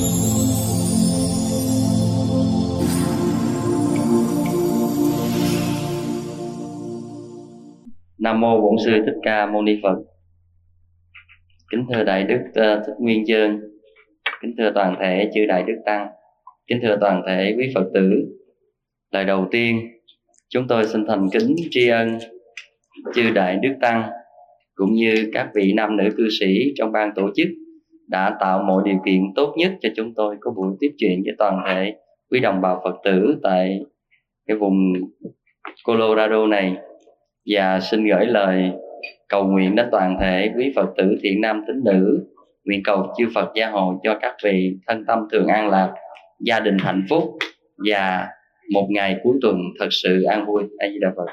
Nam mô Bổn Sư Thích Ca Mâu Ni Phật. Kính thưa Đại Đức Thích Nguyên Chương, kính thưa toàn thể chư Đại Đức Tăng, kính thưa toàn thể quý Phật tử. Lời đầu tiên, chúng tôi xin thành kính tri ân chư Đại Đức Tăng cũng như các vị nam nữ cư sĩ trong ban tổ chức đã tạo mọi điều kiện tốt nhất cho chúng tôi có buổi tiếp chuyện với toàn thể quý đồng bào Phật tử tại cái vùng Colorado này. Và xin gửi lời cầu nguyện đến toàn thể quý Phật tử thiện nam tín nữ, nguyện cầu chư Phật gia hộ cho các vị thân tâm thường an lạc, gia đình hạnh phúc và một ngày cuối tuần thật sự an vui. A Di Đà Phật.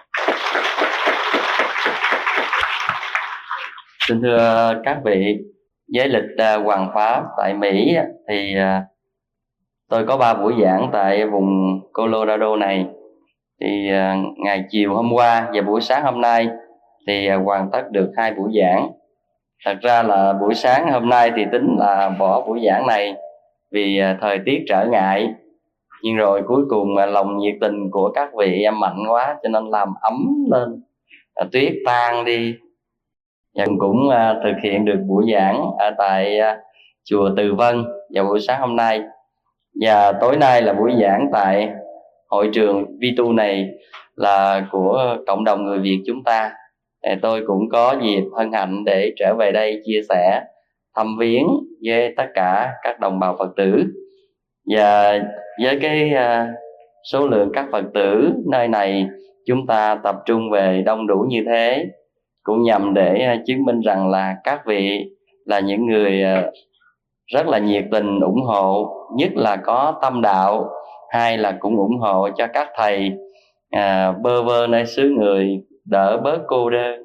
Xin thưa các vị, với lịch Hoàng Pháp tại Mỹ thì tôi có 3 buổi giảng tại vùng Colorado này. Thì ngày chiều hôm qua và buổi sáng hôm nay thì hoàn tất được 2 buổi giảng. Thật ra là buổi sáng hôm nay thì tính là bỏ buổi giảng này vì thời tiết trở ngại, nhưng rồi cuối cùng lòng nhiệt tình của các vị em mạnh quá cho nên làm ấm lên, tuyết tan đi, và cũng thực hiện được buổi giảng ở tại chùa Từ Vân vào buổi sáng hôm nay. Và tối nay là buổi giảng tại hội trường V2 này là của cộng đồng người Việt chúng ta. Tôi cũng có dịp hân hạnh để trở về đây chia sẻ, thăm viếng với tất cả các đồng bào Phật tử. Và với cái số lượng các Phật tử nơi này chúng ta tập trung về đông đủ như thế, cũng nhằm để chứng minh rằng là các vị là những người rất là nhiệt tình ủng hộ, nhất là có tâm đạo, hai là cũng ủng hộ cho các thầy bơ vơ nơi xứ người đỡ bớt cô đơn.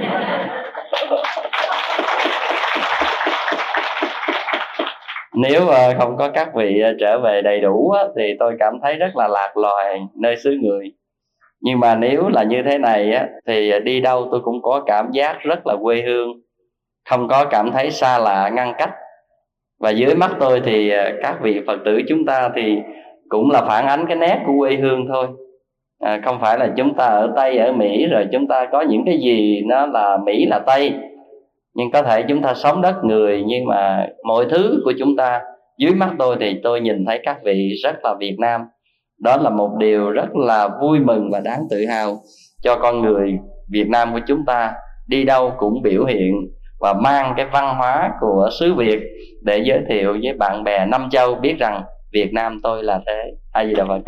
Nếu không có các vị trở về đầy đủ thì tôi cảm thấy rất là lạc loài nơi xứ người. Nhưng mà nếu là như thế này thì đi đâu tôi cũng có cảm giác rất là quê hương, không có cảm thấy xa lạ ngăn cách. Và dưới mắt tôi thì các vị Phật tử chúng ta thì cũng là phản ánh cái nét của quê hương thôi. Không phải là chúng ta ở Tây, ở Mỹ rồi chúng ta có những cái gì nó là Mỹ là Tây. Nhưng có thể chúng ta sống đất người, nhưng mà mọi thứ của chúng ta dưới mắt tôi thì tôi nhìn thấy các vị rất là Việt Nam. Đó là một điều rất là vui mừng và đáng tự hào cho con người Việt Nam của chúng ta. Đi đâu cũng biểu hiện và mang cái văn hóa của xứ Việt để giới thiệu với bạn bè năm châu biết rằng Việt Nam tôi là thế. A Di Đà Phật.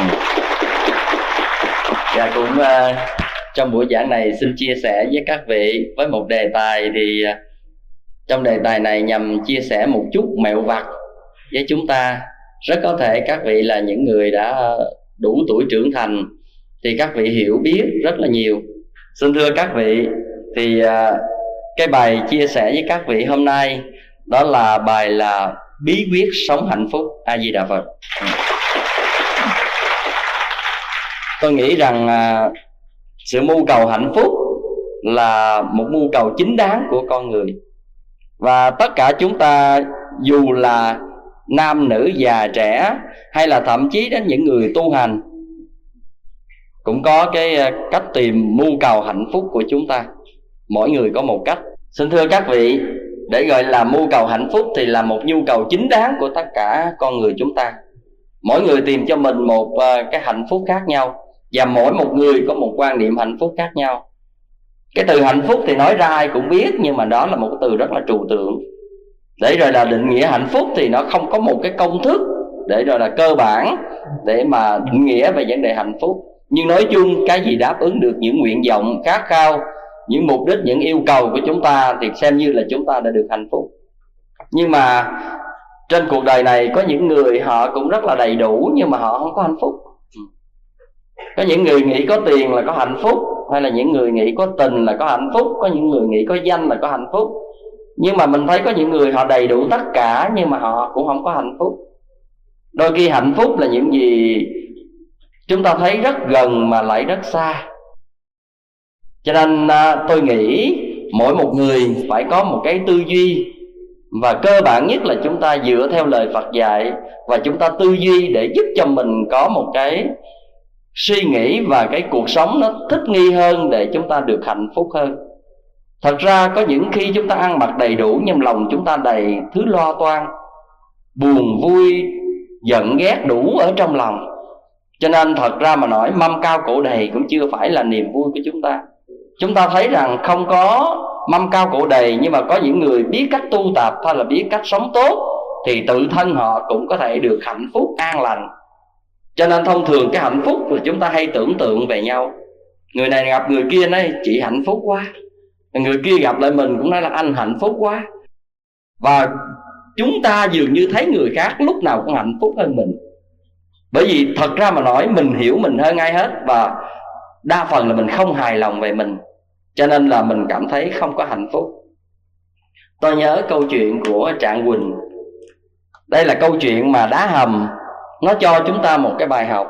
Và cũng trong buổi giảng này xin chia sẻ với các vị với một đề tài. Thì trong đề tài này nhằm chia sẻ một chút mẹo vặt với chúng ta. Rất có thể các vị là những người đã đủ tuổi trưởng thành thì các vị hiểu biết rất là nhiều. Xin thưa các vị, thì cái bài chia sẻ với các vị hôm nay đó là bài là bí quyết sống hạnh phúc. A Di Đà Phật. Tôi nghĩ rằng sự mưu cầu hạnh phúc là một mưu cầu chính đáng của con người. Và tất cả chúng ta, dù là nam nữ già trẻ hay là thậm chí đến những người tu hành, cũng có cái cách tìm mưu cầu hạnh phúc của chúng ta. Mỗi người có một cách. Xin thưa các vị, để gọi là mưu cầu hạnh phúc thì là một nhu cầu chính đáng của tất cả con người chúng ta. Mỗi người tìm cho mình một cái hạnh phúc khác nhau, và mỗi một người có một quan niệm hạnh phúc khác nhau. Cái từ hạnh phúc thì nói ra ai cũng biết, nhưng mà đó là một cái từ rất là trừu tượng. Để rồi là định nghĩa hạnh phúc thì nó không có một cái công thức để rồi là cơ bản để mà định nghĩa về vấn đề hạnh phúc. Nhưng nói chung cái gì đáp ứng được những nguyện vọng, khát khao, những mục đích, những yêu cầu của chúng ta thì xem như là chúng ta đã được hạnh phúc. Nhưng mà trên cuộc đời này có những người họ cũng rất là đầy đủ nhưng mà họ không có hạnh phúc. Có những người nghĩ có tiền là có hạnh phúc, hay là những người nghĩ có tình là có hạnh phúc, có những người nghĩ có danh là có hạnh phúc. Nhưng mà mình thấy có những người họ đầy đủ tất cả nhưng mà họ cũng không có hạnh phúc. Đôi khi hạnh phúc là những gì chúng ta thấy rất gần mà lại rất xa. Cho nên tôi nghĩ mỗi một người phải có một cái tư duy Và cơ bản nhất là chúng ta dựa theo lời Phật dạy, và chúng ta tư duy để giúp cho mình có một cái suy nghĩ và cái cuộc sống nó thích nghi hơn, để chúng ta được hạnh phúc hơn. Thật ra có những khi chúng ta ăn mặc đầy đủ nhưng lòng chúng ta đầy thứ lo toan, buồn vui giận ghét đủ ở trong lòng. Cho nên thật ra mà nói, mâm cao cổ đầy cũng chưa phải là niềm vui của chúng ta. Chúng ta thấy rằng không có mâm cao cổ đầy, nhưng mà có những người biết cách tu tập hay là biết cách sống tốt, thì tự thân họ cũng có thể được hạnh phúc an lành. Cho nên thông thường cái hạnh phúc là chúng ta hay tưởng tượng về nhau. Người này gặp người kia nói chị hạnh phúc quá, người kia gặp lại mình cũng nói là anh hạnh phúc quá. Và chúng ta dường như thấy người khác lúc nào cũng hạnh phúc hơn mình. Bởi vì thật ra mà nói, mình hiểu mình hơn ai hết, và đa phần là mình không hài lòng về mình, cho nên là mình cảm thấy không có hạnh phúc. Tôi nhớ câu chuyện của Trạng Quỳnh. Đây là câu chuyện mà đá hầm, nó cho chúng ta một cái bài học.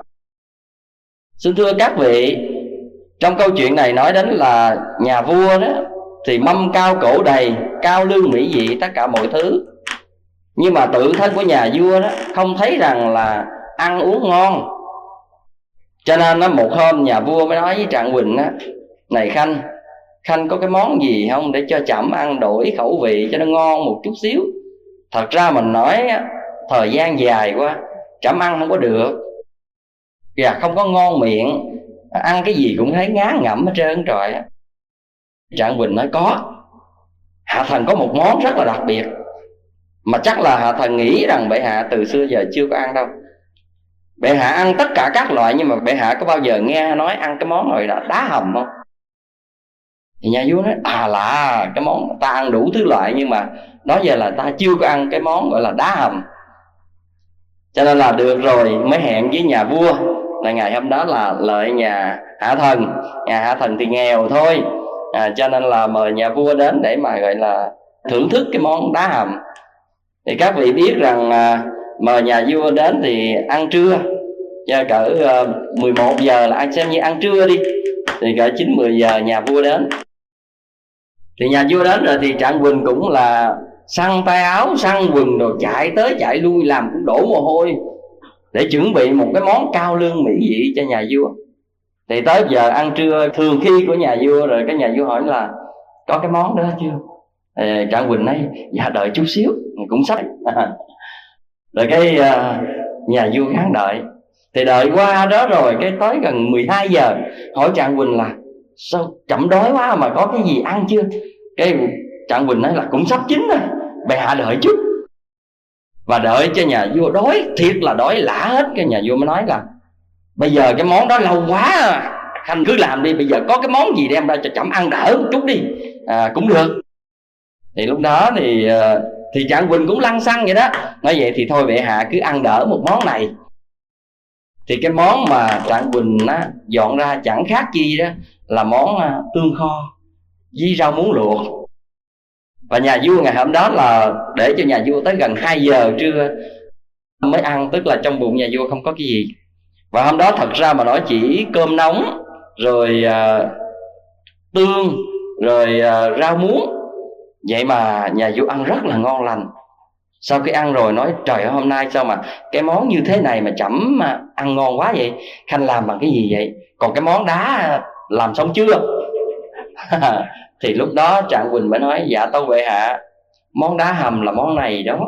Xin thưa các vị, trong câu chuyện này nói đến là nhà vua đó thì mâm cao cổ đầy, cao lương mỹ vị tất cả mọi thứ. Nhưng mà tự thân của nhà vua đó không thấy rằng là ăn uống ngon. Cho nên một hôm nhà vua mới nói với Trạng Quỳnh á: này Khanh có cái món gì không để cho trẫm ăn đổi khẩu vị cho nó ngon một chút xíu. Thật ra mình nói thời gian dài quá trẫm ăn không có được, và không có ngon miệng, ăn cái gì cũng thấy ngán ngẩm hết trơn trời. Trạng Quỳnh nói có, hạ thần có một món rất là đặc biệt, mà chắc là hạ thần nghĩ rằng bệ hạ từ xưa giờ chưa có ăn đâu. Bệ hạ ăn tất cả các loại, nhưng mà bệ hạ có bao giờ nghe nói ăn cái món gọi là đá hầm không? Thì nhà vua nói là cái món ta ăn đủ thứ loại, nhưng mà đó giờ là ta chưa có ăn cái món gọi là đá hầm. Cho nên là được rồi, mới hẹn với nhà vua là ngày hôm đó là lợi nhà hạ thần. Nhà hạ thần thì nghèo thôi, cho nên là mời nhà vua đến để mà gọi là thưởng thức cái món đá hầm. Thì các vị biết rằng mời nhà vua đến thì ăn trưa, cho cỡ 11 giờ là ăn, xem như ăn trưa đi, thì cỡ 9-10 giờ nhà vua đến. Thì nhà vua đến rồi thì Trạng Quỳnh cũng là săn tay áo, săn quần đồ, chạy tới chạy lui, làm cũng đổ mồ hôi để chuẩn bị một cái món cao lương mỹ vị cho nhà vua. Thì tới giờ ăn trưa thường khi của nhà vua rồi, cái nhà vua hỏi là có cái món đó chưa? Trạng Quỳnh nói dạ đợi chút xíu, cũng sắp. Rồi cái nhà vua gắng đợi. Thì đợi qua đó rồi cái tới gần 12 giờ hỏi Trạng Quỳnh là sao chậm đói quá mà có cái gì ăn chưa? Cái Trạng Quỳnh nói là cũng sắp chín rồi, bệ hạ đợi chút. Và đợi cho nhà vua đói, thiệt là đói lả hết. Cái nhà vua mới nói là bây giờ cái món đó lâu quá, Khanh cứ làm đi, bây giờ có cái món gì đem ra cho chậm ăn đỡ một chút đi, cũng được. Thì lúc đó thì Trạng Quỳnh cũng lăng xăng vậy đó, nói vậy thì thôi bệ hạ cứ ăn đỡ một món này. Thì cái món mà Trạng Quỳnh dọn ra chẳng khác chi đó là món tương kho với rau muống luộc. Và nhà vua ngày hôm đó là để cho nhà vua tới gần 2 giờ trưa mới ăn, tức là trong bụng nhà vua không có cái gì. Và hôm đó thật ra mà nói chỉ cơm nóng, rồi tương, rồi rau muống. Vậy mà nhà vua ăn rất là ngon lành. Sau khi ăn rồi nói trời ơi, hôm nay sao mà cái món như thế này mà chậm mà ăn ngon quá vậy? Khanh làm bằng cái gì vậy? Còn cái món đá làm xong chưa? Thì lúc đó Trạng Quỳnh mới nói dạ tâu bệ hạ, món đá hầm là món này đó.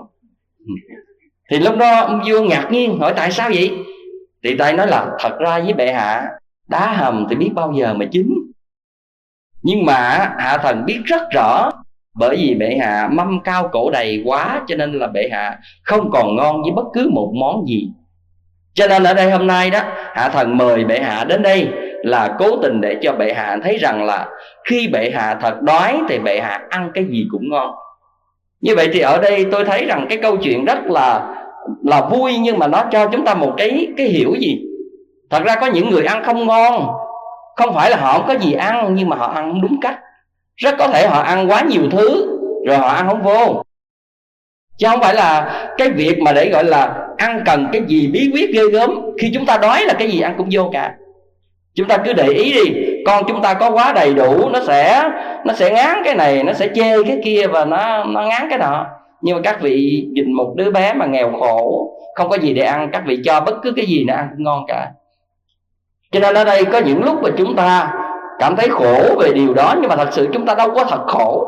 Thì lúc đó ông vua ngạc nhiên hỏi tại sao vậy? Thì tay nói là thật ra với bệ hạ, đá hầm thì biết bao giờ mà chín, nhưng mà hạ thần biết rất rõ, bởi vì bệ hạ mâm cao cổ đầy quá, cho nên là bệ hạ không còn ngon với bất cứ một món gì. Cho nên ở đây hôm nay đó, hạ thần mời bệ hạ đến đây là cố tình để cho bệ hạ thấy rằng là khi bệ hạ thật đói thì bệ hạ ăn cái gì cũng ngon. Như vậy thì ở đây tôi thấy rằng cái câu chuyện rất là vui, nhưng mà nó cho chúng ta một cái hiểu gì. Thật ra có những người ăn không ngon, không phải là họ không có gì ăn, nhưng mà họ ăn không đúng cách. Rất có thể họ ăn quá nhiều thứ rồi họ ăn không vô, chứ không phải là cái việc mà để gọi là ăn cần cái gì bí quyết ghê gớm. Khi chúng ta đói là cái gì ăn cũng vô cả. Chúng ta cứ để ý đi, con chúng ta có quá đầy đủ, nó sẽ ngán cái này, nó sẽ chê cái kia, và nó ngán cái nọ. Nhưng mà các vị nhìn một đứa bé mà nghèo khổ, không có gì để ăn, các vị cho bất cứ cái gì nó ăn cũng ngon cả. Cho nên ở đây có những lúc mà chúng ta cảm thấy khổ về điều đó, nhưng mà thật sự chúng ta đâu có thật khổ.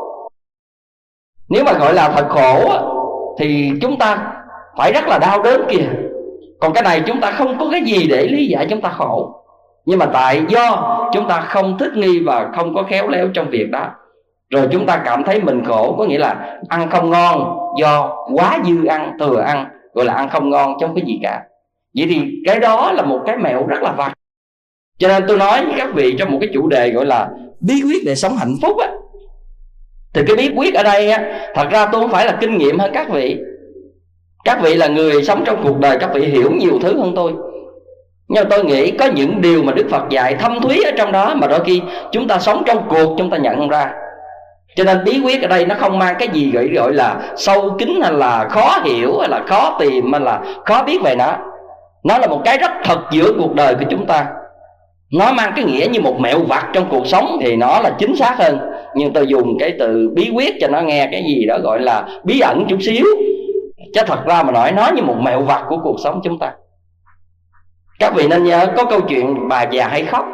Nếu mà gọi là thật khổ thì chúng ta phải rất là đau đớn kìa. Còn cái này chúng ta không có cái gì để lý giải chúng ta khổ, nhưng mà tại do chúng ta không thích nghi và không có khéo léo trong việc đó, rồi chúng ta cảm thấy mình khổ. Có nghĩa là ăn không ngon do quá dư ăn, thừa ăn, gọi là ăn không ngon trong cái gì cả. Vậy thì cái đó là một cái mẹo rất là vặt. Cho nên tôi nói với các vị trong một cái chủ đề gọi là bí quyết để sống hạnh phúc á, thì cái bí quyết ở đây á, thật ra tôi không phải là kinh nghiệm hơn các vị. Các vị là người sống trong cuộc đời, các vị hiểu nhiều thứ hơn tôi. Nhưng mà tôi nghĩ có những điều mà Đức Phật dạy thâm thúy ở trong đó mà đôi khi chúng ta sống trong cuộc chúng ta nhận không ra. Cho nên bí quyết ở đây nó không mang cái gì gọi là sâu kín, hay là khó hiểu, hay là khó tìm, hay là khó biết về nó. Nó là một cái rất thật giữa cuộc đời của chúng ta. Nó mang cái nghĩa như một mẹo vặt trong cuộc sống thì nó là chính xác hơn. Nhưng tôi dùng cái từ bí quyết cho nó nghe cái gì đó gọi là bí ẩn chút xíu, chứ thật ra mà nói nó như một mẹo vặt của cuộc sống chúng ta. Các vị nên nhớ có câu chuyện bà già hay khóc.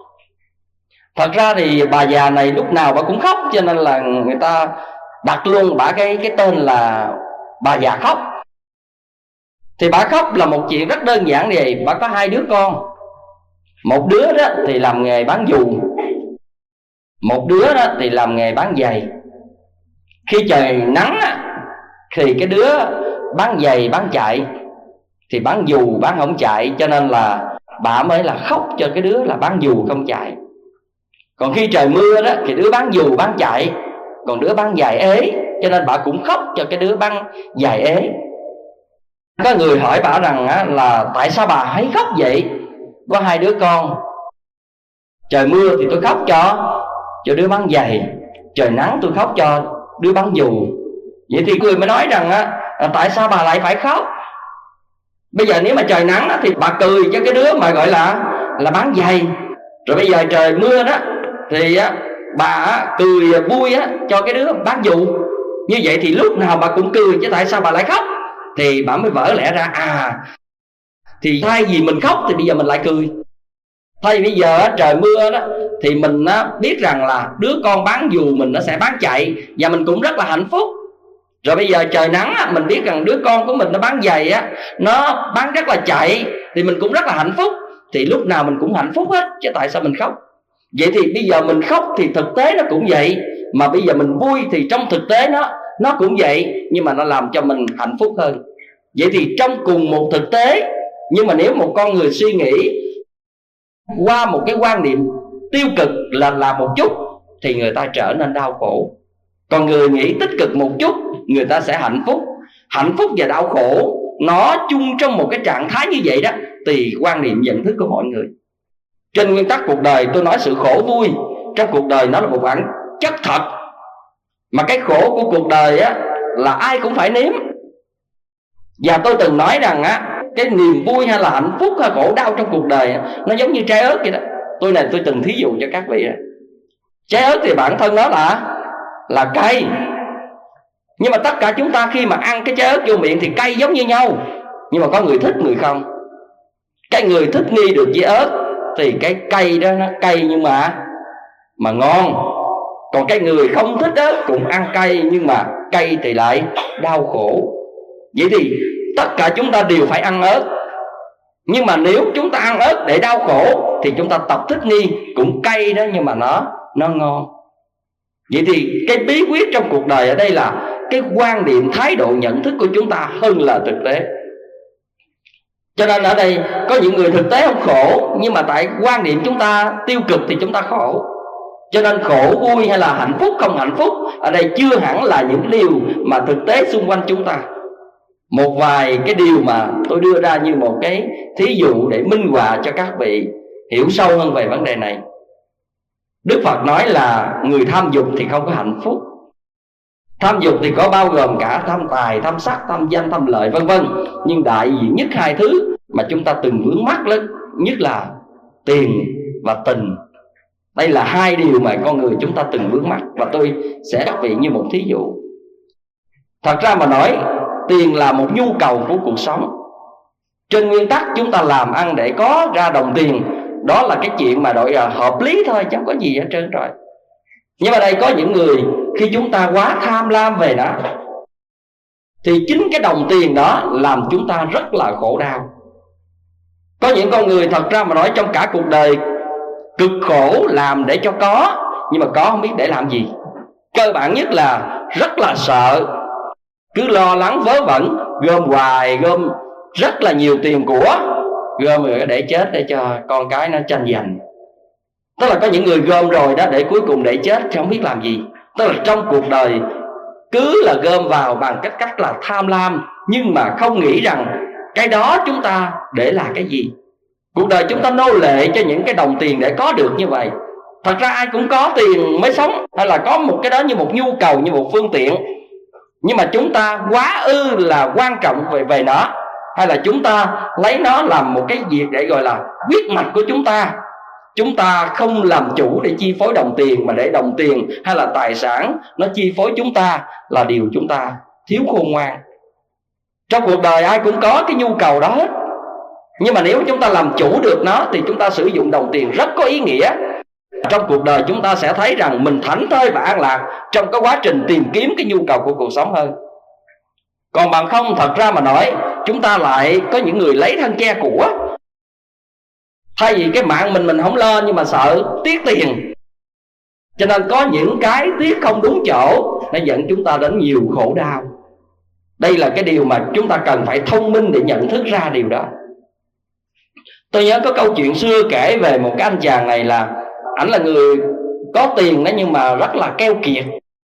Thật ra thì bà già này lúc nào bà cũng khóc, cho nên là người ta đặt luôn bà cái tên là bà già khóc. Thì bà khóc là một chuyện rất đơn giản vậy. Bà có 2 đứa con. Một đứa đó thì làm nghề bán dù, một đứa đó thì làm nghề bán giày. Khi trời nắng thì cái đứa bán giày bán chạy, thì bán dù bán không chạy, cho nên là bà mới là khóc cho cái đứa là bán dù không chạy. Còn khi trời mưa đó thì đứa bán dù bán chạy, còn đứa bán giày ế, cho nên bà cũng khóc cho cái đứa bán giày ế. Có người hỏi bà rằng là tại sao bà hay khóc vậy? Có 2 đứa con, trời mưa thì tôi khóc cho đứa bán giày, trời nắng tôi khóc cho đứa bán dù. Vậy thì người mới nói rằng tại sao bà lại phải khóc? Bây giờ nếu mà trời nắng thì bà cười cho cái đứa mà gọi là bán giày, rồi bây giờ trời mưa đó thì bà cười vui cho cái đứa bán dù. Như vậy thì lúc nào bà cũng cười, chứ tại sao bà lại khóc? Thì bà mới vỡ lẽ ra thì thay vì mình khóc thì bây giờ mình lại cười. Thay bây giờ trời mưa đó thì mình biết rằng là đứa con bán dù mình nó sẽ bán chạy, và mình cũng rất là hạnh phúc. Rồi bây giờ trời nắng mình biết rằng đứa con của mình nó bán giày nó bán rất là chạy, thì mình cũng rất là hạnh phúc. Thì lúc nào mình cũng hạnh phúc hết, chứ tại sao mình khóc? Vậy thì bây giờ mình khóc thì thực tế nó cũng vậy, mà bây giờ mình vui thì trong thực tế nó cũng vậy, nhưng mà nó làm cho mình hạnh phúc hơn. Vậy thì trong cùng một thực tế, nhưng mà nếu một con người suy nghĩ qua một cái quan niệm tiêu cực là một chút thì người ta trở nên đau khổ. Còn người nghĩ tích cực một chút, người ta sẽ hạnh phúc. Hạnh phúc và đau khổ nó chung trong một cái trạng thái như vậy đó, tùy quan niệm nhận thức của mọi người. Trên nguyên tắc cuộc đời, tôi nói sự khổ vui trong cuộc đời nó là một bản chất thật. Mà cái khổ của cuộc đời là ai cũng phải nếm. Và tôi từng nói rằng cái niềm vui hay là hạnh phúc hay khổ đau trong cuộc đời nó giống như trái ớt vậy đó. Tôi từng thí dụ cho các vị. Trái ớt thì bản thân nó là cay, nhưng mà tất cả chúng ta khi mà ăn cái trái ớt vô miệng thì cay giống như nhau. Nhưng mà có người thích, người không. Cái người thích nghi được với ớt thì cái cay đó nó cay nhưng mà ngon. Còn cái người không thích ớt cũng ăn cay, nhưng mà cay thì lại đau khổ. Vậy thì tất cả chúng ta đều phải ăn ớt. Nhưng mà nếu chúng ta ăn ớt để đau khổ thì chúng ta tập thích nghi, cũng cay đó nhưng mà nó ngon. Vậy thì cái bí quyết trong cuộc đời ở đây là cái quan điểm, thái độ nhận thức của chúng ta hơn là thực tế. Cho nên ở đây có những người thực tế không khổ, nhưng mà tại quan điểm chúng ta tiêu cực thì chúng ta khổ. Cho nên khổ vui hay là hạnh phúc không hạnh phúc ở đây chưa hẳn là những điều mà thực tế xung quanh chúng ta. Một vài cái điều mà tôi đưa ra như một cái thí dụ để minh họa cho các vị hiểu sâu hơn về vấn đề này. Đức Phật nói là người tham dục thì không có hạnh phúc. Tham dục thì có bao gồm cả tham tài, tham sắc, tham danh, tham lợi vân vân. Nhưng đại diện nhất 2 thứ mà chúng ta từng vướng mắc lớn nhất là tiền và tình. Đây là 2 điều mà con người chúng ta từng vướng mắc. Và tôi sẽ các vị như một thí dụ. Thật ra mà nói, tiền là một nhu cầu của cuộc sống. Trên nguyên tắc chúng ta làm ăn để có ra đồng tiền, đó là cái chuyện mà gọi là hợp lý thôi, chẳng có gì hết trơn rồi. Nhưng mà đây có những người khi chúng ta quá tham lam về nó, thì chính cái đồng tiền đó làm chúng ta rất là khổ đau. Có những con người thật ra mà nói trong cả cuộc đời cực khổ làm để cho có, nhưng mà có không biết để làm gì. Cơ bản nhất là rất là sợ, cứ lo lắng vớ vẩn, gom hoài, gom rất là nhiều tiền của, gom rồi để chết để cho con cái nó tranh giành. Tức là có những người gom rồi đó để cuối cùng để chết chứ không biết làm gì. Tức là trong cuộc đời cứ là gom vào bằng cách là tham lam, nhưng mà không nghĩ rằng cái đó chúng ta để là cái gì. Cuộc đời chúng ta nô lệ cho những cái đồng tiền để có được như vậy. Thật ra ai cũng có tiền mới sống, hay là có một cái đó như một nhu cầu, như một phương tiện. Nhưng mà chúng ta quá là quan trọng về nó, hay là chúng ta lấy nó làm một cái việc để gọi là huyết mạch của chúng ta. Chúng ta không làm chủ để chi phối đồng tiền, mà để đồng tiền hay là tài sản nó chi phối chúng ta, là điều chúng ta thiếu khôn ngoan. Trong cuộc đời ai cũng có cái nhu cầu đó hết, nhưng mà nếu chúng ta làm chủ được nó thì chúng ta sử dụng đồng tiền rất có ý nghĩa. Trong cuộc đời chúng ta sẽ thấy rằng mình thảnh thơi và an lạc trong cái quá trình tìm kiếm cái nhu cầu của cuộc sống hơn. Còn bằng không, thật ra mà nói, chúng ta lại có những người lấy thân che của. Thay vì cái mạng mình không lo, nhưng mà sợ tiếc tiền, cho nên có những cái tiếc không đúng chỗ, nó dẫn chúng ta đến nhiều khổ đau. Đây là cái điều mà chúng ta cần phải thông minh để nhận thức ra điều đó. Tôi nhớ có câu chuyện xưa kể về một cái anh chàng này, là ảnh là người có tiền đó nhưng mà rất là keo kiệt.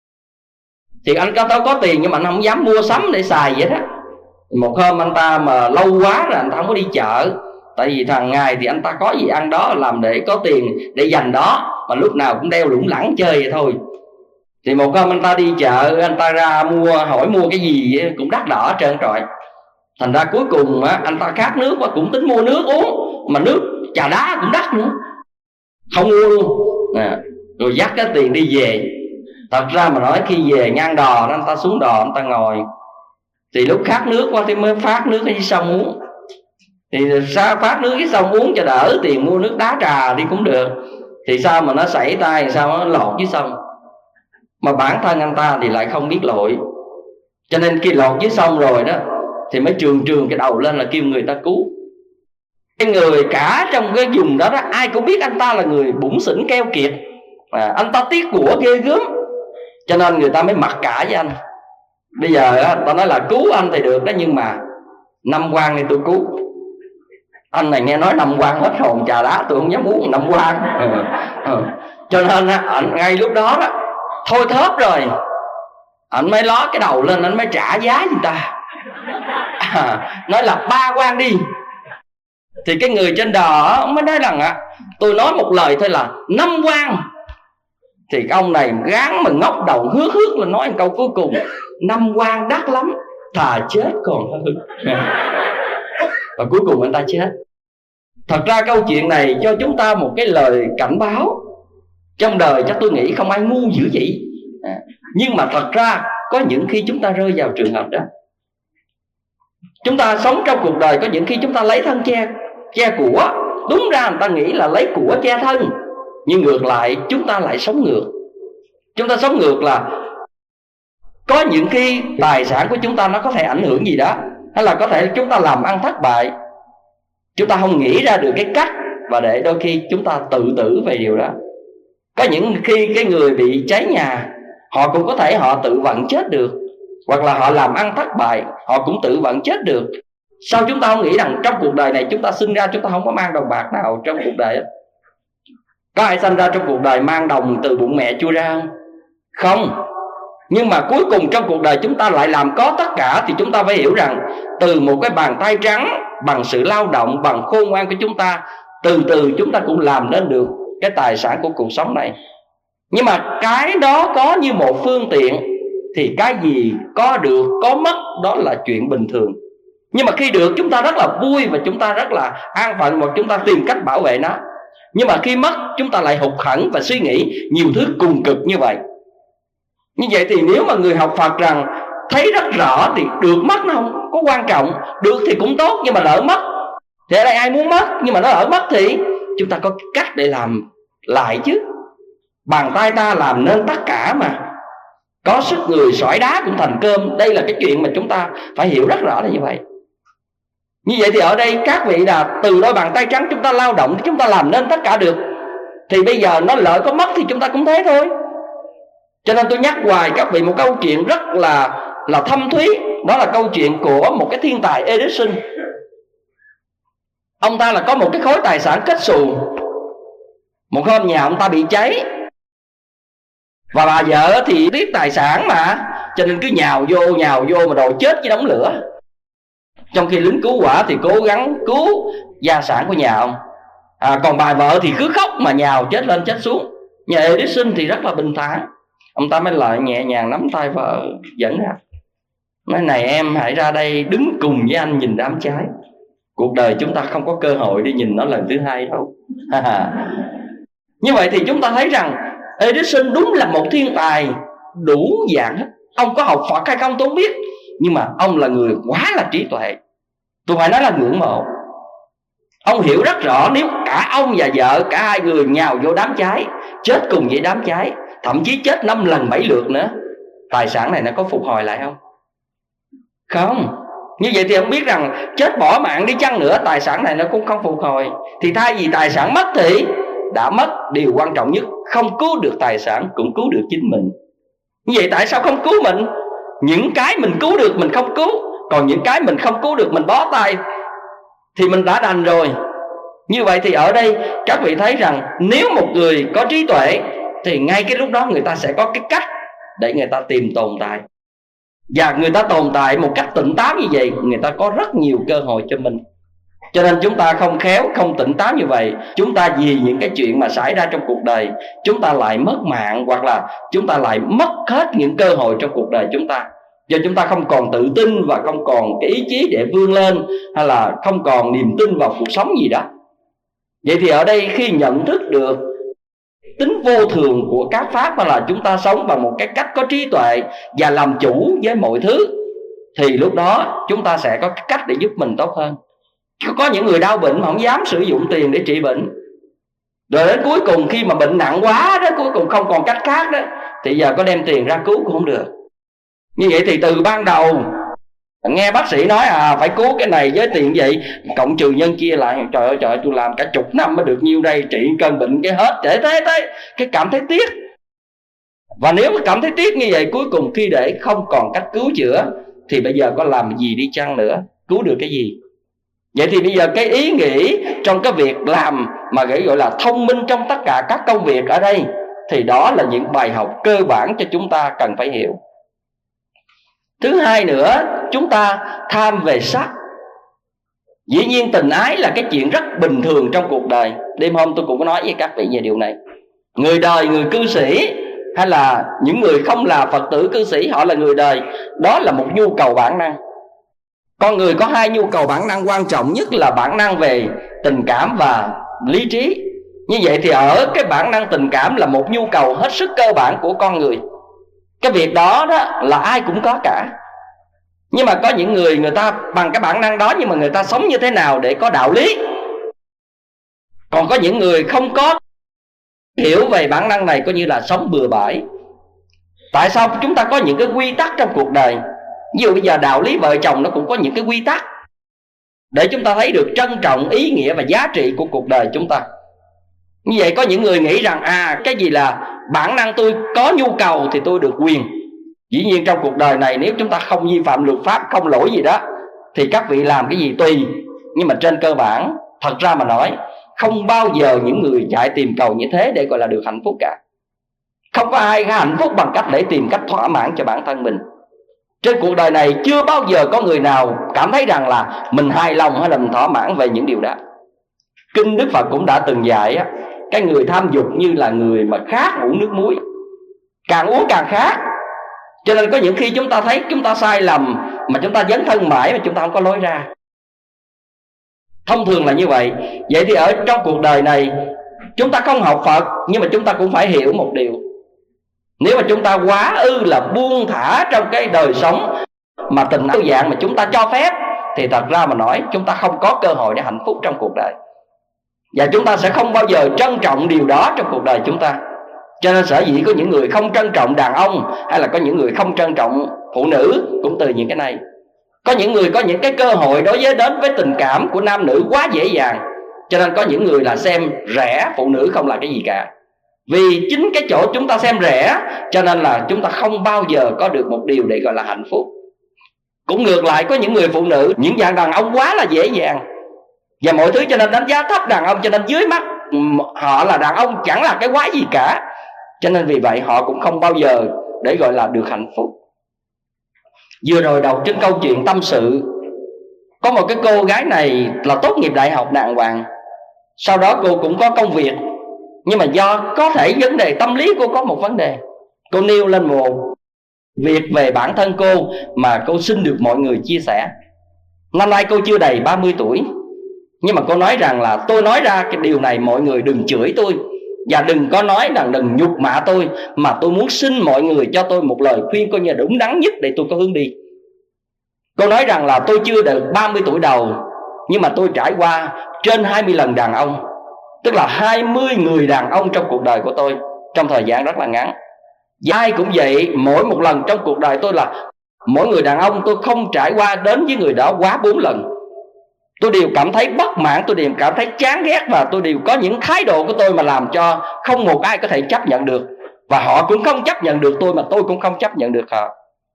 Thì anh có tiền nhưng mà anh không dám mua sắm để xài vậy đó. Một hôm anh ta mà lâu quá rồi anh ta không có đi chợ, tại vì hàng ngày thì anh ta có gì ăn đó, làm để có tiền để dành đó, mà lúc nào cũng đeo lủng lẳng chơi vậy thôi. Thì một hôm anh ta đi chợ, anh ta ra hỏi mua cái gì cũng đắt đỏ hết trơn trọi. Thành ra cuối cùng anh ta khát nước và cũng tính mua nước uống, mà nước trà đá cũng đắt nữa, không mua luôn. Rồi dắt cái tiền đi về. Thật ra mà nói khi về ngang đò, anh ta xuống đò anh ta ngồi, thì lúc khát nước quá thì mới phát nước cái sông uống. Thì sao phát nước cái sông uống cho đỡ tiền mua nước đá trà đi cũng được. Thì sao mà nó sảy tay, sao nó lọt dưới sông. Mà bản thân anh ta thì lại không biết lội, cho nên khi lọt dưới sông rồi đó thì mới trường cái đầu lên là kêu người ta cứu. Cái người cả trong cái vùng đó, ai cũng biết anh ta là người bủn xỉn keo kiệt, anh ta tiếc của ghê gớm, cho nên người ta mới mặc cả với anh. Bây giờ ta nói là cứu anh thì được đó, nhưng mà 5 quan thì tôi cứu. Anh này nghe nói 5 quan hết hồn trà đá, tôi không dám uống 5 quan. Cho nên anh ngay lúc đó thôi thớp rồi, anh mới ló cái đầu lên, anh mới trả giá người ta. Nói là 3 quan đi. Thì cái người trên đò mới nói rằng tôi nói một lời thôi là 5 quan. Thì cái ông này gán mà ngóc đầu hước là nói một câu cuối cùng: 5 quan đắt lắm, thà chết còn hơn. Và cuối cùng anh ta chết. Thật ra câu chuyện này cho chúng ta một cái lời cảnh báo. Trong đời chắc tôi nghĩ không ai ngu dữ vậy, nhưng mà thật ra có những khi chúng ta rơi vào trường hợp đó. Chúng ta sống trong cuộc đời có những khi chúng ta lấy thân che của. Đúng ra người ta nghĩ là lấy của che thân, nhưng ngược lại chúng ta lại sống ngược. Chúng ta sống ngược là có những khi tài sản của chúng ta nó có thể ảnh hưởng gì đó, hay là có thể chúng ta làm ăn thất bại, chúng ta không nghĩ ra được cái cách, và để đôi khi chúng ta tự tử về điều đó. Có những khi cái người bị cháy nhà, họ cũng có thể họ tự vận chết được, hoặc là họ làm ăn thất bại, họ cũng tự vận chết được. Sao chúng ta không nghĩ rằng trong cuộc đời này chúng ta sinh ra chúng ta không có mang đồng bạc nào trong cuộc đời? Có ai sinh ra trong cuộc đời mang đồng từ bụng mẹ chui ra không? Không. Nhưng mà cuối cùng trong cuộc đời chúng ta lại làm có tất cả, thì chúng ta phải hiểu rằng từ một cái bàn tay trắng, bằng sự lao động, bằng khôn ngoan của chúng ta, từ từ chúng ta cũng làm nên được cái tài sản của cuộc sống này. Nhưng mà cái đó có như một phương tiện, thì cái gì có được có mất đó là chuyện bình thường. Nhưng mà khi được chúng ta rất là vui, và chúng ta rất là an phận, và chúng ta tìm cách bảo vệ nó. Nhưng mà khi mất chúng ta lại hụt hẫng và suy nghĩ nhiều thứ cùng cực như vậy. Như vậy thì nếu mà người học Phật rằng thấy rất rõ thì được mất nó không có quan trọng. Được thì cũng tốt, nhưng mà lỡ mất thì ở đây ai muốn mất, nhưng mà nó lỡ mất thì chúng ta có cách để làm lại chứ. Bàn tay ta làm nên tất cả mà, có sức người sỏi đá cũng thành cơm. Đây là cái chuyện mà chúng ta phải hiểu rất rõ là như vậy. Như vậy thì ở đây các vị là từ đôi bàn tay trắng chúng ta lao động, chúng ta làm nên tất cả được. Thì bây giờ nó lỡ có mất thì chúng ta cũng thế thôi. Cho nên tôi nhắc hoài các vị một câu chuyện rất là thâm thúy. Đó là câu chuyện của một cái thiên tài Edison. Ông ta là có một cái khối tài sản kết xù. Một hôm nhà ông ta bị cháy, và bà vợ thì tiếc tài sản mà, cho nên cứ nhào vô mà đồ chết với đống lửa. Trong khi lính cứu hỏa thì cố gắng cứu gia sản của nhà ông, còn bà vợ thì cứ khóc mà nhào chết lên chết xuống. Nhà Edison thì rất là bình thản. Ông ta mới lại nhẹ nhàng nắm tay vợ dẫn ra, nói này em hãy ra đây đứng cùng với anh nhìn đám cháy. Cuộc đời chúng ta không có cơ hội đi nhìn nó lần thứ hai đâu. Như vậy thì chúng ta thấy rằng Edison đúng là một thiên tài đủ dạng hết. Ông có học Phật hay không tôi không biết, nhưng mà ông là người quá là trí tuệ. Tôi phải nói là ngưỡng mộ. Ông hiểu rất rõ nếu cả ông và vợ, cả hai người nhào vô đám cháy, chết cùng với đám cháy, thậm chí chết 5 lần 7 lượt nữa, tài sản này nó có phục hồi lại không? Không. Như vậy thì ông biết rằng chết bỏ mạng đi chăng nữa, tài sản này nó cũng không phục hồi. Thì thay vì tài sản mất thì đã mất, điều quan trọng nhất không cứu được tài sản cũng cứu được chính mình. Như vậy tại sao không cứu mình? Những cái mình cứu được mình không cứu, còn những cái mình không cứu được mình bó tay thì mình đã đành rồi. Như vậy thì ở đây các vị thấy rằng nếu một người có trí tuệ thì ngay cái lúc đó người ta sẽ có cái cách để người ta tìm tồn tại. Và người ta tồn tại một cách tỉnh táo như vậy, người ta có rất nhiều cơ hội cho mình. Cho nên chúng ta không khéo, không tỉnh táo như vậy, chúng ta vì những cái chuyện mà xảy ra trong cuộc đời, chúng ta lại mất mạng, hoặc là chúng ta lại mất hết những cơ hội trong cuộc đời chúng ta. Do chúng ta không còn tự tin và không còn cái ý chí để vươn lên, hay là không còn niềm tin vào cuộc sống gì đó. Vậy thì ở đây khi nhận thức được tính vô thường của các pháp, hoặc là chúng ta sống bằng một cái cách có trí tuệ và làm chủ với mọi thứ, thì lúc đó chúng ta sẽ có cái cách để giúp mình tốt hơn. Có những người đau bệnh mà không dám sử dụng tiền để trị bệnh, rồi đến cuối cùng khi mà bệnh nặng quá đó, cuối cùng không còn cách khác đó, thì giờ có đem tiền ra cứu cũng không được. Như vậy thì từ ban đầu nghe bác sĩ nói phải cứu cái này với tiền vậy, cộng trừ nhân chia lại, trời ơi tôi làm cả chục năm mới được nhiêu đây, trị cơn bệnh cái hết, thế cái cảm thấy tiếc. Và nếu cảm thấy tiếc như vậy, cuối cùng khi để không còn cách cứu chữa thì bây giờ có làm gì đi chăng nữa, cứu được cái gì? Vậy thì bây giờ cái ý nghĩ trong cái việc làm mà gọi là thông minh trong tất cả các công việc ở đây, thì đó là những bài học cơ bản cho chúng ta cần phải hiểu. Thứ hai nữa, chúng ta tham về sắc. Dĩ nhiên tình ái là cái chuyện rất bình thường trong cuộc đời. Đêm hôm tôi cũng có nói với các vị về điều này. Người đời, người cư sĩ, hay là những người không là Phật tử cư sĩ, họ là người đời, đó là một nhu cầu bản năng. Con người có hai nhu cầu bản năng quan trọng nhất là bản năng về tình cảm và lý trí. Như vậy thì ở cái bản năng tình cảm là một nhu cầu hết sức cơ bản của con người. Cái việc đó là ai cũng có cả. Nhưng mà có những người ta bằng cái bản năng đó, nhưng mà người ta sống như thế nào để có đạo lý. Còn có những người không có hiểu về bản năng này, coi như là sống bừa bãi. Tại sao chúng ta có những cái quy tắc trong cuộc đời? Ví dụ bây giờ đạo lý vợ chồng nó cũng có những cái quy tắc để chúng ta thấy được trân trọng ý nghĩa và giá trị của cuộc đời chúng ta. Như vậy có những người nghĩ rằng cái gì là bản năng tôi có nhu cầu thì tôi được quyền. Dĩ nhiên trong cuộc đời này nếu chúng ta không vi phạm luật pháp, không lỗi gì đó, thì các vị làm cái gì tùy. Nhưng mà trên cơ bản, thật ra mà nói, không bao giờ những người chạy tìm cầu như thế để gọi là được hạnh phúc cả. Không có ai có hạnh phúc bằng cách để tìm cách thỏa mãn cho bản thân mình. Trên cuộc đời này chưa bao giờ có người nào cảm thấy rằng là mình hài lòng hay là mình thỏa mãn về những điều đó. Kinh Đức Phật cũng đã từng dạy cái người tham dục như là người mà khát uống nước muối, càng uống càng khát. Cho nên có những khi chúng ta thấy chúng ta sai lầm mà chúng ta dấn thân mãi mà chúng ta không có lối ra. Thông thường là như vậy. Vậy thì ở trong cuộc đời này chúng ta không học Phật, nhưng mà chúng ta cũng phải hiểu một điều. Nếu mà chúng ta quá là buông thả trong cái đời sống mà tình ái dạng mà chúng ta cho phép, thì thật ra mà nói chúng ta không có cơ hội để hạnh phúc trong cuộc đời, và chúng ta sẽ không bao giờ trân trọng điều đó trong cuộc đời chúng ta. Cho nên sở dĩ có những người không trân trọng đàn ông, hay là có những người không trân trọng phụ nữ, cũng từ những cái này. Có những người có những cái cơ hội đối với đến với tình cảm của nam nữ quá dễ dàng, cho nên có những người là xem rẻ phụ nữ không là cái gì cả. Vì chính cái chỗ chúng ta xem rẻ, cho nên là chúng ta không bao giờ có được một điều để gọi là hạnh phúc. Cũng ngược lại, có những người phụ nữ, những dạng đàn ông quá là dễ dàng và mọi thứ, cho nên đánh giá thấp đàn ông, cho nên dưới mắt họ là đàn ông chẳng là cái quái gì cả. Cho nên vì vậy họ cũng không bao giờ để gọi là được hạnh phúc. Vừa rồi đọc trên câu chuyện tâm sự, có một cái cô gái này là tốt nghiệp đại học đàng hoàng, sau đó cô cũng có công việc, nhưng mà do có thể vấn đề tâm lý cô có một vấn đề. Cô nêu lên một việc về bản thân cô mà cô xin được mọi người chia sẻ. Năm nay cô chưa đầy 30 tuổi, nhưng mà cô nói rằng là tôi nói ra cái điều này mọi người đừng chửi tôi, và đừng có nói rằng đừng nhục mạ tôi, mà tôi muốn xin mọi người cho tôi một lời khuyên coi như đúng đắn nhất để tôi có hướng đi. Cô nói rằng là tôi chưa được 30 tuổi đầu, nhưng mà tôi trải qua trên 20 lần đàn ông, tức là 20 người đàn ông trong cuộc đời của tôi trong thời gian rất là ngắn. Và ai cũng vậy, mỗi một lần trong cuộc đời tôi là mỗi người đàn ông tôi không trải qua đến với người đó quá 4 lần. Tôi đều cảm thấy bất mãn, tôi đều cảm thấy chán ghét, và tôi đều có những thái độ của tôi mà làm cho không một ai có thể chấp nhận được. Và họ cũng không chấp nhận được tôi, mà tôi cũng không chấp nhận được họ.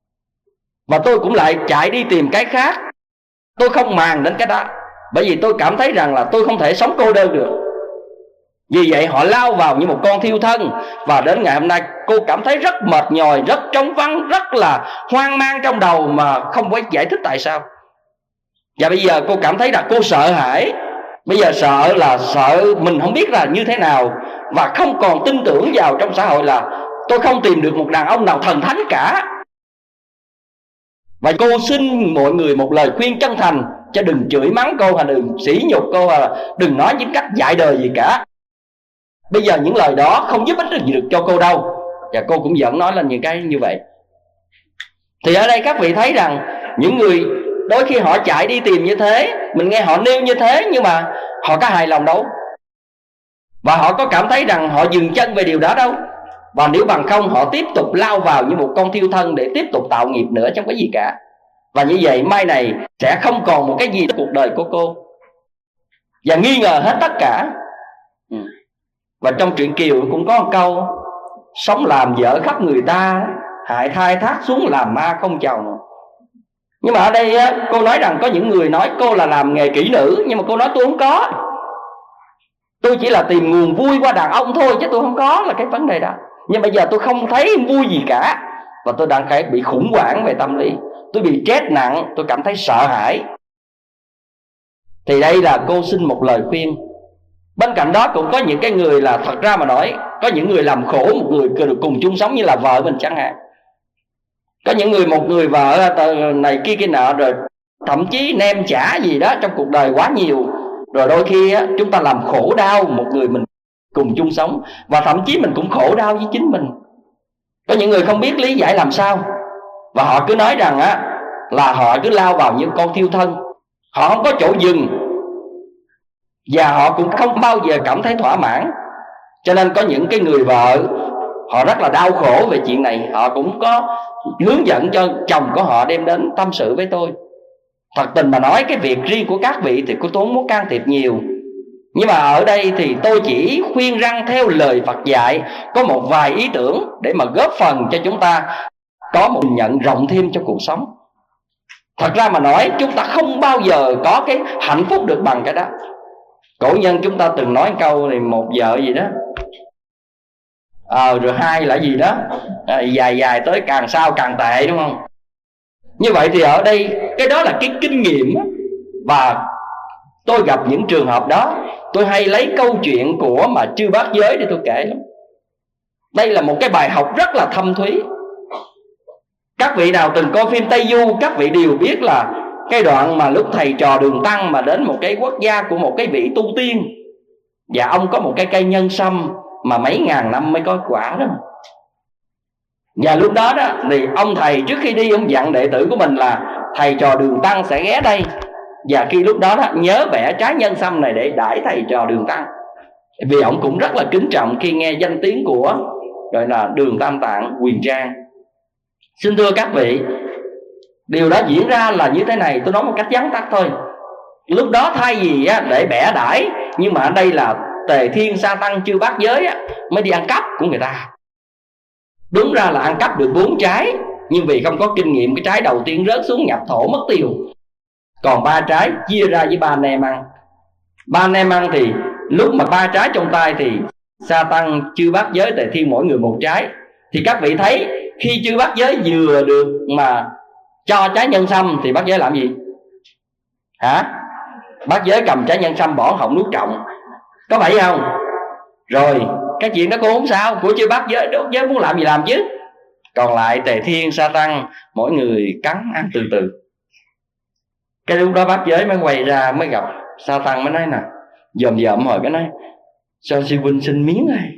Và tôi cũng lại chạy đi tìm cái khác. Tôi không màng đến cái đó, bởi vì tôi cảm thấy rằng là tôi không thể sống cô đơn được. Vì vậy họ lao vào như một con thiêu thân. Và đến ngày hôm nay cô cảm thấy rất mệt nhòi, rất trống vắng, rất là hoang mang trong đầu mà không có giải thích tại sao. Và bây giờ cô cảm thấy là cô sợ hãi. Bây giờ sợ là sợ mình không biết là như thế nào, và không còn tin tưởng vào trong xã hội là tôi không tìm được một đàn ông nào thần thánh cả. Và cô xin mọi người một lời khuyên chân thành, cho đừng chửi mắng cô, hay đừng sỉ nhục cô, hay đừng nói những cách dạy đời gì cả. Bây giờ những lời đó không giúp ích được gì được cho cô đâu. Và cô cũng vẫn nói lên những cái như vậy. Thì ở đây các vị thấy rằng những người đôi khi họ chạy đi tìm như thế, mình nghe họ nêu như thế, nhưng mà họ có hài lòng đâu, và họ có cảm thấy rằng họ dừng chân về điều đó đâu. Và nếu bằng không họ tiếp tục lao vào như một con thiêu thân để tiếp tục tạo nghiệp nữa, chẳng có gì cả. Và như vậy mai này sẽ không còn một cái gì trong cuộc đời của cô, và nghi ngờ hết tất cả. Và trong truyện Kiều cũng có một câu: sống làm vợ khắp người ta, hại thai thác xuống làm ma không chồng. Nhưng mà ở đây cô nói rằng có những người nói cô là làm nghề kỹ nữ, nhưng mà cô nói tôi không có. Tôi chỉ là tìm nguồn vui qua đàn ông thôi, chứ tôi không có là cái vấn đề đó. Nhưng bây giờ tôi không thấy vui gì cả, và tôi đang phải bị khủng hoảng về tâm lý. Tôi bị stress nặng, tôi cảm thấy sợ hãi. Thì đây là cô xin một lời khuyên. Bên cạnh đó cũng có những cái người là thật ra mà nói, có những người làm khổ một người được cùng chung sống, như là vợ mình chẳng hạn. Có những người, một người vợ này kia kia nọ, rồi thậm chí nem chả gì đó trong cuộc đời quá nhiều. Rồi đôi khi chúng ta làm khổ đau một người mình cùng chung sống, và thậm chí mình cũng khổ đau với chính mình. Có những người không biết lý giải làm sao, và họ cứ nói rằng là họ cứ lao vào những con thiêu thân. Họ không có chỗ dừng, và họ cũng không bao giờ cảm thấy thỏa mãn. Cho nên có những cái người vợ họ rất là đau khổ về chuyện này. Họ cũng có hướng dẫn cho chồng của họ đem đến tâm sự với tôi. Thật tình mà nói, cái việc riêng của các vị thì tôi không muốn can thiệp nhiều. Nhưng mà ở đây thì tôi chỉ khuyên răn theo lời Phật dạy, có một vài ý tưởng để mà góp phần cho chúng ta có một nhận rộng thêm trong cuộc sống. Thật ra mà nói, chúng ta không bao giờ có cái hạnh phúc được bằng cái đó. Cổ nhân chúng ta từng nói câu này, một vợ gì đó, rồi hai là gì đó, dài dài tới càng sau càng tệ, đúng không? Như vậy thì ở đây cái đó là cái kinh nghiệm. Và tôi gặp những trường hợp đó, tôi hay lấy câu chuyện của mà Chư Bát Giới để tôi kể lắm. Đây là một cái bài học rất là thâm thúy. Các vị nào từng coi phim Tây Du, các vị đều biết là cái đoạn mà lúc thầy trò Đường Tăng mà đến một cái quốc gia của một cái vị tu tiên, và ông có một cái cây nhân sâm mà mấy ngàn năm mới có quả đó. Và lúc đó đó thì ông thầy trước khi đi, ông dặn đệ tử của mình là thầy trò Đường Tăng sẽ ghé đây, và khi lúc đó đó nhớ vẽ trái nhân sâm này để đãi thầy trò Đường Tăng. Vì ông cũng rất là kính trọng khi nghe danh tiếng của gọi là Đường Tam Tạng Huyền Trang. Xin thưa các vị, điều đó diễn ra là như thế này, tôi nói một cách vắn tắt thôi. Lúc đó thay vì để bẻ đãi, nhưng mà ở đây là Tề Thiên Sa Tăng Chư Bát Giới mới đi ăn cắp của người ta. Đúng ra là ăn cắp được 4 trái, nhưng vì không có kinh nghiệm, cái trái đầu tiên rớt xuống nhập thổ mất tiêu. Còn 3 trái chia ra với 3 anh em ăn. 3 anh em ăn thì lúc mà 3 trái trong tay thì Sa Tăng Chư Bát Giới Tề Thiên mỗi người 1 trái. Thì các vị thấy khi Chư Bát Giới vừa được mà cho trái nhân sâm thì Bát Giới làm gì? Bát Giới cầm trái nhân sâm bỏ họng nuốt trọng, có phải không? Rồi cái chuyện đó cũng không sao, của Chư Bát Giới muốn làm gì làm chứ. Còn lại Tề Thiên Sa Tăng mỗi người cắn ăn từ từ. Cái lúc đó Bát Giới mới quay ra mới gặp Sa Tăng, mới nói nè, dòm hồi cái nói cho sư huynh xin miếng này.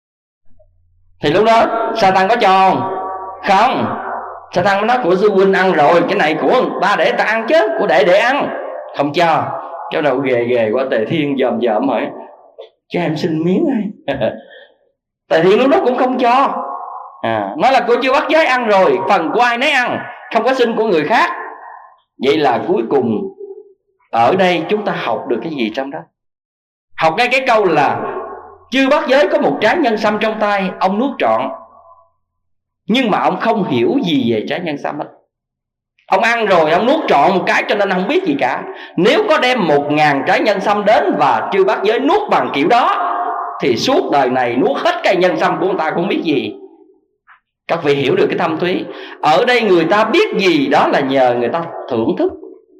Thì lúc đó Sa Tăng có cho không? Không. Sa Tăng mới nói của sư huynh ăn rồi, cái này của ba để ta ăn chứ, của để ăn. Không cho. Cái đầu ghề qua Tề Thiên dòm hỏi cho em xin miếng này. Tề Thiên lúc đó cũng không cho. Nói là cô chưa Bát Giới ăn rồi, phần của ai nấy ăn, không có xin của người khác. Vậy là cuối cùng ở đây chúng ta học được cái gì trong đó? Học ngay cái câu là Chư Bát Giới có 1 trái nhân sâm trong tay, ông nuốt trọn, nhưng mà ông không hiểu gì về trái nhân sâm hết. Ông ăn rồi ông nuốt trọn một cái cho nên ông không biết gì cả. Nếu có đem 1000 trái nhân sâm đến và Chư Bát Giới nuốt bằng kiểu đó thì suốt đời này nuốt hết cây nhân sâm của người ta cũng biết gì. Các vị hiểu được cái thâm thúy. Ở đây người ta biết gì đó là nhờ người ta thưởng thức.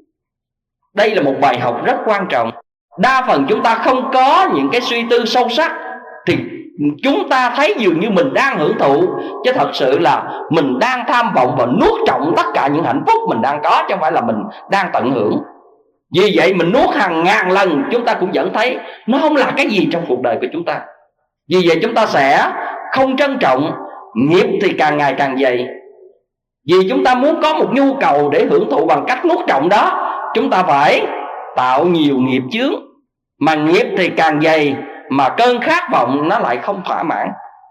Đây là một bài học rất quan trọng. Đa phần chúng ta không có những cái suy tư sâu sắc thì chúng ta thấy dường như mình đang hưởng thụ, chứ thật sự là mình đang tham vọng và nuốt trọn tất cả những hạnh phúc mình đang có, chứ không phải là mình đang tận hưởng. Vì vậy mình nuốt hàng ngàn lần chúng ta cũng vẫn thấy nó không là cái gì trong cuộc đời của chúng ta. Vì vậy chúng ta sẽ không trân trọng, nghiệp thì càng ngày càng dày. Vì chúng ta muốn có một nhu cầu để hưởng thụ bằng cách nuốt trọn đó, chúng ta phải tạo nhiều nghiệp chướng. Mà nghiệp thì càng dày mà cơn khát vọng nó lại không thỏa mãn.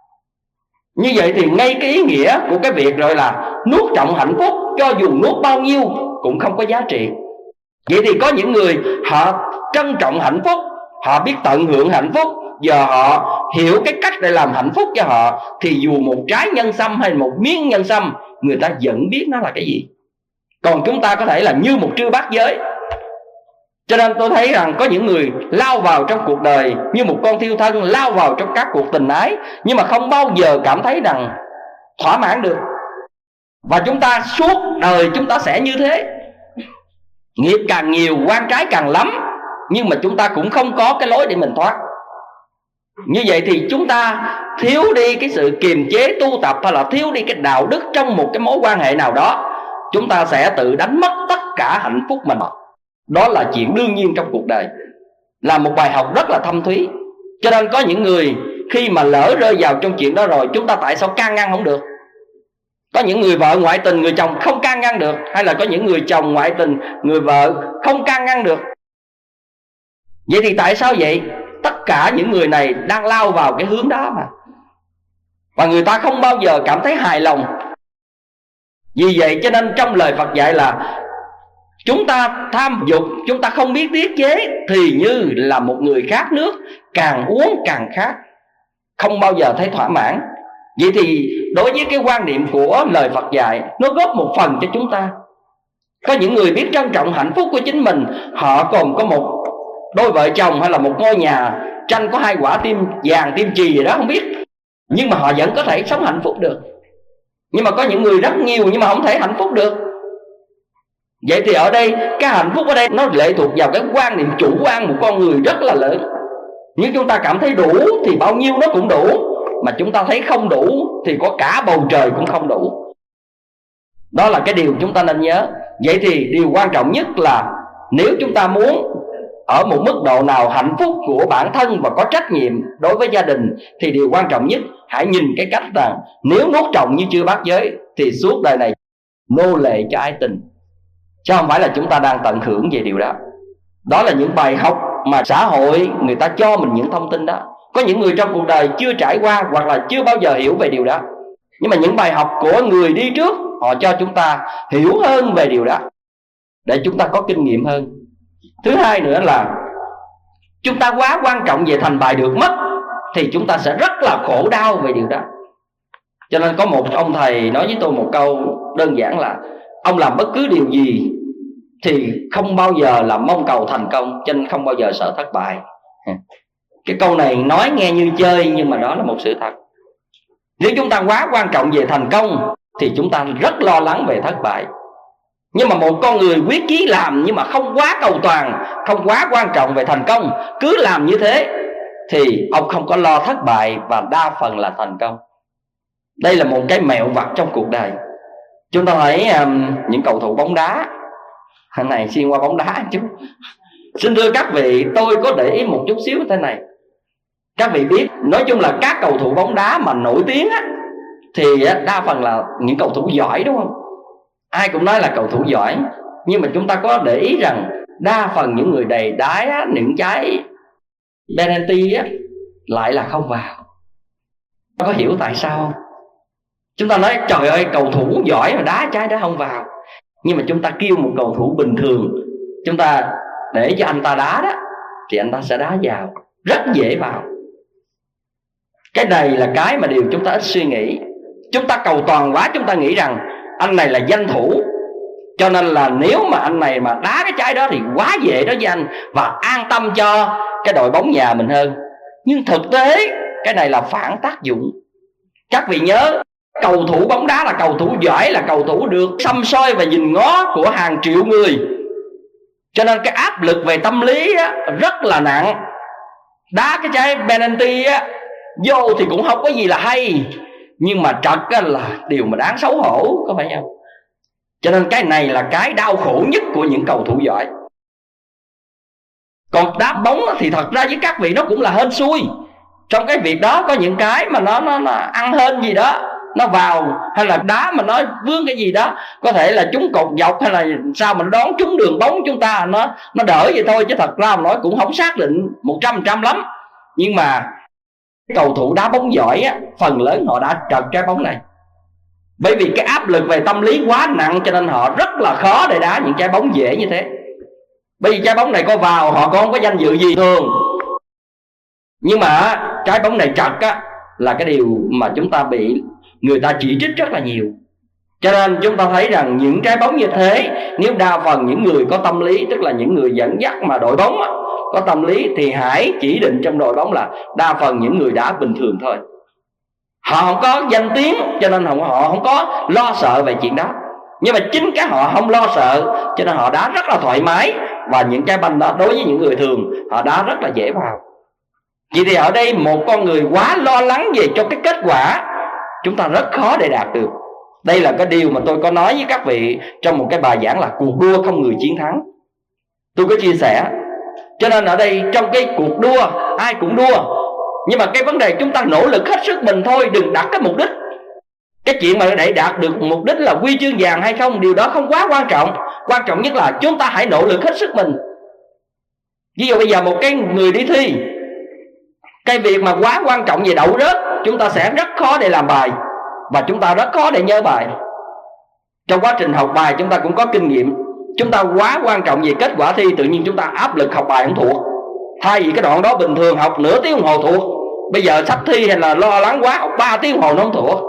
Như vậy thì ngay cái ý nghĩa của cái việc rồi là nuốt trọn hạnh phúc, cho dù nuốt bao nhiêu cũng không có giá trị. Vậy thì có những người họ trân trọng hạnh phúc, họ biết tận hưởng hạnh phúc, giờ họ hiểu cái cách để làm hạnh phúc cho họ, thì dù 1 trái nhân sâm hay 1 miếng nhân sâm người ta vẫn biết nó là cái gì. Còn chúng ta có thể là như một Chư Bát Giới. Cho nên tôi thấy rằng có những người lao vào trong cuộc đời như một con thiêu thân, lao vào trong các cuộc tình ái, nhưng mà không bao giờ cảm thấy rằng thỏa mãn được. Và chúng ta suốt đời chúng ta sẽ như thế. Nghiệp càng nhiều, oan trái càng lắm, nhưng mà chúng ta cũng không có cái lối để mình thoát. Như vậy thì chúng ta thiếu đi cái sự kiềm chế tu tập, hay là thiếu đi cái đạo đức trong một cái mối quan hệ nào đó, chúng ta sẽ tự đánh mất tất cả hạnh phúc mình. Đó là chuyện đương nhiên trong cuộc đời, là một bài học rất là thâm thúy. Cho nên có những người khi mà lỡ rơi vào trong chuyện đó rồi, chúng ta tại sao can ngăn không được? Có những người vợ ngoại tình người chồng không can ngăn được, hay là có những người chồng ngoại tình người vợ không can ngăn được. Vậy thì tại sao vậy? Tất cả những người này đang lao vào cái hướng đó mà, và người ta không bao giờ cảm thấy hài lòng. Vì vậy cho nên trong lời Phật dạy là chúng ta tham dục, chúng ta không biết tiết chế, thì như là một người khát nước, càng uống càng khát, không bao giờ thấy thỏa mãn. Vậy thì đối với cái quan niệm của lời Phật dạy, nó góp một phần cho chúng ta. Có những người biết trân trọng hạnh phúc của chính mình, họ còn có một đôi vợ chồng hay là một ngôi nhà tranh có 2 quả tim vàng tim chì gì đó không biết, nhưng mà họ vẫn có thể sống hạnh phúc được. Nhưng mà có những người rất nhiều nhưng mà không thể hạnh phúc được. Vậy thì ở đây cái hạnh phúc ở đây nó lệ thuộc vào cái quan niệm chủ quan một con người rất là lớn. Nếu chúng ta cảm thấy đủ thì bao nhiêu nó cũng đủ, mà chúng ta thấy không đủ thì có cả bầu trời cũng không đủ. Đó là cái điều chúng ta nên nhớ. Vậy thì điều quan trọng nhất là nếu chúng ta muốn ở một mức độ nào hạnh phúc của bản thân và có trách nhiệm đối với gia đình, thì điều quan trọng nhất hãy nhìn cái cách rằng nếu nuốt trọn như chưa bát giới thì suốt đời này nô lệ cho ái tình, chứ không phải là chúng ta đang tận hưởng về điều đó. Đó là những bài học mà xã hội người ta cho mình những thông tin đó. Có những người trong cuộc đời chưa trải qua hoặc là chưa bao giờ hiểu về điều đó, nhưng mà những bài học của người đi trước họ cho chúng ta hiểu hơn về điều đó, để chúng ta có kinh nghiệm hơn. Thứ hai nữa là chúng ta quá quan trọng về thành bại được mất thì chúng ta sẽ rất là khổ đau về điều đó. Cho nên có một ông thầy nói với tôi một câu đơn giản là ông làm bất cứ điều gì thì không bao giờ là mong cầu thành công, cho nên không bao giờ sợ thất bại. Cái câu này nói nghe như chơi, nhưng mà đó là một sự thật. Nếu chúng ta quá quan trọng về thành công thì chúng ta rất lo lắng về thất bại. Nhưng mà một con người quyết chí làm nhưng mà không quá cầu toàn, không quá quan trọng về thành công, cứ làm như thế thì ông không có lo thất bại và đa phần là thành công. Đây là một cái mẹo vặt trong cuộc đời. Chúng ta thấy những cầu thủ bóng đá, hôm này xuyên qua bóng đá chút. Xin thưa các vị, tôi có để ý một chút xíu thế này. Các vị biết, nói chung là các cầu thủ bóng đá mà nổi tiếng á, thì đa phần là những cầu thủ giỏi, đúng không? Ai cũng nói là cầu thủ giỏi, nhưng mà chúng ta có để ý rằng đa phần những người đầy đái á, những trái penalty á, lại là không vào. Có hiểu tại sao không? Chúng ta nói trời ơi cầu thủ giỏi mà đá trái đó không vào, nhưng mà chúng ta kêu một cầu thủ bình thường, chúng ta để cho anh ta đá đó, thì anh ta sẽ đá vào, rất dễ vào. Cái này là cái mà điều chúng ta ít suy nghĩ. Chúng ta cầu toàn quá, chúng ta nghĩ rằng anh này là danh thủ, cho nên là nếu mà anh này mà đá cái trái đó thì quá dễ đối với anh, và an tâm cho cái đội bóng nhà mình hơn. Nhưng thực tế cái này là phản tác dụng. Các vị nhớ, cầu thủ bóng đá là cầu thủ giỏi, là cầu thủ được săm soi và nhìn ngó của hàng triệu người, cho nên cái áp lực về tâm lý á, rất là nặng. Đá cái trái penalty á, vô thì cũng không có gì là hay, nhưng mà trật á, là điều mà đáng xấu hổ, có phải không? Cho nên cái này là cái đau khổ nhất của những cầu thủ giỏi. Còn đá bóng thì thật ra với các vị nó cũng là hên xui. Trong cái việc đó có những cái mà nó ăn hên gì đó, nó vào, hay là đá mà nó vướng cái gì đó, có thể là trúng cột dọc hay là sao mà nó đón trúng đường bóng chúng ta, nó đỡ vậy thôi, chứ thật ra mà nói cũng không xác định 100% lắm. Nhưng mà cầu thủ đá bóng giỏi á, phần lớn họ đã trật trái bóng này, bởi vì cái áp lực về tâm lý quá nặng, cho nên họ rất là khó để đá những trái bóng dễ như thế. Bởi vì trái bóng này có vào họ cũng không có danh dự gì thường, nhưng mà trái bóng này trật á, là cái điều mà chúng ta bị người ta chỉ trích rất là nhiều. Cho nên chúng ta thấy rằng những trái bóng như thế, nếu đa phần những người có tâm lý, tức là những người dẫn dắt mà đội bóng á, có tâm lý, thì hãy chỉ định trong đội bóng là đa phần những người đá bình thường thôi. Họ không có danh tiếng, cho nên họ không có lo sợ về chuyện đó. Nhưng mà chính cái họ không lo sợ, cho nên họ đá rất là thoải mái, và những trái banh đó đối với những người thường họ đá rất là dễ vào. Vậy thì ở đây một con người quá lo lắng về cho cái kết quả, chúng ta rất khó để đạt được. Đây là cái điều mà tôi có nói với các vị trong một cái bài giảng là cuộc đua không người chiến thắng. Tôi có chia sẻ. Cho nên ở đây trong cái cuộc đua ai cũng đua, nhưng mà cái vấn đề chúng ta nỗ lực hết sức mình thôi, đừng đặt cái mục đích. Cái chuyện mà để đạt được mục đích là huy chương vàng hay không, điều đó không quá quan trọng. Quan trọng nhất là chúng ta hãy nỗ lực hết sức mình. Ví dụ bây giờ một cái người đi thi, cái việc mà quá quan trọng về đậu rớt, chúng ta sẽ rất khó để làm bài, và chúng ta rất khó để nhớ bài. Trong quá trình học bài chúng ta cũng có kinh nghiệm. Chúng ta quá quan trọng về kết quả thi, tự nhiên chúng ta áp lực học bài không thuộc. Thay vì cái đoạn đó bình thường học nửa tiếng đồng hồ thuộc, bây giờ sắp thi hay là lo lắng quá học 3 tiếng đồng hồ nó không thuộc.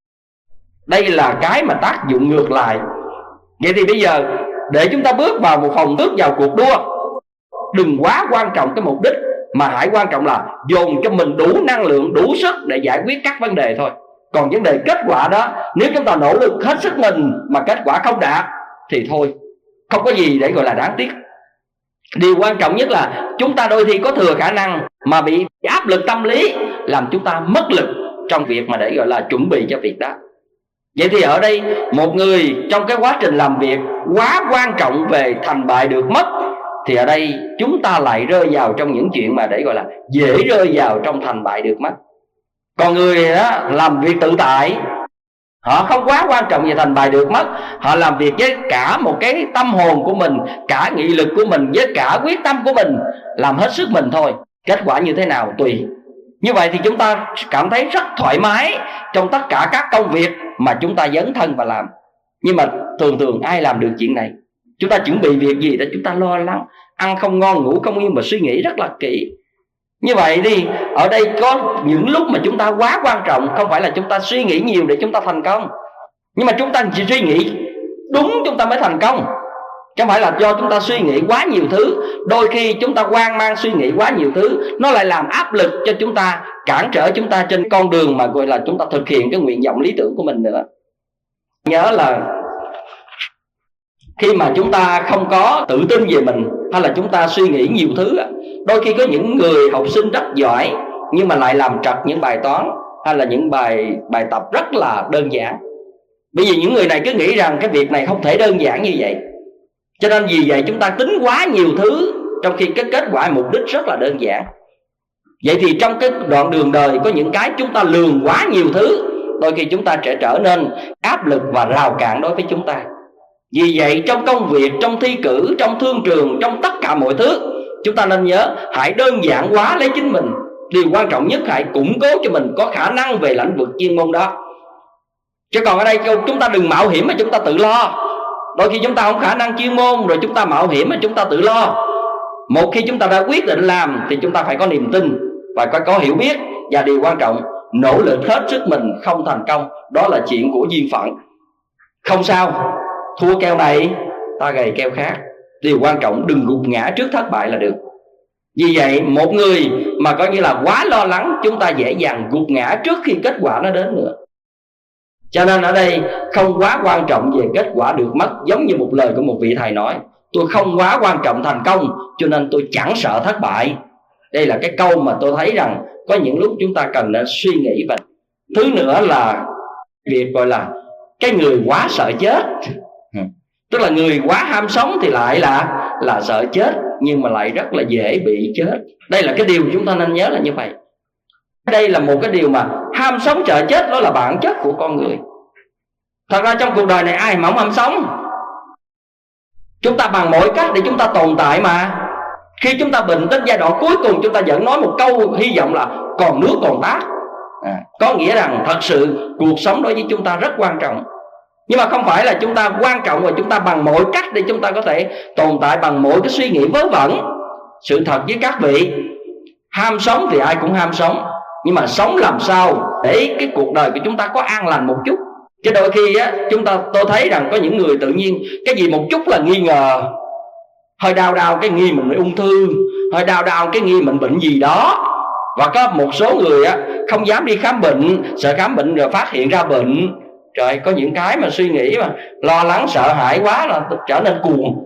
Đây là cái mà tác dụng ngược lại. Vậy thì bây giờ để chúng ta bước vào một phòng, bước vào cuộc đua, đừng quá quan trọng cái mục đích, mà hãy quan trọng là dồn cho mình đủ năng lượng, đủ sức để giải quyết các vấn đề thôi. Còn vấn đề kết quả đó, nếu chúng ta nỗ lực hết sức mình mà kết quả không đạt thì thôi, không có gì để gọi là đáng tiếc. Điều quan trọng nhất là chúng ta đôi khi có thừa khả năng mà bị áp lực tâm lý, làm chúng ta mất lực trong việc mà để gọi là chuẩn bị cho việc đó. Vậy thì ở đây một người trong cái quá trình làm việc quá quan trọng về thành bại được mất, thì ở đây chúng ta lại rơi vào trong những chuyện mà để gọi là dễ rơi vào trong thành bại được mất. Còn người đó làm việc tự tại, họ không quá quan trọng về thành bài được mất, họ làm việc với cả một cái tâm hồn của mình, cả nghị lực của mình, với cả quyết tâm của mình, làm hết sức mình thôi. Kết quả như thế nào tùy. Như vậy thì chúng ta cảm thấy rất thoải mái trong tất cả các công việc mà chúng ta dấn thân và làm. Nhưng mà thường ai làm được chuyện này? Chúng ta chuẩn bị việc gì đó chúng ta lo lắng, ăn không ngon ngủ không yên, mà suy nghĩ rất là kỹ. Như vậy đi, ở đây có những lúc mà chúng ta quá quan trọng, không phải là chúng ta suy nghĩ nhiều để chúng ta thành công, nhưng mà chúng ta chỉ suy nghĩ đúng chúng ta mới thành công. Không phải là do chúng ta suy nghĩ quá nhiều thứ. Đôi khi chúng ta hoang mang suy nghĩ quá nhiều thứ, nó lại làm áp lực cho chúng ta, cản trở chúng ta trên con đường mà gọi là chúng ta thực hiện cái nguyện vọng lý tưởng của mình nữa. Nhớ là khi mà chúng ta không có tự tin về mình, hay là chúng ta suy nghĩ nhiều thứ, đôi khi có những người học sinh rất giỏi nhưng mà lại làm trật những bài toán hay là những bài tập rất là đơn giản. Bởi vì những người này cứ nghĩ rằng cái việc này không thể đơn giản như vậy, cho nên vì vậy chúng ta tính quá nhiều thứ, trong khi cái kết quả mục đích rất là đơn giản. Vậy thì trong cái đoạn đường đời có những cái chúng ta lường quá nhiều thứ, đôi khi chúng ta sẽ trở nên áp lực và rào cản đối với chúng ta. Vì vậy trong công việc, trong thi cử, trong thương trường, trong tất cả mọi thứ, chúng ta nên nhớ hãy đơn giản hóa lấy chính mình. Điều quan trọng nhất hãy củng cố cho mình có khả năng về lĩnh vực chuyên môn đó. Chứ còn ở đây chúng ta đừng mạo hiểm mà chúng ta tự lo. Đôi khi chúng ta không khả năng chuyên môn rồi chúng ta mạo hiểm mà chúng ta tự lo. Một khi chúng ta đã quyết định làm thì chúng ta phải có niềm tin và phải có hiểu biết. Và điều quan trọng, nỗ lực hết sức mình không thành công, đó là chuyện của duyên phận. Không sao, thua keo này ta gầy keo khác. Điều quan trọng đừng gục ngã trước thất bại là được. Vì vậy một người mà coi như là quá lo lắng, chúng ta dễ dàng gục ngã trước khi kết quả nó đến nữa. Cho nên ở đây không quá quan trọng về kết quả được mất. Giống như một lời của một vị thầy nói, tôi không quá quan trọng thành công cho nên tôi chẳng sợ thất bại. Đây là cái câu mà tôi thấy rằng có những lúc chúng ta cần nên suy nghĩ vậy. Thứ nữa là việc gọi là cái người quá sợ chết. Tức là người quá ham sống thì lại là sợ chết, nhưng mà lại rất là dễ bị chết. Đây là cái điều chúng ta nên nhớ là như vậy. Đây là một cái điều mà ham sống sợ chết, đó là bản chất của con người. Thật ra trong cuộc đời này ai mà không ham sống. Chúng ta bằng mọi cách để chúng ta tồn tại mà. Khi chúng ta bệnh đến giai đoạn cuối cùng, chúng ta vẫn nói một câu hy vọng là còn nước còn tát. Có nghĩa rằng thật sự cuộc sống đối với chúng ta rất quan trọng. Nhưng mà không phải là chúng ta quan trọng và chúng ta bằng mọi cách để chúng ta có thể tồn tại bằng mọi cái suy nghĩ vớ vẩn. Sự thật với các vị, ham sống thì ai cũng ham sống, nhưng mà sống làm sao để cái cuộc đời của chúng ta có an lành một chút. Chứ đôi khi á, tôi thấy rằng có những người tự nhiên cái gì một chút là nghi ngờ, hơi đau cái nghi mình bị ung thư, hơi đau cái nghi mình bệnh gì đó. Và có một số người á, không dám đi khám bệnh, sợ khám bệnh rồi phát hiện ra bệnh. Trời, có những cái mà suy nghĩ mà lo lắng sợ hãi quá là trở nên cuồng.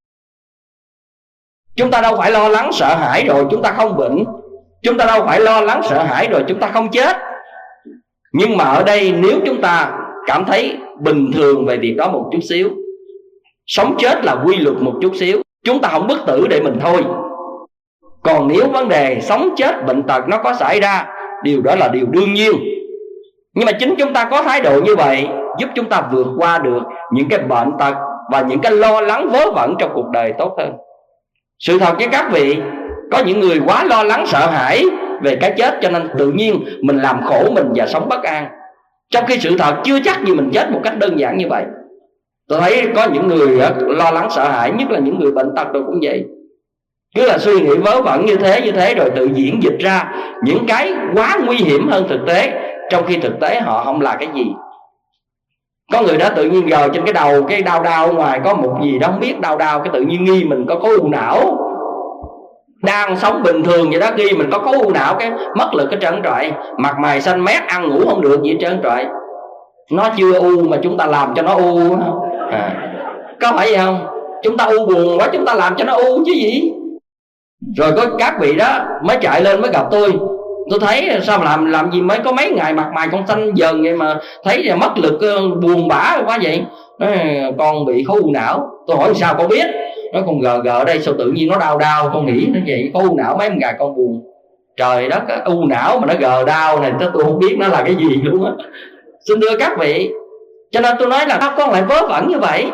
Chúng ta đâu phải lo lắng sợ hãi rồi chúng ta không bệnh, chúng ta đâu phải lo lắng sợ hãi rồi chúng ta không chết. Nhưng mà ở đây nếu chúng ta cảm thấy bình thường về việc đó một chút xíu, sống chết là quy luật một chút xíu, chúng ta không bất tử để mình thôi. Còn nếu vấn đề sống chết bệnh tật nó có xảy ra, điều đó là điều đương nhiên. Nhưng mà chính chúng ta có thái độ như vậy giúp chúng ta vượt qua được những cái bệnh tật và những cái lo lắng vớ vẩn trong cuộc đời tốt hơn. Sự thật với các vị, có những người quá lo lắng sợ hãi về cái chết, cho nên tự nhiên mình làm khổ mình và sống bất an. Trong khi sự thật chưa chắc gì mình chết một cách đơn giản như vậy. Tôi thấy có những người lo lắng sợ hãi, nhất là những người bệnh tật rồi cũng vậy. Cứ là suy nghĩ vớ vẩn như thế rồi tự diễn dịch ra những cái quá nguy hiểm hơn thực tế, trong khi thực tế họ không là cái gì. Có người đó tự nhiên gờ trên cái đầu, cái đau ngoài có một gì đó không biết đau, cái tự nhiên nghi mình có khối u não. Đang sống bình thường vậy đó, nghi mình có khối u não, cái mất lực cái trơn trọi, mặt mày xanh mét, ăn ngủ không được gì trơn trọi. Nó chưa u mà chúng ta làm cho nó u. Có phải vậy không? Chúng ta u buồn quá chúng ta làm cho nó u chứ gì. Rồi có các vị đó mới chạy lên mới gặp tôi thấy sao mà làm gì mới có mấy ngày mặt mày con xanh dần vậy mà thấy là mất lực, buồn bã quá vậy. Nói con bị khối u não. Tôi hỏi sao con biết? Nói con gờ ở đây sao tự nhiên nó đau, con nghĩ nó vậy, khối u não mấy ngày con buồn. Trời đất, u não mà nó gờ đau này tôi không biết nó là cái gì luôn á. Xin thưa các vị, cho nên tôi nói là sao con lại vớ vẩn như vậy?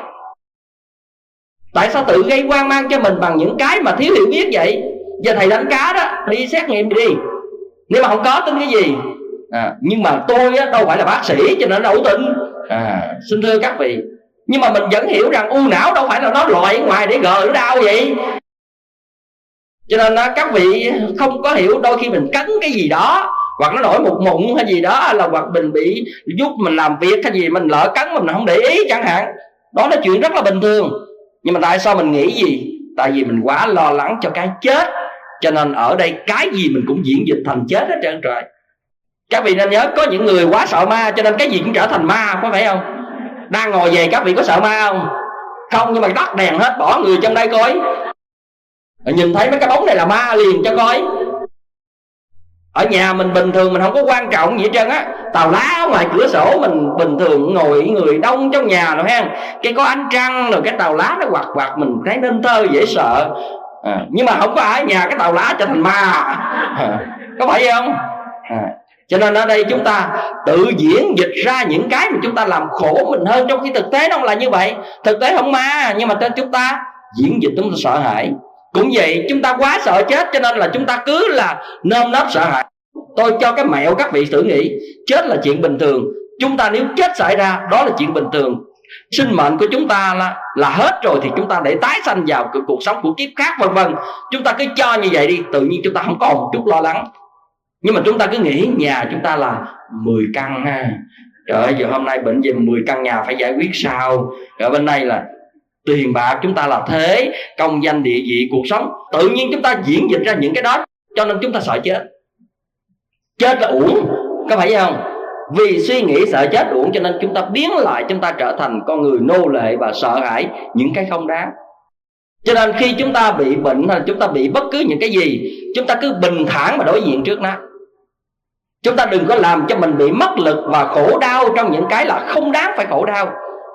Tại sao tự gây hoang mang cho mình bằng những cái mà thiếu hiểu biết vậy? Giờ thầy đánh cá đó, đi xét nghiệm đi, nếu mà không có tính cái gì. Nhưng mà tôi á, đâu phải là bác sĩ cho nên đâu tin. Xin thưa các vị, nhưng mà mình vẫn hiểu rằng u não đâu phải là nó lòi ở ngoài để gờ nó đau vậy. Cho nên các vị không có hiểu, đôi khi mình cấn cái gì đó, hoặc nó nổi một mụn hay gì đó, là hoặc mình bị giúp mình làm việc hay gì, mình lỡ cấn mình không để ý chẳng hạn. Đó là chuyện rất là bình thường. Nhưng mà tại sao mình nghĩ gì? Tại vì mình quá lo lắng cho cái chết, cho nên ở đây cái gì mình cũng diễn dịch thành chết hết trơn trời. Các vị nên nhớ, có những người quá sợ ma cho nên cái gì cũng trở thành ma, có phải không? Đang ngồi về các vị có sợ ma không? Không, nhưng mà tắt đèn hết, bỏ người trong đây coi, nhìn thấy mấy cái bóng này là ma liền cho coi. Ở nhà mình bình thường mình không có quan trọng gì hết trơn á, tàu lá ngoài cửa sổ mình bình thường ngồi người đông trong nhà rồi ha, cái có ánh trăng rồi cái tàu lá nó quạt quạt mình thấy nên thơ dễ sợ. Nhưng mà không có ở nhà cái tàu lá trở thành ma, có phải không? Cho nên ở đây chúng ta tự diễn dịch ra những cái mà chúng ta làm khổ mình hơn, trong khi thực tế nó không là như vậy. Thực tế không ma, nhưng mà chúng ta diễn dịch, chúng ta sợ hãi. Cũng vậy, chúng ta quá sợ chết cho nên là chúng ta cứ là nơm nớp sợ hãi. Tôi cho cái mẹo các vị thử nghĩ, chết là chuyện bình thường. Chúng ta nếu chết xảy ra, đó là chuyện bình thường. Sinh mệnh của chúng ta là hết rồi thì chúng ta để tái sanh vào cuộc sống của kiếp khác vân vân. Chúng ta cứ cho như vậy đi, tự nhiên chúng ta không còn một chút lo lắng. Nhưng mà chúng ta cứ nghĩ nhà chúng ta là 10 căn ha, trời ơi giờ hôm nay bệnh về 10 căn nhà phải giải quyết sao. Ở bên đây là tiền bạc, chúng ta là thế, công danh địa vị, cuộc sống. Tự nhiên chúng ta diễn dịch ra những cái đó, cho nên chúng ta sợ chết. Chết là uổng, có phải không? Vì suy nghĩ sợ chết uổng cho nên chúng ta biến lại, chúng ta trở thành con người nô lệ và sợ hãi những cái không đáng. Cho nên khi chúng ta bị bệnh hay chúng ta bị bất cứ những cái gì, chúng ta cứ bình thản mà đối diện trước nó. Chúng ta đừng có làm cho mình bị mất lực và khổ đau trong những cái là không đáng phải khổ đau.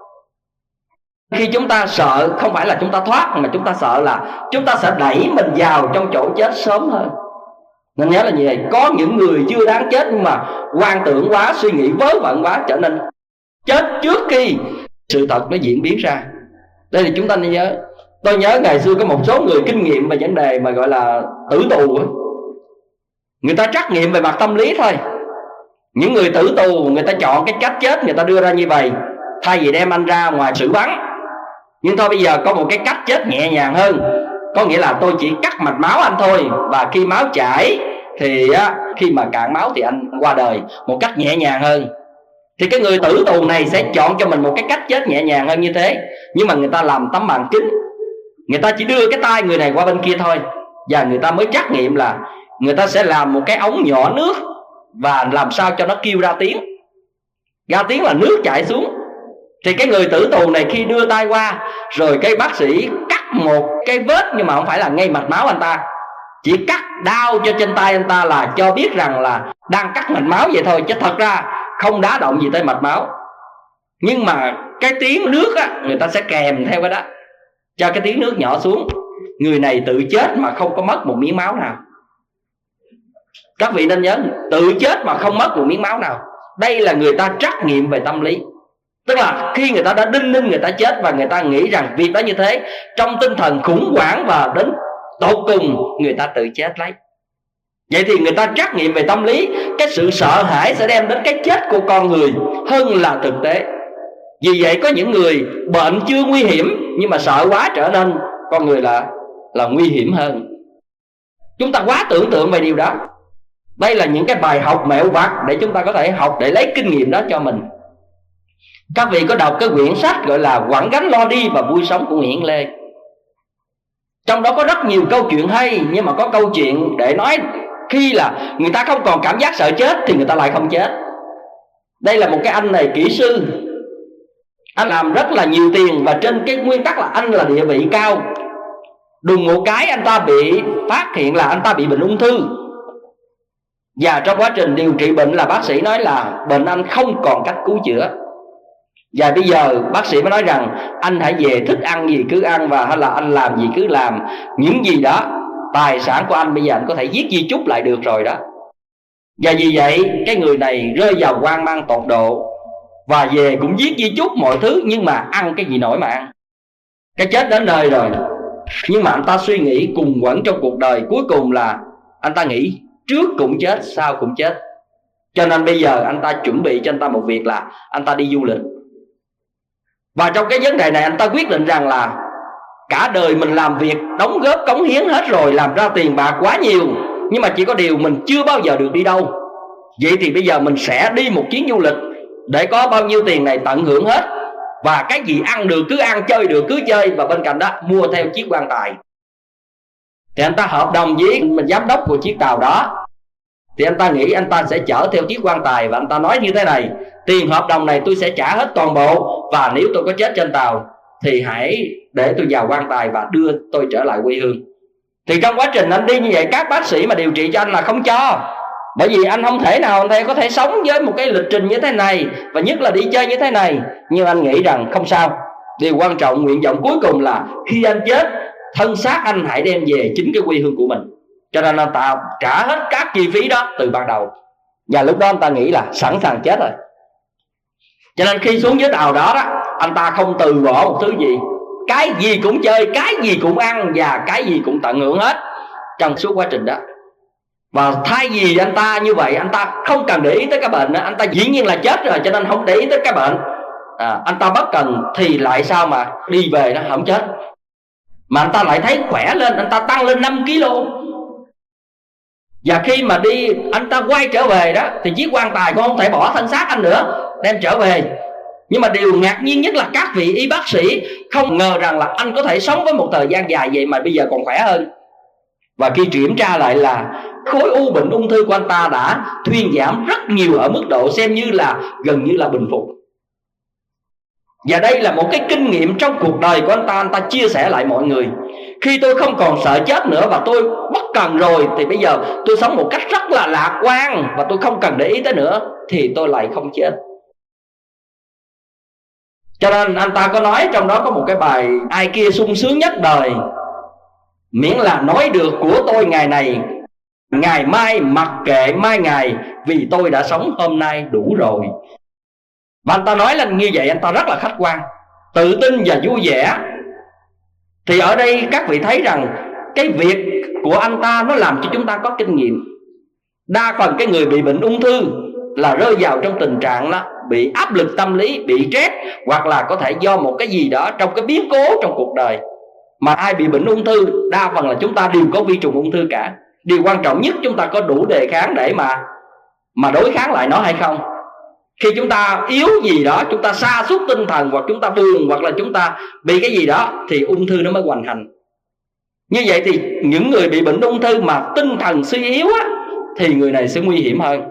Khi chúng ta sợ không phải là chúng ta thoát, mà chúng ta sợ là chúng ta sẽ đẩy mình vào trong chỗ chết sớm hơn. Nên nhớ là như vậy, có những người chưa đáng chết nhưng mà hoang tưởng quá, suy nghĩ vớ vẩn quá, trở nên chết trước khi sự thật nó diễn biến ra. Đây là chúng ta nên nhớ. Tôi nhớ ngày xưa có một số người kinh nghiệm về vấn đề mà gọi là tử tù. Người ta trắc nghiệm về mặt tâm lý thôi. Những người tử tù, người ta chọn cái cách chết, người ta đưa ra như vậy: thay vì đem anh ra ngoài xử bắn, nhưng thôi bây giờ có một cái cách chết nhẹ nhàng hơn. Có nghĩa là tôi chỉ cắt mạch máu anh thôi, và khi máu chảy thì khi mà cạn máu thì anh qua đời một cách nhẹ nhàng hơn. Thì cái người tử tù này sẽ chọn cho mình một cái cách chết nhẹ nhàng hơn như thế. Nhưng mà người ta làm tấm màn kính, người ta chỉ đưa cái tay người này qua bên kia thôi, và người ta mới trắc nghiệm là người ta sẽ làm một cái ống nhỏ nước và làm sao cho nó kêu ra tiếng. Ra tiếng là nước chảy xuống. Thì cái người tử tù này khi đưa tay qua, rồi cái bác sĩ cắt một cái vết, nhưng mà không phải là ngay mạch máu anh ta, chỉ cắt đau cho trên tay anh ta là cho biết rằng là đang cắt mạch máu vậy thôi, chứ thật ra không đá động gì tới mạch máu. Nhưng mà cái tiếng nước á, người ta sẽ kèm theo cái đó, cho cái tiếng nước nhỏ xuống. Người này tự chết mà không có mất một miếng máu nào. Các vị nên nhớ, tự chết mà không mất một miếng máu nào. Đây là người ta trắc nghiệm về tâm lý. Tức là khi người ta đã đinh ninh người ta chết, và người ta nghĩ rằng việc đó như thế, trong tinh thần khủng hoảng và đến tột cùng người ta tự chết lấy. Vậy thì người ta trắc nghiệm về tâm lý, cái sự sợ hãi sẽ đem đến cái chết của con người hơn là thực tế. Vì vậy có những người bệnh chưa nguy hiểm, nhưng mà sợ quá trở nên con người là nguy hiểm hơn. Chúng ta quá tưởng tượng về điều đó. Đây là những cái bài học mẹo vặt để chúng ta có thể học, để lấy kinh nghiệm đó cho mình. Các vị có đọc cái quyển sách gọi là Quẳng gánh lo đi và vui sống của Nguyễn Lê. Trong đó có rất nhiều câu chuyện hay, nhưng mà có câu chuyện để nói khi là người ta không còn cảm giác sợ chết thì người ta lại không chết. Đây là một cái anh này kỹ sư, anh làm rất là nhiều tiền, và trên cái nguyên tắc là anh là địa vị cao. Đùng một cái anh ta bị phát hiện là anh ta bị bệnh ung thư. Và trong quá trình điều trị bệnh là bác sĩ nói là bệnh anh không còn cách cứu chữa. Và bây giờ bác sĩ mới nói rằng anh hãy về, thích ăn gì cứ ăn, và hay là anh làm gì cứ làm, những gì đó tài sản của anh bây giờ anh có thể viết di chúc lại được rồi đó. Và vì vậy cái người này rơi vào hoang mang tột độ, và về cũng viết di chúc mọi thứ, nhưng mà ăn cái gì nổi mà ăn. Cái chết đến nơi rồi, nhưng mà anh ta suy nghĩ cùng quẩn trong cuộc đời. Cuối cùng là anh ta nghĩ trước cũng chết, sau cũng chết. Cho nên bây giờ anh ta chuẩn bị cho anh ta một việc là anh ta đi du lịch. Và trong cái vấn đề này anh ta quyết định rằng là cả đời mình làm việc đóng góp cống hiến hết rồi, làm ra tiền bạc quá nhiều, nhưng mà chỉ có điều mình chưa bao giờ được đi đâu. Vậy thì bây giờ mình sẽ đi một chuyến du lịch, để có bao nhiêu tiền này tận hưởng hết, và cái gì ăn được cứ ăn, chơi được cứ chơi, và bên cạnh đó mua theo chiếc quan tài. Thì anh ta hợp đồng với giám đốc của chiếc tàu đó. Thì anh ta nghĩ anh ta sẽ chở theo chiếc quan tài, và anh ta nói như thế này: tiền hợp đồng này tôi sẽ trả hết toàn bộ, và nếu tôi có chết trên tàu thì hãy để tôi vào quan tài và đưa tôi trở lại quê hương. Thì trong quá trình anh đi như vậy, các bác sĩ mà điều trị cho anh là không cho. Bởi vì anh không thể nào anh có thể sống với một cái lịch trình như thế này, và nhất là đi chơi như thế này. Nhưng anh nghĩ rằng không sao. Điều quan trọng, nguyện vọng cuối cùng là khi anh chết, thân xác anh hãy đem về chính cái quê hương của mình. Cho nên anh ta trả hết các chi phí đó từ ban đầu. Và lúc đó anh ta nghĩ là sẵn sàng chết rồi. Cho nên khi xuống dưới tàu đó, anh ta không từ bỏ một thứ gì. Cái gì cũng chơi, cái gì cũng ăn, và cái gì cũng tận hưởng hết trong suốt quá trình đó. Và thay vì anh ta như vậy, anh ta không cần để ý tới cái bệnh nữa. Anh ta dĩ nhiên là chết rồi, cho nên không để ý tới cái bệnh. Anh ta bất cần thì lại sao mà đi về nó không chết, mà anh ta lại thấy khỏe lên, anh ta tăng lên 5 kg. Và khi mà đi, anh ta quay trở về đó, thì chiếc quan tài cũng không thể bỏ thân xác anh nữa, đem trở về. Nhưng mà điều ngạc nhiên nhất là các vị y bác sĩ không ngờ rằng là anh có thể sống với một thời gian dài vậy mà bây giờ còn khỏe hơn. Và khi kiểm tra lại là khối u bệnh ung thư của anh ta đã thuyên giảm rất nhiều, ở mức độ xem như là gần như là bình phục. Và đây là một cái kinh nghiệm trong cuộc đời của anh ta chia sẻ lại mọi người. Khi tôi không còn sợ chết nữa và tôi bất cần rồi, thì bây giờ tôi sống một cách rất là lạc quan, và tôi không cần để ý tới nữa, thì tôi lại không chết. Cho nên anh ta có nói trong đó có một cái bài: ai kia sung sướng nhất đời, miễn là nói được của tôi ngày này, ngày mai mặc kệ mai ngày, vì tôi đã sống hôm nay đủ rồi. Và anh ta nói lên như vậy, anh ta rất là khách quan, tự tin và vui vẻ. Thì ở đây các vị thấy rằng cái việc của anh ta nó làm cho chúng ta có kinh nghiệm. Đa phần cái người bị bệnh ung thư là rơi vào trong tình trạng đó, bị áp lực tâm lý, bị stress, hoặc là có thể do một cái gì đó trong cái biến cố trong cuộc đời. Mà ai bị bệnh ung thư, đa phần là chúng ta đều có vi trùng ung thư cả. Điều quan trọng nhất chúng ta có đủ đề kháng để mà đối kháng lại nó hay không. Khi chúng ta yếu gì đó, chúng ta sa sút tinh thần, hoặc chúng ta buồn, hoặc là chúng ta bị cái gì đó, thì ung thư nó mới hoành hành. Như vậy thì những người bị bệnh ung thư mà tinh thần suy yếu á, thì người này sẽ nguy hiểm hơn.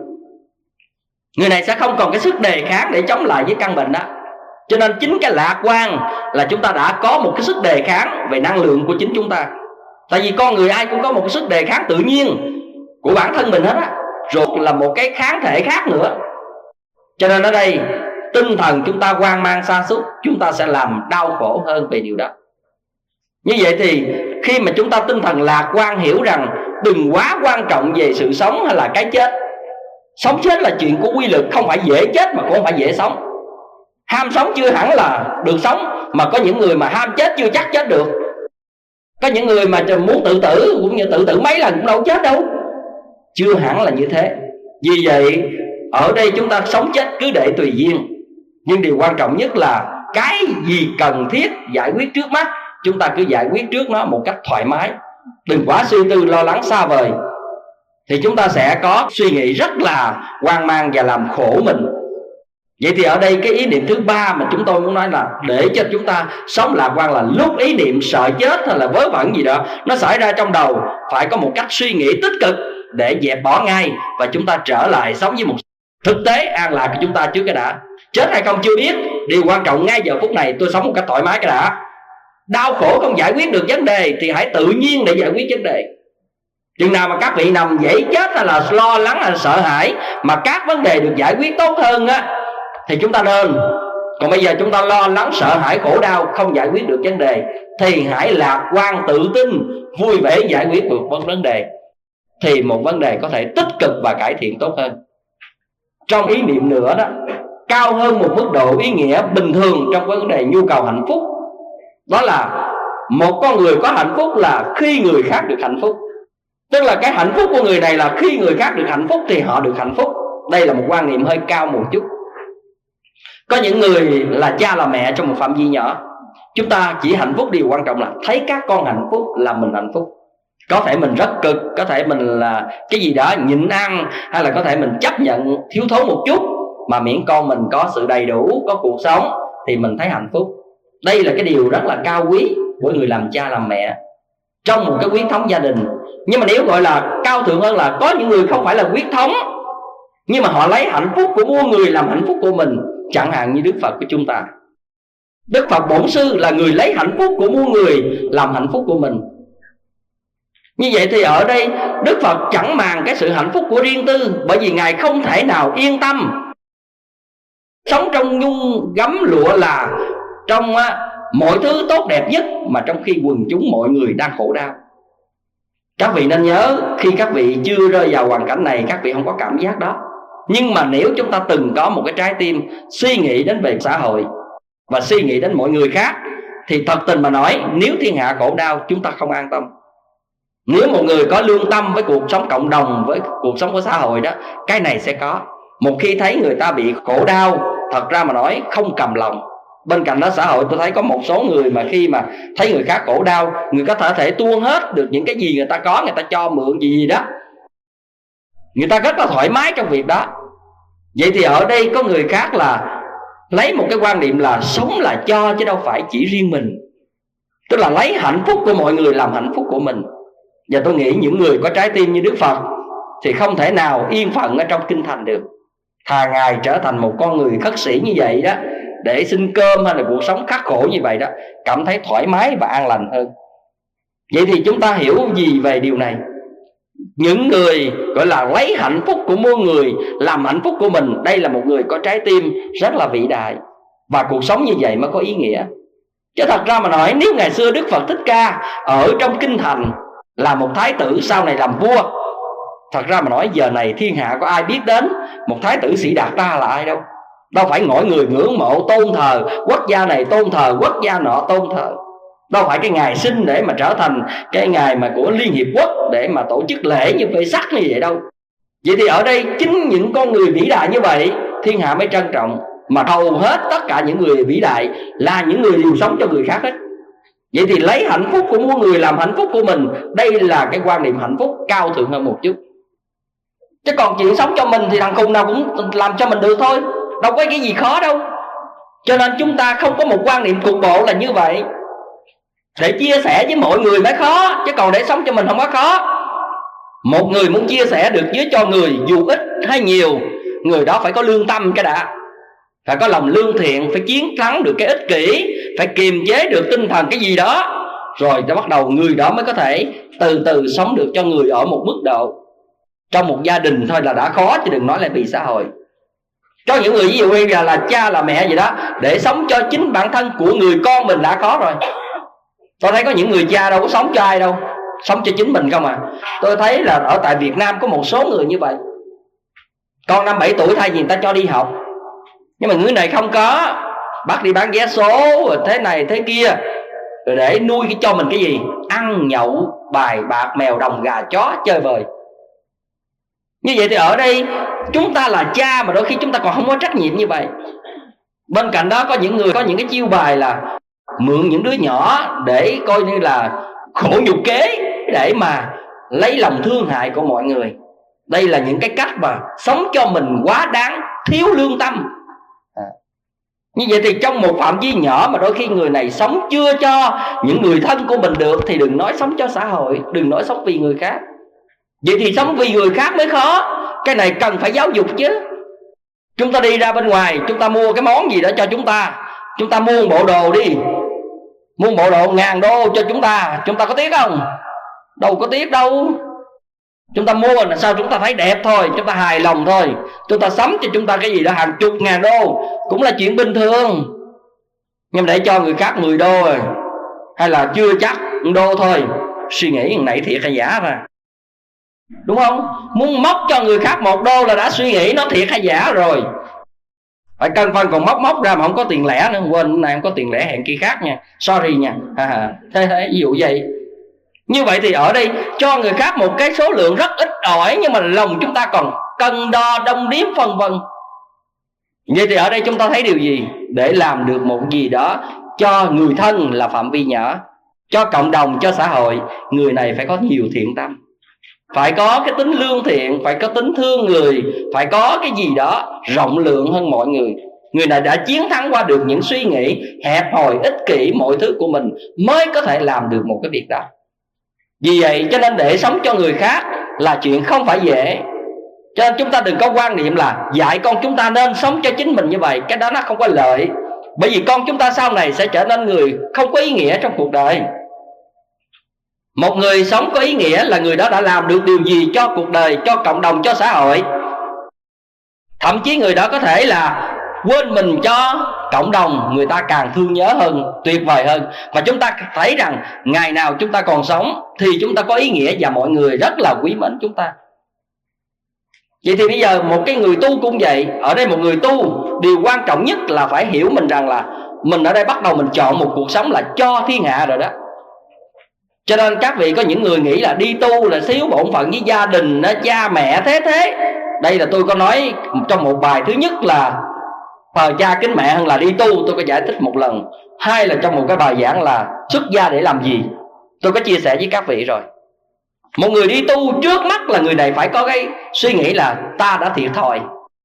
Người này sẽ không còn cái sức đề kháng để chống lại với căn bệnh đó. Cho nên chính cái lạc quan là chúng ta đã có một cái sức đề kháng về năng lượng của chính chúng ta. Tại vì con người ai cũng có một cái sức đề kháng tự nhiên của bản thân mình hết á, rồi là một cái kháng thể khác nữa. Cho nên ở đây tinh thần chúng ta hoang mang sa sút, chúng ta sẽ làm đau khổ hơn về điều đó. Như vậy thì khi mà chúng ta tinh thần lạc quan, hiểu rằng đừng quá quan trọng về sự sống hay là cái chết. Sống chết là chuyện của quy luật, không phải dễ chết mà cũng không phải dễ sống. Ham sống chưa hẳn là được sống, mà có những người mà ham chết chưa chắc chết được. Có những người mà muốn tự tử cũng như tự tử mấy lần cũng đâu chết đâu. Chưa hẳn là như thế. Vì vậy ở đây chúng ta sống chết cứ để tùy duyên. Nhưng điều quan trọng nhất là cái gì cần thiết giải quyết trước mắt, chúng ta cứ giải quyết trước nó một cách thoải mái. Đừng quá suy tư lo lắng xa vời, thì chúng ta sẽ có suy nghĩ rất là hoang mang và làm khổ mình. Vậy thì ở đây cái ý niệm thứ ba mà chúng tôi muốn nói là để cho chúng ta sống lạc quan là lúc ý niệm sợ chết hay là vớ vẩn gì đó nó xảy ra trong đầu, phải có một cách suy nghĩ tích cực để dẹp bỏ ngay, và chúng ta trở lại sống với một thực tế an lạc của chúng ta trước cái đã. Chết hay không chưa biết, điều quan trọng ngay giờ phút này tôi sống một cách thoải mái cái đã. Đau khổ không giải quyết được vấn đề thì hãy tự nhiên để giải quyết vấn đề. Chừng nào mà các vị nằm dãy chết hay là lo lắng hay là sợ hãi mà các vấn đề được giải quyết tốt hơn á, thì chúng ta nên Còn bây giờ chúng ta lo lắng, sợ hãi, khổ đau, không giải quyết được vấn đề, thì hãy lạc quan, tự tin, vui vẻ giải quyết được vấn đề, thì một vấn đề có thể tích cực và cải thiện tốt hơn. Trong ý niệm nữa đó, cao hơn một mức độ ý nghĩa bình thường trong vấn đề nhu cầu hạnh phúc, đó là một con người có hạnh phúc là khi người khác được hạnh phúc. Tức là cái hạnh phúc của người này là khi người khác được hạnh phúc thì họ được hạnh phúc. Đây là một quan niệm hơi cao một chút. Có những người là cha là mẹ trong một phạm vi nhỏ, chúng ta chỉ hạnh phúc, điều quan trọng là thấy các con hạnh phúc là mình hạnh phúc. Có thể mình rất cực, có thể mình là cái gì đó nhịn ăn, hay là có thể mình chấp nhận thiếu thốn một chút, mà miễn con mình có sự đầy đủ, có cuộc sống thì mình thấy hạnh phúc. Đây là cái điều rất là cao quý của người làm cha làm mẹ trong một cái huyết thống gia đình. Nhưng mà nếu gọi là cao thượng hơn là có những người không phải là huyết thống, nhưng mà họ lấy hạnh phúc của muôn người làm hạnh phúc của mình. Chẳng hạn như Đức Phật của chúng ta, Đức Phật Bổn Sư là người lấy hạnh phúc của muôn người làm hạnh phúc của mình. Như vậy thì ở đây Đức Phật chẳng màng cái sự hạnh phúc của riêng tư, bởi vì Ngài không thể nào yên tâm sống trong nhung gấm lụa là trong mọi thứ tốt đẹp nhất, mà trong khi quần chúng mọi người đang khổ đau. Các vị nên nhớ, khi các vị chưa rơi vào hoàn cảnh này, các vị không có cảm giác đó. Nhưng mà nếu chúng ta từng có một cái trái tim suy nghĩ đến về xã hội và suy nghĩ đến mọi người khác, thì thật tình mà nói, nếu thiên hạ khổ đau, chúng ta không an tâm. Nếu một người có lương tâm với cuộc sống cộng đồng, với cuộc sống của xã hội đó, cái này sẽ có. Một khi thấy người ta bị khổ đau, thật ra mà nói không cầm lòng. Bên cạnh đó xã hội tôi thấy có một số người mà khi mà thấy người khác khổ đau, người có thể tuôn hết được những cái gì người ta có, người ta cho mượn gì đó, người ta rất là thoải mái trong việc đó. Vậy thì ở đây có người khác là lấy một cái quan niệm là sống là cho, chứ đâu phải chỉ riêng mình. Tức là lấy hạnh phúc của mọi người làm hạnh phúc của mình. Và tôi nghĩ những người có trái tim như Đức Phật thì không thể nào yên phận ở trong kinh thành được. Thà Ngài trở thành một con người khất sĩ như vậy đó, để xin cơm hay là cuộc sống khắc khổ như vậy đó, cảm thấy thoải mái và an lành hơn. Vậy thì chúng ta hiểu gì về điều này? Những người gọi là lấy hạnh phúc của muôn người làm hạnh phúc của mình, đây là một người có trái tim rất là vĩ đại. Và cuộc sống như vậy mới có ý nghĩa. Chứ thật ra mà nói, nếu ngày xưa Đức Phật Thích Ca ở trong kinh thành là một thái tử, sau này làm vua, thật ra mà nói giờ này thiên hạ có ai biết đến một thái tử Sĩ Đạt Ta là ai đâu. Đâu phải mọi người ngưỡng mộ tôn thờ quốc gia này, tôn thờ quốc gia nọ, tôn thờ. Đâu phải cái ngày sinh để mà trở thành cái ngày mà của Liên Hiệp Quốc để mà tổ chức lễ như Vê Sắc như vậy đâu. Vậy thì ở đây chính những con người vĩ đại như vậy thiên hạ mới trân trọng. Mà hầu hết tất cả những người vĩ đại là những người đều sống cho người khác hết. Vậy thì lấy hạnh phúc của muôn người làm hạnh phúc của mình, đây là cái quan niệm hạnh phúc cao thượng hơn một chút. Chứ còn chuyện sống cho mình thì thằng khùng nào cũng làm cho mình được thôi, đâu có cái gì khó đâu. Cho nên chúng ta không có một quan niệm cục bộ là như vậy. Để chia sẻ với mọi người mới khó, chứ còn để sống cho mình không có khó. Một người muốn chia sẻ được với cho người, dù ít hay nhiều, người đó phải có lương tâm cái đã, phải có lòng lương thiện, phải chiến thắng được cái ích kỷ, phải kiềm chế được tinh thần cái gì đó, rồi đã bắt đầu người đó mới có thể từ từ sống được cho người ở một mức độ. Trong một gia đình thôi là đã khó, chứ đừng nói là vì xã hội. Cho những người ví dụ như là cha là mẹ gì đó, để sống cho chính bản thân của người con mình đã khó rồi. Tôi thấy có những người cha đâu có sống cho ai đâu, sống cho chính mình không à. Tôi thấy là ở tại Việt Nam có một số người như vậy. Con 5-7 tuổi thay vì người ta cho đi học, nhưng mà người này không có, bắt đi bán vé số rồi thế này thế kia, rồi để nuôi cho mình cái gì? Ăn nhậu bài bạc, mèo đồng gà chó chơi bời. Như vậy thì ở đây chúng ta là cha mà đôi khi chúng ta còn không có trách nhiệm như vậy. Bên cạnh đó có những người có những cái chiêu bài là mượn những đứa nhỏ để coi như là khổ nhục kế, để mà lấy lòng thương hại của mọi người. Đây là những cái cách mà sống cho mình quá đáng, thiếu lương tâm. Như vậy thì trong một phạm vi nhỏ mà đôi khi người này sống chưa cho những người thân của mình được, thì đừng nói sống cho xã hội, đừng nói sống vì người khác. Vậy thì sống vì người khác mới khó. Cái này cần phải giáo dục chứ. Chúng ta đi ra bên ngoài, chúng ta mua cái món gì đó cho chúng ta mua một bộ đồ đi, mua một bộ đồ $1000 cho chúng ta có tiếc không? Đâu có tiếc đâu. Chúng ta mua là sao chúng ta thấy đẹp thôi, chúng ta hài lòng thôi. Chúng ta sắm cho chúng ta cái gì đó hàng chục ngàn đô cũng là chuyện bình thường. Nhưng để cho người khác 10 đô rồi, hay là chưa chắc 1 đô thôi, suy nghĩ này thiệt hay giả ra, đúng không? Muốn móc cho người khác 1 đô là đã suy nghĩ nó thiệt hay giả rồi. Phải cân phân còn móc ra mà không có tiền lẻ nữa. Quên, này không có tiền lẻ, hẹn kia khác nha, sorry nha. Thế ví dụ vậy. Như vậy thì ở đây cho người khác một cái số lượng rất ít ỏi, nhưng mà lòng chúng ta còn cân đo đong đếm phân vân. Vậy thì ở đây chúng ta thấy điều gì? Để làm được một gì đó cho người thân là phạm vi nhỏ, cho cộng đồng, cho xã hội, người này phải có nhiều thiện tâm, phải có cái tính lương thiện, phải có tính thương người, phải có cái gì đó rộng lượng hơn mọi người. Người này đã chiến thắng qua được những suy nghĩ hẹp hòi, ích kỷ, mọi thứ của mình, mới có thể làm được một cái việc đó. Vì vậy cho nên để sống cho người khác là chuyện không phải dễ. Cho nên chúng ta đừng có quan niệm là dạy con chúng ta nên sống cho chính mình như vậy. Cái đó nó không có lợi. Bởi vì con chúng ta sau này sẽ trở nên người không có ý nghĩa trong cuộc đời. Một người sống có ý nghĩa là người đó đã làm được điều gì cho cuộc đời, cho cộng đồng, cho xã hội. Thậm chí người đó có thể là quên mình cho cộng đồng, người ta càng thương nhớ hơn, tuyệt vời hơn. Và chúng ta thấy rằng ngày nào chúng ta còn sống thì chúng ta có ý nghĩa, và mọi người rất là quý mến chúng ta. Vậy thì bây giờ một cái người tu cũng vậy. Ở đây một người tu, điều quan trọng nhất là phải hiểu mình rằng là mình ở đây bắt đầu mình chọn một cuộc sống là cho thiên hạ rồi đó. Cho nên các vị có những người nghĩ là đi tu là thiếu bổn phận với gia đình, cha mẹ thế. Đây là tôi có nói trong một bài. Thứ nhất là thờ cha kính mẹ hơn là đi tu, tôi có giải thích một lần. Hai là trong một cái bài giảng là xuất gia để làm gì, tôi có chia sẻ với các vị rồi. Một người đi tu trước mắt là người này phải có cái suy nghĩ là ta đã thiệt thòi,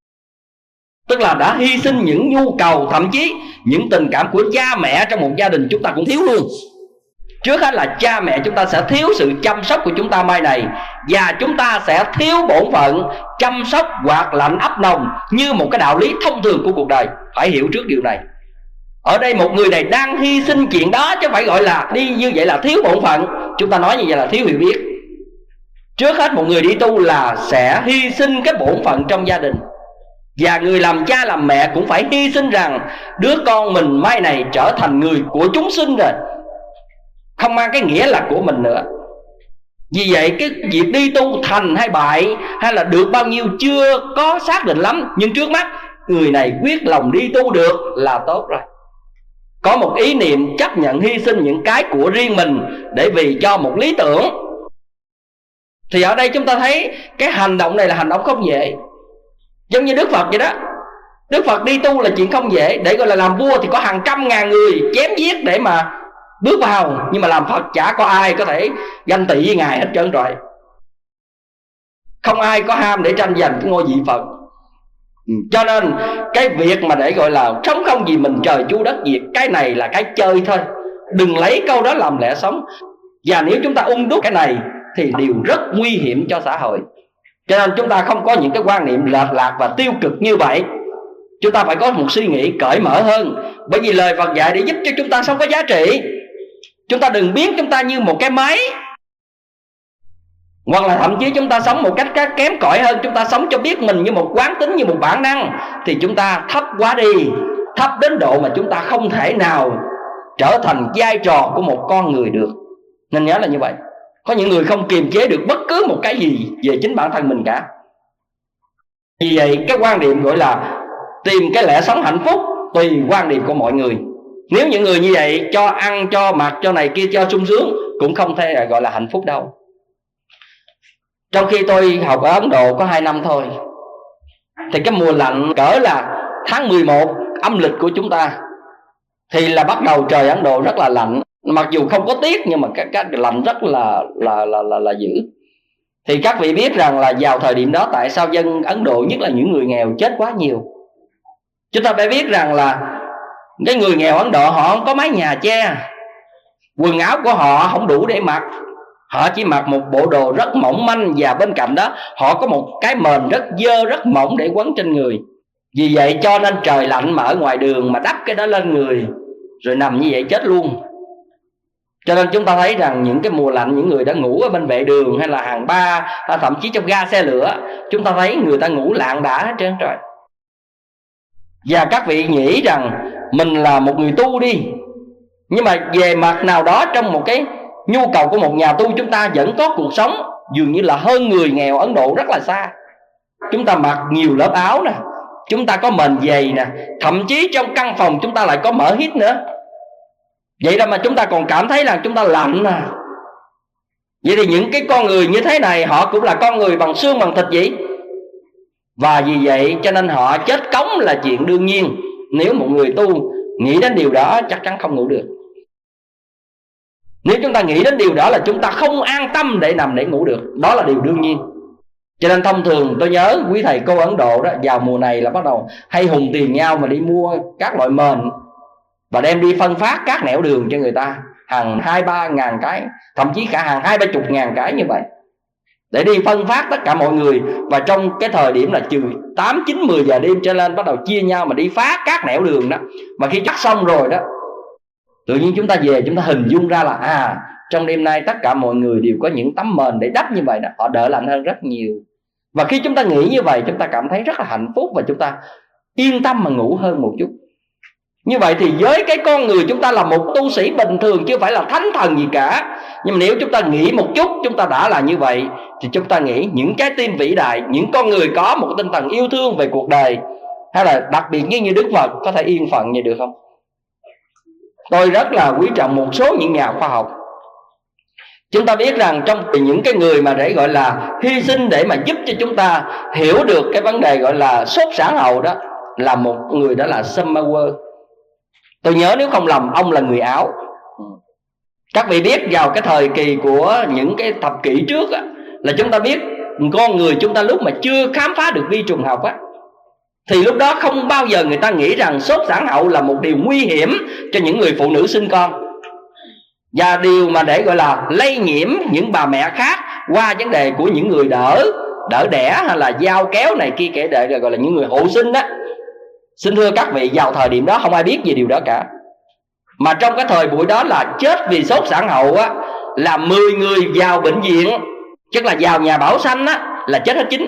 tức là đã hy sinh những nhu cầu, thậm chí những tình cảm của cha mẹ trong một gia đình chúng ta cũng thiếu luôn. Trước hết là cha mẹ chúng ta sẽ thiếu sự chăm sóc của chúng ta mai này, và chúng ta sẽ thiếu bổn phận chăm sóc quạt lạnh ấp nồng như một cái đạo lý thông thường của cuộc đời. Phải hiểu trước điều này. Ở đây một người này đang hy sinh chuyện đó, chứ phải gọi là đi như vậy là thiếu bổn phận. Chúng ta nói như vậy là thiếu hiểu biết. Trước hết một người đi tu là sẽ hy sinh cái bổn phận trong gia đình. Và người làm cha làm mẹ cũng phải hy sinh rằng đứa con mình mai này trở thành người của chúng sinh rồi, không mang cái nghĩa là của mình nữa. Vì vậy cái việc đi tu thành hay bại hay là được bao nhiêu chưa có xác định lắm, nhưng trước mắt người này quyết lòng đi tu được là tốt rồi. Có một ý niệm chấp nhận hy sinh những cái của riêng mình để vì cho một lý tưởng. Thì ở đây chúng ta thấy cái hành động này là hành động không dễ. Giống như Đức Phật vậy đó. Đức Phật đi tu là chuyện không dễ. Để gọi là làm vua thì có hàng trăm ngàn người chém giết để mà bước vào. Nhưng mà làm Phật chả có ai có thể ganh tị với Ngài hết trơn rồi. Không ai có ham để tranh giành cái ngôi vị Phật. Cho nên cái việc mà để gọi là sống không vì mình trời chu đất diệt, cái này là cái chơi thôi. Đừng lấy câu đó làm lẽ sống. Và nếu chúng ta ung đúc cái này thì điều rất nguy hiểm cho xã hội. Cho nên chúng ta không có những cái quan niệm lệch lạc và tiêu cực như vậy. Chúng ta phải có một suy nghĩ cởi mở hơn. Bởi vì lời Phật dạy để giúp cho chúng ta sống có giá trị. Chúng ta đừng biến chúng ta như một cái máy, hoặc là thậm chí chúng ta sống một cách kém cỏi hơn. Chúng ta sống cho biết mình như một quán tính, như một bản năng, thì chúng ta thấp quá đi. Thấp đến độ mà chúng ta không thể nào trở thành vai trò của một con người được. Nên nhớ là như vậy. Có những người không kiềm chế được bất cứ một cái gì về chính bản thân mình cả. Vì vậy cái quan điểm gọi là tìm cái lẽ sống hạnh phúc tùy quan điểm của mọi người. Nếu những người như vậy cho ăn, cho mặc, cho này kia, cho sung sướng, cũng không thể gọi là hạnh phúc đâu. Trong khi tôi học ở Ấn Độ có 2 năm thôi, thì cái mùa lạnh cỡ là tháng 11 âm lịch của chúng ta, thì là bắt đầu trời Ấn Độ rất là lạnh. Mặc dù không có tiết nhưng mà cái lạnh rất là dữ. Thì các vị biết rằng là vào thời điểm đó tại sao dân Ấn Độ, nhất là những người nghèo, chết quá nhiều. Chúng ta phải biết rằng là cái người nghèo Ấn Độ họ không có mái nhà che, quần áo của họ không đủ để mặc, họ chỉ mặc một bộ đồ rất mỏng manh, và bên cạnh đó họ có một cái mền rất dơ, rất mỏng để quấn trên người. Vì vậy cho nên trời lạnh mà ở ngoài đường mà đắp cái đó lên người rồi nằm như vậy chết luôn. Cho nên chúng ta thấy rằng những cái mùa lạnh, những người đã ngủ ở bên vệ đường hay là hàng ba, hay thậm chí trong ga xe lửa, chúng ta thấy người ta ngủ lạng đã hết trơn trời. Và các vị nghĩ rằng mình là một người tu đi, nhưng mà về mặt nào đó trong một cái nhu cầu của một nhà tu, chúng ta vẫn có cuộc sống dường như là hơn người nghèo Ấn Độ rất là xa. Chúng ta mặc nhiều lớp áo nè, chúng ta có mền dày nè, thậm chí trong căn phòng chúng ta lại có mở hít nữa. Vậy đó mà chúng ta còn cảm thấy là chúng ta lạnh nè. Vậy thì những cái con người như thế này, họ cũng là con người bằng xương bằng thịt vậy. Và vì vậy cho nên họ chết cống là chuyện đương nhiên. Nếu một người tu nghĩ đến điều đó chắc chắn không ngủ được. Nếu chúng ta nghĩ đến điều đó là chúng ta không an tâm để nằm để ngủ được. Đó là điều đương nhiên. Cho nên thông thường tôi nhớ quý thầy cô Ấn Độ đó, vào mùa này là bắt đầu hay hùng tiền nhau mà đi mua các loại mền và đem đi phân phát các nẻo đường cho người ta, hàng 2-3 ngàn cái, thậm chí cả hàng 20-30 ngàn cái như vậy, để đi phân phát tất cả mọi người. Và trong cái thời điểm là trừ 8-9-10 giờ đêm trở lên, bắt đầu chia nhau mà đi phát các nẻo đường đó. Mà khi chắc xong rồi đó, tự nhiên chúng ta về, chúng ta hình dung ra là trong đêm nay tất cả mọi người đều có những tấm mền để đắp như vậy đó, họ đỡ lạnh hơn rất nhiều. Và khi chúng ta nghĩ như vậy, chúng ta cảm thấy rất là hạnh phúc và chúng ta yên tâm mà ngủ hơn một chút. Như vậy thì với cái con người chúng ta là một tu sĩ bình thường, chứ không phải là thánh thần gì cả. Nhưng mà nếu chúng ta nghĩ một chút, chúng ta đã là như vậy, thì chúng ta nghĩ những trái tim vĩ đại, những con người có một tinh thần yêu thương về cuộc đời, hay là đặc biệt như Đức Phật, có thể yên phận như được không? Tôi rất là quý trọng một số những nhà khoa học. Chúng ta biết rằng trong những cái người mà để gọi là hy sinh để mà giúp cho chúng ta hiểu được cái vấn đề gọi là sốt sản hậu đó, là một người đó là Samawa. Tôi nhớ nếu không lầm ông là người Áo. Các vị biết vào cái thời kỳ của những cái thập kỷ trước á, là chúng ta biết con người chúng ta lúc mà chưa khám phá được vi trùng học á, thì lúc đó không bao giờ người ta nghĩ rằng sốt sản hậu là một điều nguy hiểm cho những người phụ nữ sinh con, và điều mà để gọi là lây nhiễm những bà mẹ khác qua vấn đề của những người đỡ đẻ hay là dao kéo này kia, kể để gọi là những người hộ sinh đó. Xin thưa các vị, vào thời điểm đó không ai biết về điều đó cả. Mà trong cái thời buổi đó là chết vì sốt sản hậu á, là 10 người vào bệnh viện, tức là vào nhà bảo sanh á, là chết hết 9.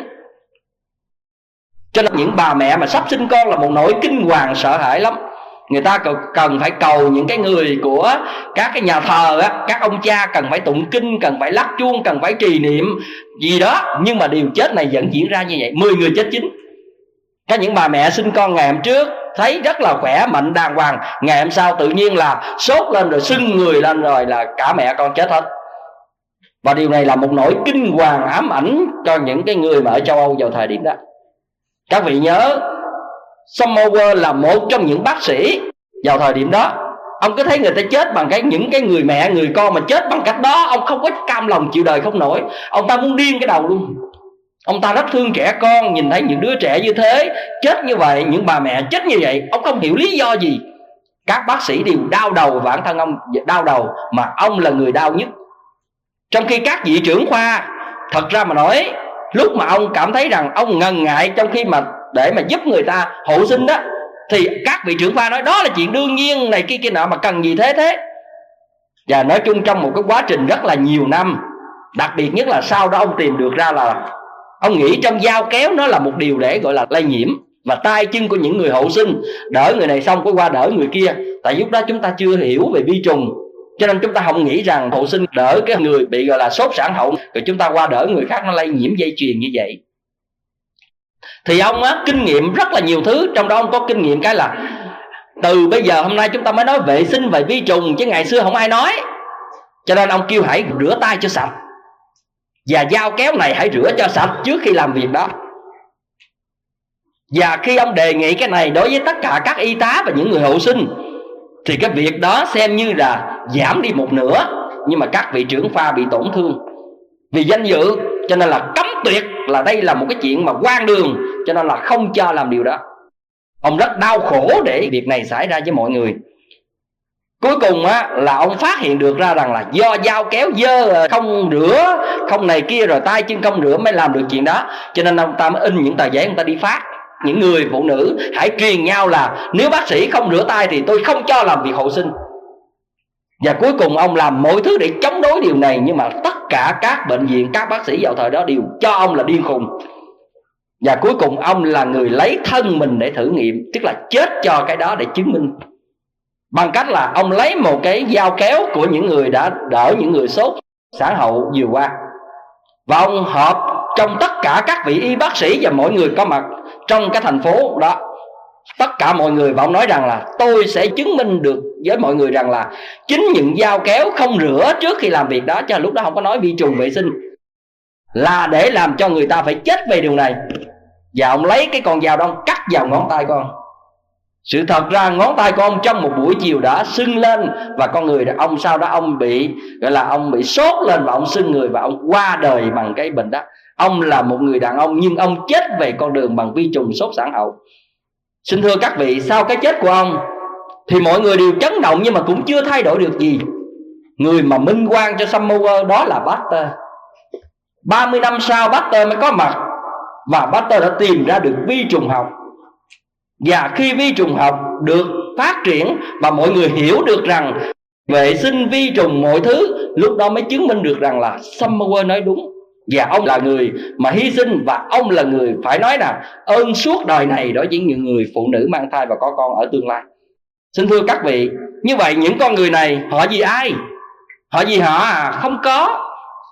Cho nên những bà mẹ mà sắp sinh con là một nỗi kinh hoàng sợ hãi lắm. Người ta cần phải cầu những cái người của các cái nhà thờ á, các ông cha cần phải tụng kinh, cần phải lắc chuông, cần phải trì niệm gì đó. Nhưng mà điều chết này vẫn diễn ra như vậy, 10 người chết 9. Có những bà mẹ sinh con ngày hôm trước thấy rất là khỏe mạnh đàng hoàng, ngày hôm sau tự nhiên là sốt lên rồi sưng người lên rồi là cả mẹ con chết hết. Và điều này là một nỗi kinh hoàng ám ảnh cho những cái người mà ở châu Âu vào thời điểm đó. Các vị nhớ Samoa là một trong những bác sĩ vào thời điểm đó. Ông cứ thấy người ta chết bằng những cái người mẹ người con mà chết bằng cách đó, ông không có cam lòng chịu đời không nổi. Ông ta muốn điên cái đầu luôn. Ông ta rất thương trẻ con, nhìn thấy những đứa trẻ như thế chết như vậy, những bà mẹ chết như vậy, ông không hiểu lý do gì. Các bác sĩ đều đau đầu, bản thân ông đau đầu, mà ông là người đau nhất. Trong khi các vị trưởng khoa, thật ra mà nói, lúc mà ông cảm thấy rằng ông ngần ngại trong khi mà để mà giúp người ta hộ sinh đó, thì các vị trưởng khoa nói đó là chuyện đương nhiên này kia nọ, mà cần gì thế. Và nói chung trong một cái quá trình rất là nhiều năm, đặc biệt nhất là sau đó ông tìm được ra là ông nghĩ trong dao kéo nó là một điều để gọi là lây nhiễm, và tay chân của những người hộ sinh đỡ người này xong có qua đỡ người kia. Tại lúc đó chúng ta chưa hiểu về vi trùng, cho nên chúng ta không nghĩ rằng hộ sinh đỡ cái người bị gọi là sốt sản hậu rồi chúng ta qua đỡ người khác, nó lây nhiễm dây chuyền như vậy. Thì ông á, kinh nghiệm rất là nhiều thứ, trong đó ông có kinh nghiệm cái là từ bây giờ hôm nay chúng ta mới nói vệ sinh về vi trùng, chứ ngày xưa không ai nói. Cho nên ông kêu hãy rửa tay cho sạch, và dao kéo này hãy rửa cho sạch trước khi làm việc đó. Và khi ông đề nghị cái này đối với tất cả các y tá và những người hộ sinh, thì cái việc đó xem như là giảm đi một nửa. Nhưng mà các vị trưởng khoa bị tổn thương vì danh dự, cho nên là cấm tuyệt, là đây là một cái chuyện mà hoang đường, cho nên là không cho làm điều đó. Ông rất đau khổ để việc này xảy ra với mọi người. Cuối cùng á, là ông phát hiện được ra rằng là do dao kéo dơ, không rửa, không này kia, rồi tay chân không rửa mới làm được chuyện đó. Cho nên ông ta mới in những tờ giấy, ông ta đi phát những người phụ nữ hãy truyền nhau là nếu bác sĩ không rửa tay thì tôi không cho làm việc hộ sinh. Và cuối cùng ông làm mọi thứ để chống đối điều này. Nhưng mà tất cả các bệnh viện, các bác sĩ vào thời đó đều cho ông là điên khùng. Và cuối cùng ông là người lấy thân mình để thử nghiệm, tức là chết cho cái đó để chứng minh. Bằng cách là ông lấy một cái dao kéo của những người đã đỡ những người sốt sản hậu vừa qua, và ông họp trong tất cả các vị y bác sĩ và mọi người có mặt trong cái thành phố đó, tất cả mọi người, và ông nói rằng là tôi sẽ chứng minh được với mọi người rằng là chính những dao kéo không rửa trước khi làm việc đó, chứ lúc đó không có nói vi trùng vệ sinh, là để làm cho người ta phải chết về điều này. Và ông lấy cái con dao đó ông cắt vào ngón tay con. Sự thật ra ngón tay của ông trong một buổi chiều đã sưng lên, và con người ông sau đó ông bị gọi là ông bị sốt lên và ông sưng người, và ông qua đời bằng cái bệnh đó. Ông là một người đàn ông nhưng ông chết về con đường bằng vi trùng sốt sản hậu. Xin thưa các vị, sau cái chết của ông thì mọi người đều chấn động, nhưng mà cũng chưa thay đổi được gì. Người mà minh oan cho Samuel đó là Pasteur. 30 năm sau Pasteur mới có mặt, và Pasteur đã tìm ra được vi trùng học. Và khi vi trùng học được phát triển và mọi người hiểu được rằng vệ sinh vi trùng mọi thứ, lúc đó mới chứng minh được rằng là Samuel nói đúng. Và ông là người mà hy sinh, và ông là người phải nói là ơn suốt đời này đối với những người phụ nữ mang thai và có con ở tương lai. Xin thưa các vị, như vậy những con người này họ vì ai? Họ vì họ không có.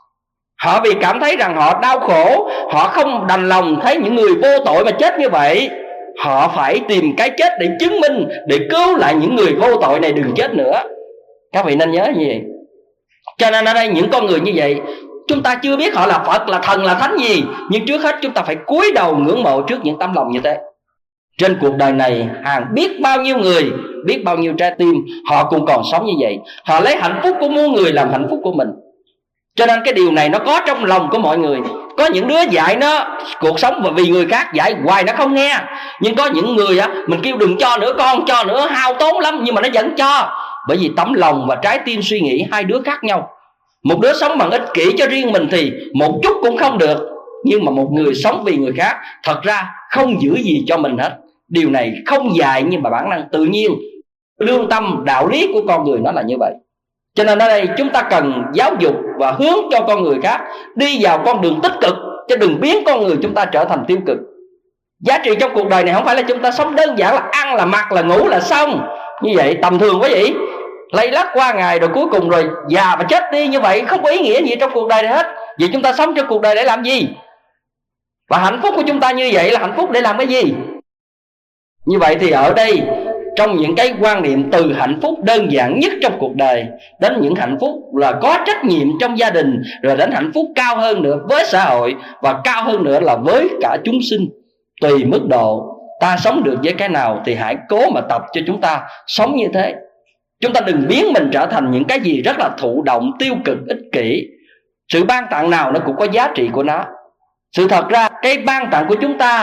Họ vì cảm thấy rằng họ đau khổ, họ không đành lòng thấy những người vô tội mà chết như vậy. Họ phải tìm cái chết để chứng minh, để cứu lại những người vô tội này đừng chết nữa. Các vị nên nhớ như vậy. Cho nên ở đây những con người như vậy, chúng ta chưa biết họ là Phật, là thần, là thánh gì, nhưng trước hết chúng ta phải cúi đầu ngưỡng mộ trước những tấm lòng như thế. Trên cuộc đời này hàng biết bao nhiêu người, biết bao nhiêu trái tim, họ cũng còn sống như vậy. Họ lấy hạnh phúc của muôn người làm hạnh phúc của mình. Cho nên cái điều này nó có trong lòng của mọi người. Có những đứa dạy nó cuộc sống và vì người khác, dạy hoài nó không nghe. Nhưng có những người mình kêu đừng cho nữa con, cho nữa hao tốn lắm, nhưng mà nó vẫn cho. Bởi vì tấm lòng và trái tim suy nghĩ hai đứa khác nhau. Một đứa sống bằng ích kỷ cho riêng mình thì một chút cũng không được. Nhưng mà một người sống vì người khác, thật ra không giữ gì cho mình hết. Điều này không dạy nhưng mà bản năng tự nhiên, lương tâm, đạo lý của con người nó là như vậy. Cho nên ở đây chúng ta cần giáo dục và hướng cho con người khác đi vào con đường tích cực, chứ đừng biến con người chúng ta trở thành tiêu cực. Giá trị trong cuộc đời này không phải là chúng ta sống đơn giản là ăn, là mặc, là ngủ, là xong. Như vậy tầm thường quá vậy, lay lắc qua ngày rồi cuối cùng rồi già và chết đi. Như vậy không có ý nghĩa gì trong cuộc đời này hết. Vậy chúng ta sống trong cuộc đời để làm gì? Và hạnh phúc của chúng ta như vậy là hạnh phúc để làm cái gì? Như vậy thì ở đây, trong những cái quan niệm từ hạnh phúc đơn giản nhất trong cuộc đời đến những hạnh phúc là có trách nhiệm trong gia đình, rồi đến hạnh phúc cao hơn nữa với xã hội, và cao hơn nữa là với cả chúng sinh. Tùy mức độ ta sống được với cái nào thì hãy cố mà tập cho chúng ta sống như thế. Chúng ta đừng biến mình trở thành những cái gì rất là thụ động, tiêu cực, ích kỷ. Sự ban tặng nào nó cũng có giá trị của nó. Sự thật ra cái ban tặng của chúng ta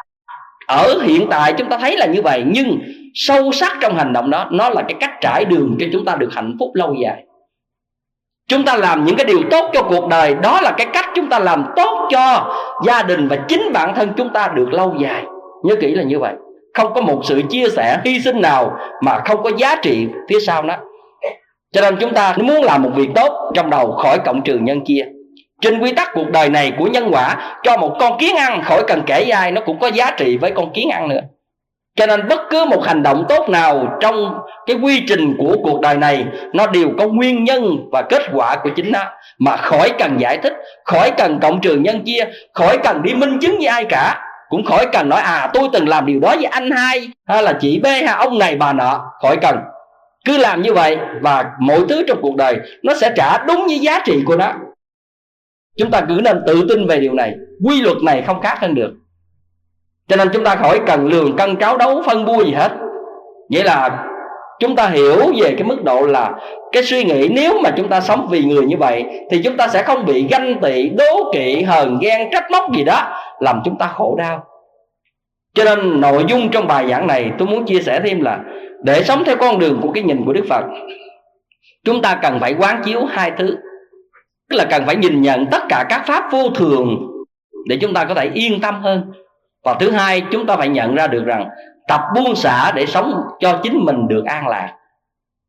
ở hiện tại chúng ta thấy là như vậy, nhưng sâu sắc trong hành động đó, nó là cái cách trải đường cho chúng ta được hạnh phúc lâu dài. Chúng ta làm những cái điều tốt cho cuộc đời, đó là cái cách chúng ta làm tốt cho gia đình và chính bản thân chúng ta được lâu dài. Nhớ kỹ là như vậy. Không có một sự chia sẻ, hy sinh nào mà không có giá trị phía sau đó. Cho nên chúng ta muốn làm một việc tốt, trong đầu khỏi cộng trừ nhân chia. Trên quy tắc cuộc đời này của nhân quả, cho một con kiến ăn khỏi cần kể với ai, nó cũng có giá trị với con kiến ăn nữa. Cho nên bất cứ một hành động tốt nào trong cái quy trình của cuộc đời này, nó đều có nguyên nhân và kết quả của chính nó, mà khỏi cần giải thích, khỏi cần cộng trừ nhân chia, khỏi cần đi minh chứng với ai cả, cũng khỏi cần nói tôi từng làm điều đó với anh hai, hay là chị B, hay ông này bà nọ. Khỏi cần. Cứ làm như vậy và mọi thứ trong cuộc đời nó sẽ trả đúng với giá trị của nó. Chúng ta cứ nên tự tin về điều này. Quy luật này không khác hơn được. Cho nên chúng ta khỏi cần lường cân tráo đấu phân bua gì hết. Vậy là chúng ta hiểu về cái mức độ là cái suy nghĩ, nếu mà chúng ta sống vì người như vậy thì chúng ta sẽ không bị ganh tị, đố kỵ, hờn ghen, trách móc gì đó làm chúng ta khổ đau. Cho nên nội dung trong bài giảng này tôi muốn chia sẻ thêm là để sống theo con đường của cái nhìn của Đức Phật, chúng ta cần phải quán chiếu hai thứ. Tức là cần phải nhìn nhận tất cả các pháp vô thường để chúng ta có thể yên tâm hơn. Và thứ hai, chúng ta phải nhận ra được rằng tập buông xả để sống cho chính mình được an lạc.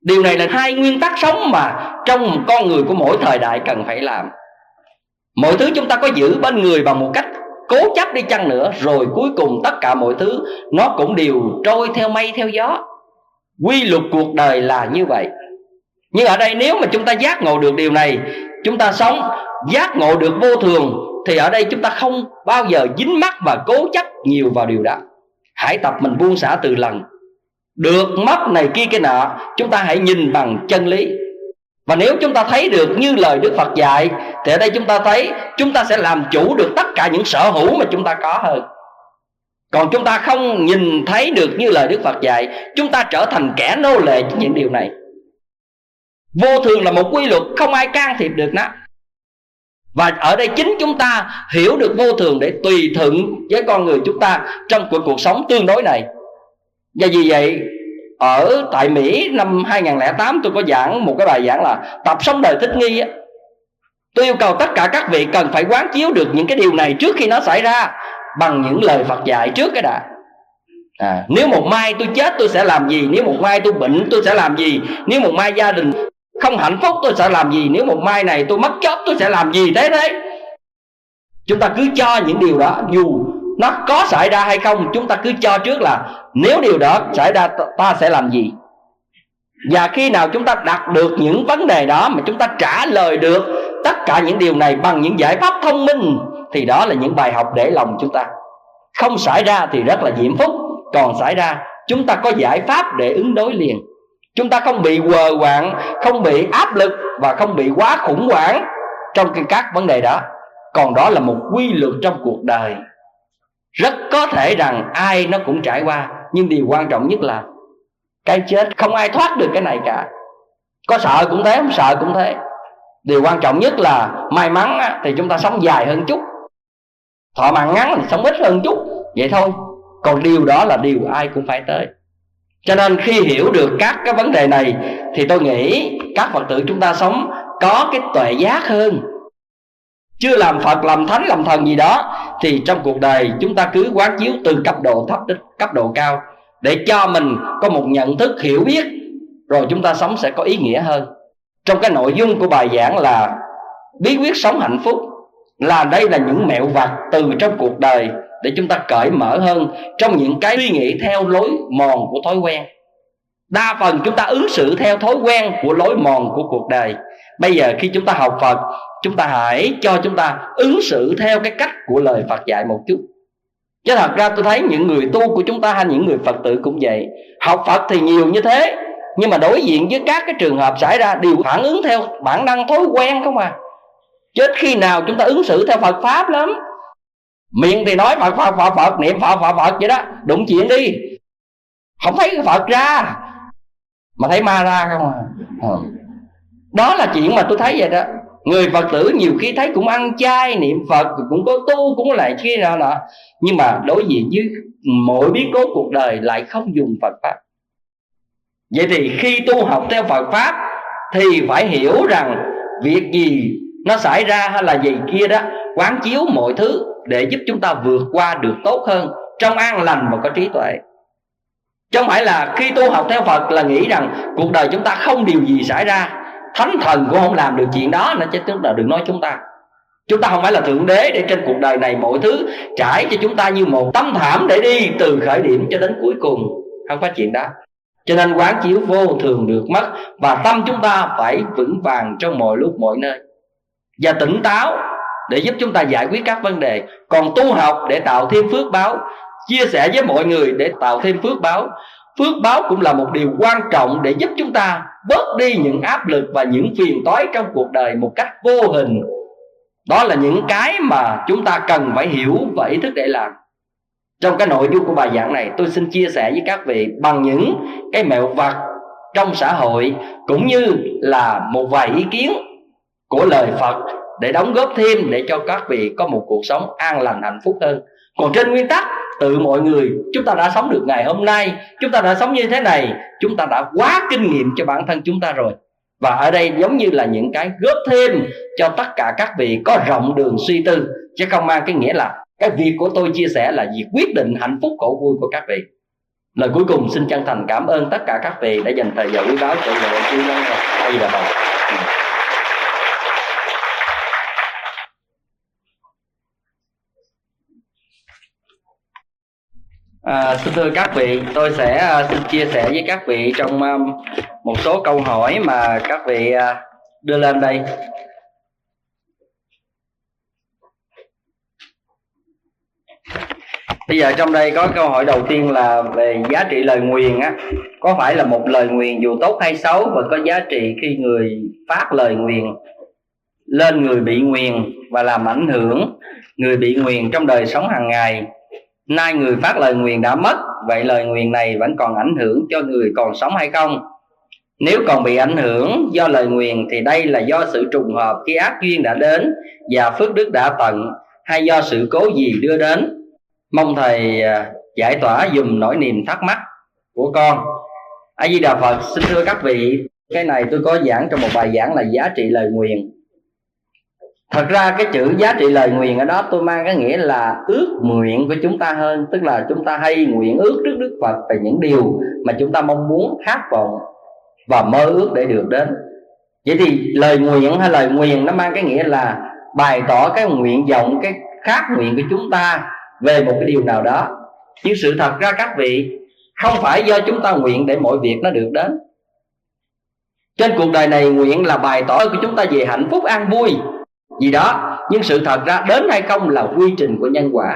Điều này là hai nguyên tắc sống mà trong con người của mỗi thời đại cần phải làm. Mọi thứ chúng ta có giữ bên người bằng một cách cố chấp đi chăng nữa, rồi cuối cùng tất cả mọi thứ nó cũng đều trôi theo mây theo gió. Quy luật cuộc đời là như vậy. Nhưng ở đây nếu mà chúng ta giác ngộ được điều này, chúng ta sống giác ngộ được vô thường, thì ở đây chúng ta không bao giờ dính mắc và cố chấp nhiều vào điều đó. Hãy tập mình buông xả từ lần. Được mất này kia cái nọ, chúng ta hãy nhìn bằng chân lý. Và nếu chúng ta thấy được như lời Đức Phật dạy, thì ở đây chúng ta thấy chúng ta sẽ làm chủ được tất cả những sở hữu mà chúng ta có hơn. Còn chúng ta không nhìn thấy được như lời Đức Phật dạy, chúng ta trở thành kẻ nô lệ cho những điều này. Vô thường là một quy luật, không ai can thiệp được nó. Và ở đây chính chúng ta hiểu được vô thường để tùy thuận với con người chúng ta trong cuộc sống tương đối này. Và vì vậy ở tại Mỹ năm 2008 tôi có giảng một cái bài giảng là tập sống đời thích nghi á. Tôi yêu cầu tất cả các vị cần phải quán chiếu được những cái điều này trước khi nó xảy ra bằng những lời Phật dạy trước cái đã. Nếu một mai tôi chết tôi sẽ làm gì, nếu một mai tôi bệnh tôi sẽ làm gì, nếu một mai gia đình không hạnh phúc tôi sẽ làm gì, nếu một mai này tôi mất job tôi sẽ làm gì. Thế chúng ta cứ cho những điều đó, dù nó có xảy ra hay không, chúng ta cứ cho trước là nếu điều đó xảy ra ta sẽ làm gì. Và khi nào chúng ta đặt được những vấn đề đó mà chúng ta trả lời được tất cả những điều này bằng những giải pháp thông minh, thì đó là những bài học để lòng chúng ta. Không xảy ra thì rất là diễm phúc, còn xảy ra chúng ta có giải pháp để ứng đối liền. Chúng ta không bị quờ quạng, không bị áp lực và không bị quá khủng hoảng trong các vấn đề đó. Còn đó là một quy luật trong cuộc đời. Rất có thể rằng ai nó cũng trải qua, nhưng điều quan trọng nhất là cái chết. Không ai thoát được cái này cả. Có sợ cũng thế, không sợ cũng thế. Điều quan trọng nhất là may mắn thì chúng ta sống dài hơn chút, thọ mạng ngắn thì sống ít hơn chút, vậy thôi. Còn điều đó là điều ai cũng phải tới. Cho nên khi hiểu được các cái vấn đề này thì tôi nghĩ các Phật tử chúng ta sống có cái tuệ giác hơn. Chưa làm Phật, làm Thánh, làm Thần gì đó, thì trong cuộc đời chúng ta cứ quán chiếu từ cấp độ thấp đến cấp độ cao, để cho mình có một nhận thức hiểu biết, rồi chúng ta sống sẽ có ý nghĩa hơn. Trong cái nội dung của bài giảng là bí quyết sống hạnh phúc, là đây là những mẹo vặt từ trong cuộc đời để chúng ta cởi mở hơn trong những cái suy nghĩ theo lối mòn của thói quen. Đa phần chúng ta ứng xử theo thói quen của lối mòn của cuộc đời. Bây giờ khi chúng ta học Phật, chúng ta hãy cho chúng ta ứng xử theo cái cách của lời Phật dạy một chút. Chứ thật ra tôi thấy những người tu của chúng ta hay những người Phật tử cũng vậy. Học Phật thì nhiều như thế, nhưng mà đối diện với các cái trường hợp xảy ra đều phản ứng theo bản năng thói quen không à. Chứ khi nào chúng ta ứng xử theo Phật Pháp lắm. Miệng thì nói Phật Phật Phật Phật, niệm Phật Phật Phật vậy đó, đụng chuyện đi không thấy cái Phật ra mà thấy ma ra không à. Đó là chuyện mà tôi thấy vậy đó. Người Phật tử nhiều khi thấy cũng ăn chay niệm Phật, cũng có tu, cũng có lại kia nọ, nhưng mà đối diện với mọi biến cố cuộc đời lại không dùng Phật Pháp. Vậy thì khi tu học theo Phật Pháp thì phải hiểu rằng việc gì nó xảy ra hay là gì kia đó, quán chiếu mọi thứ để giúp chúng ta vượt qua được tốt hơn, trong an lành và có trí tuệ. Chứ không phải là khi tu học theo Phật là nghĩ rằng cuộc đời chúng ta không điều gì xảy ra, Thánh Thần cũng không làm được chuyện đó nữa. Chứ chúng ta đừng nói chúng ta. Chúng ta không phải là Thượng Đế để trên cuộc đời này mọi thứ trải cho chúng ta như một tấm thảm để đi từ khởi điểm cho đến cuối cùng. Không có chuyện đó. Cho nên quán chiếu vô thường được mất, và tâm chúng ta phải vững vàng trong mọi lúc mọi nơi, và tỉnh táo để giúp chúng ta giải quyết các vấn đề. Còn tu học để tạo thêm phước báo, chia sẻ với mọi người để tạo thêm phước báo. Phước báo cũng là một điều quan trọng để giúp chúng ta bớt đi những áp lực và những phiền toái trong cuộc đời một cách vô hình. Đó là những cái mà chúng ta cần phải hiểu và ý thức để làm. Trong cái nội dung của bài giảng này, tôi xin chia sẻ với các vị bằng những cái mẹo vặt trong xã hội, cũng như là một vài ý kiến của lời Phật để đóng góp thêm để cho các vị có một cuộc sống an lành hạnh phúc hơn. Còn trên nguyên tắc tự mọi người, chúng ta đã sống được ngày hôm nay, chúng ta đã sống như thế này, chúng ta đã quá kinh nghiệm cho bản thân chúng ta rồi. Và ở đây giống như là những cái góp thêm cho tất cả các vị có rộng đường suy tư, chứ không mang cái nghĩa là cái việc của tôi chia sẻ là việc quyết định hạnh phúc khổ vui của các vị. Lời cuối cùng xin chân thành cảm ơn tất cả các vị đã dành thời giờ quý báu cho lời chú lắng nghe. Đây là bài. Xin thưa các vị, tôi sẽ xin chia sẻ với các vị trong một số câu hỏi mà các vị đưa lên đây. Bây giờ trong đây có câu hỏi đầu tiên là về giá trị lời nguyền á, có phải là một lời nguyền dù tốt hay xấu và có giá trị khi người phát lời nguyền lên người bị nguyền và làm ảnh hưởng người bị nguyền trong đời sống hàng ngày? Nay người phát lời nguyền đã mất, vậy lời nguyền này vẫn còn ảnh hưởng cho người còn sống hay không? Nếu còn bị ảnh hưởng do lời nguyền thì đây là do sự trùng hợp khi ác duyên đã đến và phước đức đã tận, hay do sự cố gì đưa đến? Mong thầy giải tỏa dùm nỗi niềm thắc mắc của con. A Di Đà Phật. Xin thưa các vị, cái này tôi có giảng trong một bài giảng là giá trị lời nguyền. Thật ra cái chữ giá trị lời nguyền ở đó tôi mang cái nghĩa là ước nguyện của chúng ta hơn. Tức là chúng ta hay nguyện ước trước Đức Phật về những điều mà chúng ta mong muốn, khát vọng và mơ ước để được đến. Vậy thì lời nguyện hay lời nguyền nó mang cái nghĩa là bày tỏ cái nguyện vọng, cái khát nguyện của chúng ta về một cái điều nào đó. Nhưng sự thật ra các vị, không phải do chúng ta nguyện để mọi việc nó được đến. Trên cuộc đời này nguyện là bày tỏ của chúng ta về hạnh phúc an vui gì đó, nhưng sự thật ra đến hay không là quy trình của nhân quả.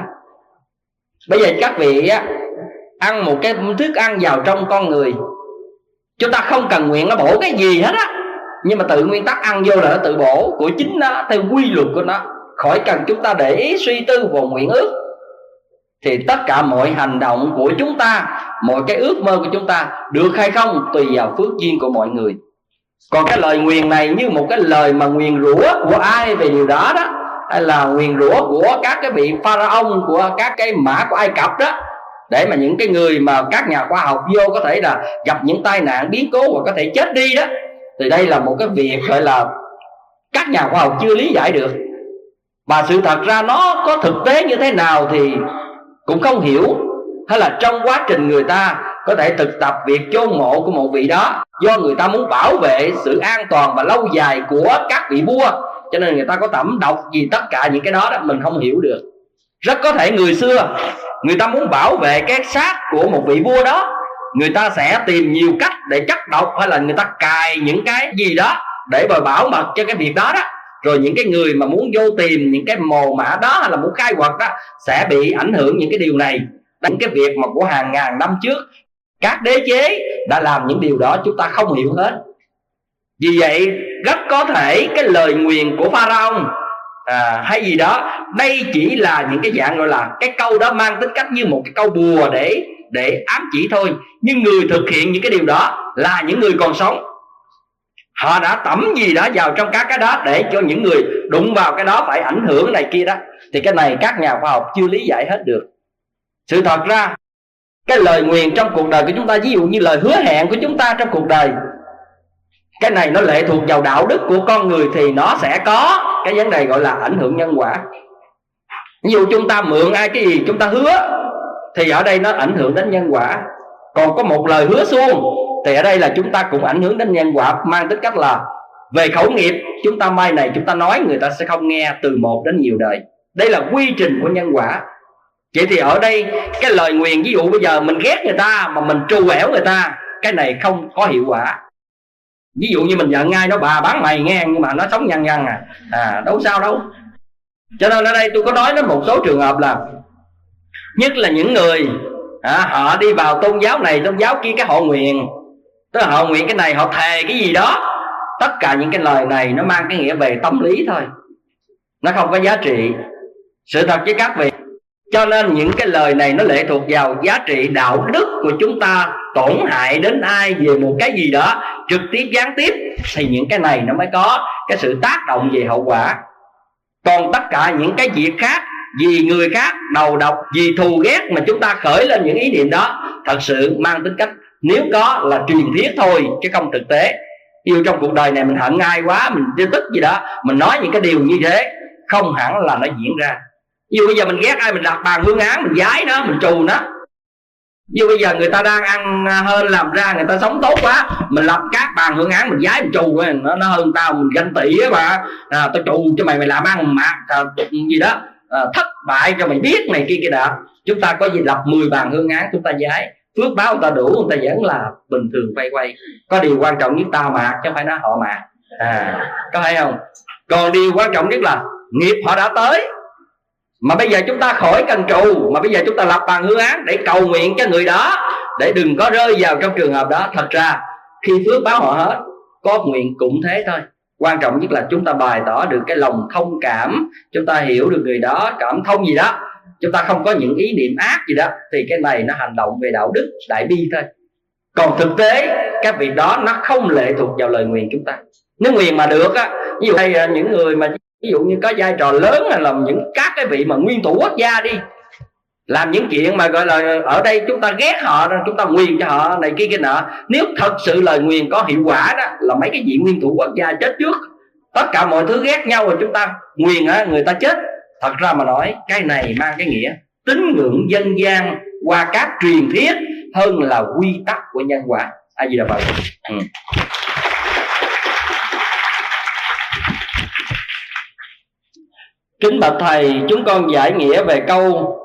Bây giờ các vị ăn một cái thức ăn vào trong con người, chúng ta không cần nguyện nó bổ cái gì hết á, nhưng mà tự nguyên tắc ăn vô là nó tự bổ của chính nó theo quy luật của nó, khỏi cần chúng ta để ý suy tư vào nguyện ước. Thì tất cả mọi hành động của chúng ta, mọi cái ước mơ của chúng ta được hay không tùy vào phước duyên của mọi người. Còn cái lời nguyền này như một cái lời mà nguyền rủa của ai về điều đó đó, hay là nguyền rủa của các cái vị pharaoh, của các cái mã của Ai Cập đó, để mà những cái người mà các nhà khoa học vô có thể là gặp những tai nạn biến cố và có thể chết đi đó. Thì đây là một cái việc gọi là các nhà khoa học chưa lý giải được. Và sự thật ra nó có thực tế như thế nào thì cũng không hiểu. Hay là trong quá trình người ta có thể thực tập việc chôn mộ của một vị đó, do người ta muốn bảo vệ sự an toàn và lâu dài của các vị vua, cho nên người ta có tẩm độc gì, tất cả những cái đó đó mình không hiểu được. Rất có thể người xưa người ta muốn bảo vệ cái xác của một vị vua đó, người ta sẽ tìm nhiều cách để chất độc, hay là người ta cài những cái gì đó để bảo mật cho cái việc đó đó. Rồi những cái người mà muốn vô tìm những cái mồ mả đó hay là muốn khai quật đó sẽ bị ảnh hưởng những cái điều này. Những cái việc mà của hàng ngàn năm trước các đế chế đã làm những điều đó chúng ta không hiểu hết. Vì vậy rất có thể cái lời nguyền của Pharaoh hay gì đó, đây chỉ là những cái dạng gọi là cái câu đó mang tính cách như một cái câu bùa để ám chỉ thôi. Nhưng người thực hiện những cái điều đó là những người còn sống. Họ đã tẩm gì đó vào trong các cái đó để cho những người đụng vào cái đó phải ảnh hưởng này kia đó. Thì cái này các nhà khoa học chưa lý giải hết được. Sự thật ra cái lời nguyền trong cuộc đời của chúng ta, ví dụ như lời hứa hẹn của chúng ta trong cuộc đời, cái này nó lệ thuộc vào đạo đức của con người, thì nó sẽ có cái vấn đề gọi là ảnh hưởng nhân quả. Ví dụ chúng ta mượn ai cái gì chúng ta hứa, thì ở đây nó ảnh hưởng đến nhân quả. Còn có một lời hứa suông thì ở đây là chúng ta cũng ảnh hưởng đến nhân quả, mang tính cách là về khẩu nghiệp. Chúng ta mai này chúng ta nói người ta sẽ không nghe từ một đến nhiều đời. Đây là quy trình của nhân quả. Vậy thì ở đây cái lời nguyền, ví dụ bây giờ mình ghét người ta mà mình trù ẻo người ta, cái này không có hiệu quả. Ví dụ như mình giận ngay nó bà bán mày nghe, nhưng mà nó sống nhăn nhăn đâu sao đâu. Cho nên ở đây tôi có nói đến một số trường hợp là, nhất là những người họ đi vào tôn giáo này tôn giáo kia, cái họ nguyện, tức là họ nguyện cái này, họ thề cái gì đó. Tất cả những cái lời này nó mang cái nghĩa về tâm lý thôi, nó không có giá trị. Sự thật với các vị, cho nên những cái lời này nó lệ thuộc vào giá trị đạo đức của chúng ta. Tổn hại đến ai về một cái gì đó trực tiếp gián tiếp, thì những cái này nó mới có cái sự tác động về hậu quả. Còn tất cả những cái việc khác, vì người khác đầu độc, vì thù ghét mà chúng ta khởi lên những ý niệm đó, thật sự mang tính cách nếu có là truyền thuyết thôi chứ không thực tế. Yêu trong cuộc đời này mình hận ai quá, mình tiêu tức gì đó, mình nói những cái điều như thế không hẳn là nó diễn ra. Ví dụ bây giờ mình ghét ai, mình đặt bàn hương án, mình giái nó, mình trù nó, Ví dụ bây giờ người ta đang ăn hơn làm ra, người ta sống tốt quá, mình lập các bàn hương án mình giái mình trù, nó hơn tao, mình ganh tị á mà, tao trù cho mày, mày làm ăn mà gì đó, thất bại cho mày biết này kia kia đó. Chúng ta có gì lập 10 bàn hương án chúng ta giái, phước báo người ta đủ, người ta vẫn là bình thường vay quay. Có điều quan trọng nhất tao mà, chứ không phải nó họ mà. Có thấy không? Còn điều quan trọng nhất là nghiệp họ đã tới. Mà bây giờ chúng ta khỏi cần trù, mà bây giờ chúng ta lập bàn hương án để cầu nguyện cho người đó, để đừng có rơi vào trong trường hợp đó. Thật ra khi phước báo họ hết, có nguyện cũng thế thôi. Quan trọng nhất là chúng ta bày tỏ được cái lòng thông cảm, chúng ta hiểu được người đó, cảm thông gì đó, chúng ta không có những ý niệm ác gì đó, thì cái này nó hành động về đạo đức đại bi thôi. Còn thực tế các việc đó nó không lệ thuộc vào lời nguyền chúng ta. Nếu nguyền mà được á, ví dụ hay những người mà ví dụ như có vai trò lớn, hay là những các cái vị mà nguyên thủ quốc gia đi, làm những chuyện mà gọi là ở đây chúng ta ghét họ, chúng ta nguyền cho họ này kia kia nọ. Nếu thật sự lời nguyền có hiệu quả đó, là mấy cái vị nguyên thủ quốc gia chết trước, tất cả mọi thứ ghét nhau rồi chúng ta nguyền á, người ta chết. Thật ra mà nói cái này mang cái nghĩa tín ngưỡng dân gian qua các truyền thuyết hơn là quy tắc của nhân quả. A Di Đà Phật. Kính bạch thầy, chúng con giải nghĩa về câu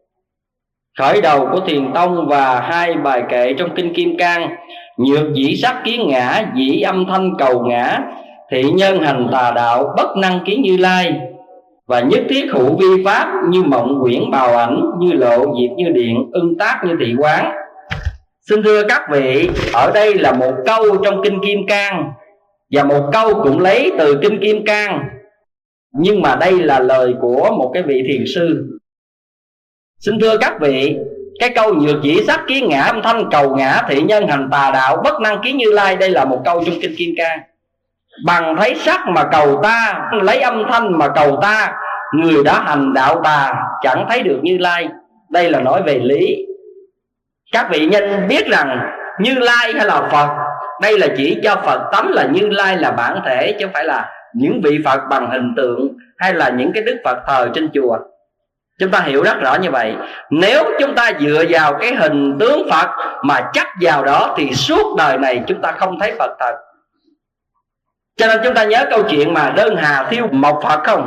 khởi đầu của Thiền Tông và 2 bài kệ trong kinh Kim Cang: nhược dĩ sắc kiến ngã, dĩ âm thanh cầu ngã, thị nhân hành tà đạo, bất năng kiến Như Lai, và nhất thiết hữu vi pháp, như mộng quyển bào ảnh, như lộ diệt như điện, ưng tác như thị quán. Xin thưa các vị, ở đây là một câu trong kinh Kim Cang, và một câu cũng lấy từ kinh Kim Cang, nhưng mà đây là lời của một cái vị thiền sư. Xin thưa các vị, cái câu nhược dĩ sắc kiến ngã, âm thanh cầu ngã, thị nhân hành tà đạo, bất năng kiến Như Lai, đây là một câu trong kinh Kim Cang. Bằng thấy sắc mà cầu ta, lấy âm thanh mà cầu ta, người đã hành đạo tà, chẳng thấy được Như Lai. Đây là nói về lý. Các vị nhân biết rằng Như Lai hay là Phật, đây là chỉ cho Phật tánh là Như Lai là bản thể, chứ không phải là những vị Phật bằng hình tượng hay là những cái đức Phật thờ trên chùa. Chúng ta hiểu rất rõ như vậy. Nếu chúng ta dựa vào cái hình tướng Phật mà chấp vào đó, thì suốt đời này chúng ta không thấy Phật thật. Cho nên chúng ta nhớ câu chuyện mà Đơn Hà thiêu mộc Phật không?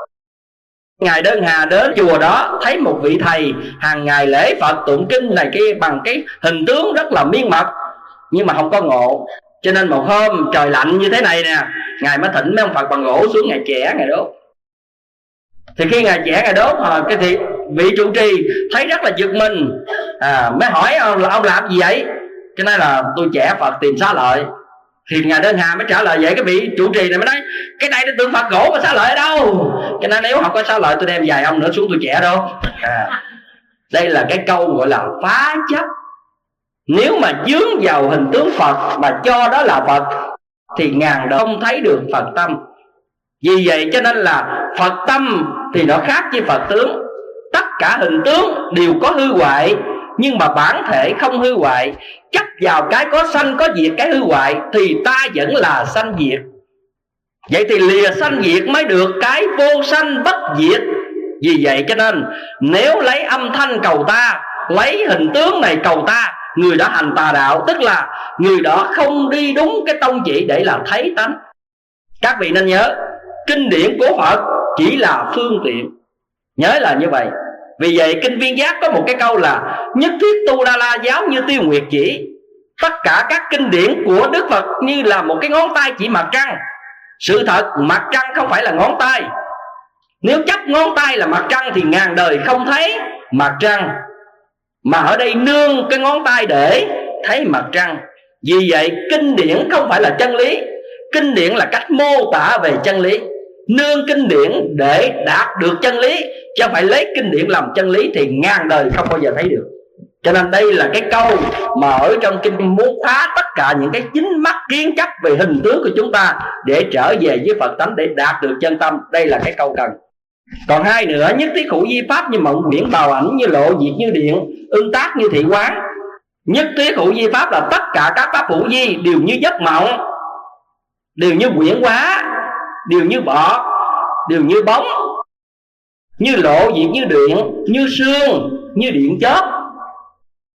Ngài Đơn Hà đến chùa đó, thấy một vị thầy hàng ngày lễ Phật tụng kinh này kia bằng cái hình tướng rất là miên mật, nhưng mà không có ngộ. Cho nên một hôm trời lạnh như thế này nè, Ngài mới thỉnh mấy ông Phật bằng gỗ xuống, Ngài chẻ, Ngài đốt. Thì khi Ngài chẻ, Ngài đốt, cái thì vị trụ trì thấy rất là giật mình, mới hỏi là ông làm gì vậy? Cho nên là tôi chẻ Phật tìm xá lợi. Thì Ngài Đơn Hà mới trả lời vậy. Cái vị trụ trì này mới nói cái này nó tượng Phật gỗ mà xá lợi ở đâu? Cho nên nếu không có xá lợi tôi đem vài ông nữa xuống tôi chẻ đâu. Đây là cái câu gọi là phá chấp. Nếu mà dướng vào hình tướng Phật mà cho đó là Phật thì ngàn đời không thấy được Phật tâm. Vì vậy cho nên là Phật tâm thì nó khác với Phật tướng. Tất cả hình tướng đều có hư hoại, nhưng mà bản thể không hư hoại. Chấp vào cái có sanh có diệt, cái hư hoại, thì ta vẫn là sanh diệt. Vậy thì lìa sanh diệt mới được cái vô sanh bất diệt. Vì vậy cho nên nếu lấy âm thanh cầu ta, lấy hình tướng này cầu ta, người đã hành tà đạo, tức là người đó không đi đúng cái tông chỉ để là thấy tánh. Các vị nên nhớ, kinh điển của Phật chỉ là phương tiện, nhớ là như vậy. Vì vậy kinh Viên Giác có một cái câu là nhất thiết tu đa la giáo như tiêu nguyệt chỉ. Tất cả các kinh điển của Đức Phật như là một cái ngón tay chỉ mặt trăng. Sự thật mặt trăng không phải là ngón tay. Nếu chấp ngón tay là mặt trăng thì ngàn đời không thấy mặt trăng, mà ở đây nương cái ngón tay để thấy mặt trăng. Vì vậy kinh điển không phải là chân lý. Kinh điển là cách mô tả về chân lý. Nương kinh điển để đạt được chân lý, chứ không phải lấy kinh điển làm chân lý, thì ngàn đời không bao giờ thấy được. Cho nên đây là cái câu mà ở trong kinh muốn phá tất cả những cái chính mắt kiến chấp về hình tướng của chúng ta để trở về với Phật tánh, để đạt được chân tâm. Đây là cái câu cần. Còn hai nữa, nhất thiết hữu di pháp như mộng biển bào ảnh, như lộ diệt như điện, ưng tác như thị quán. Nhất thiết hữu di pháp là tất cả các pháp hữu di đều như giấc mộng, đều như quyển hóa, đều như bọ, đều như bóng, như lộ diệt như điện, như sương, như điện chớp.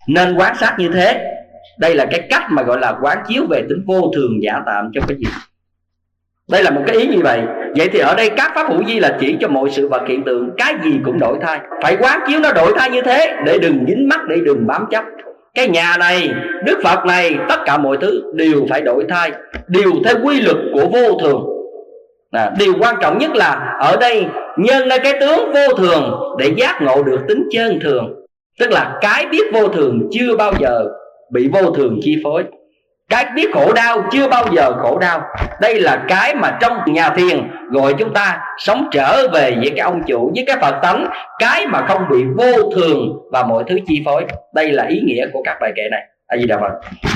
nên quán sát như thế. Đây là cái cách mà gọi là quán chiếu về tính vô thường giả tạm trong cái gì. Đây là một cái ý như vậy. Vậy thì ở đây các pháp hữu vi là chỉ cho mọi sự vật hiện tượng, cái gì cũng đổi thay. Phải quán chiếu nó đổi thay như thế, để đừng dính mắc, để đừng bám chấp. Cái nhà này, Đức Phật này, tất cả mọi thứ đều phải đổi thay, đều theo quy luật của vô thường. Điều quan trọng nhất là ở đây nhân ra cái tướng vô thường để giác ngộ được tính chân thường. Tức là cái biết vô thường chưa bao giờ bị vô thường chi phối. Cái biết khổ đau chưa bao giờ khổ đau. Đây là cái mà trong nhà thiền gọi chúng ta sống trở về với cái ông chủ, với cái Phật tánh, cái mà không bị vô thường và mọi thứ chi phối. Đây là ý nghĩa của các bài kệ này. A Di Đà Phật.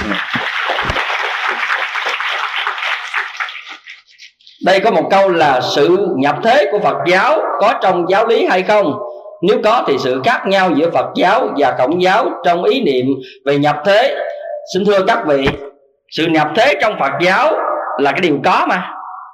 Đây có một câu là sự nhập thế của Phật giáo có trong giáo lý hay không? Nếu có thì sự khác nhau giữa Phật giáo và Khổng giáo trong ý niệm về nhập thế. Xin thưa các vị, sự nhập thế trong Phật giáo là cái điều có mà.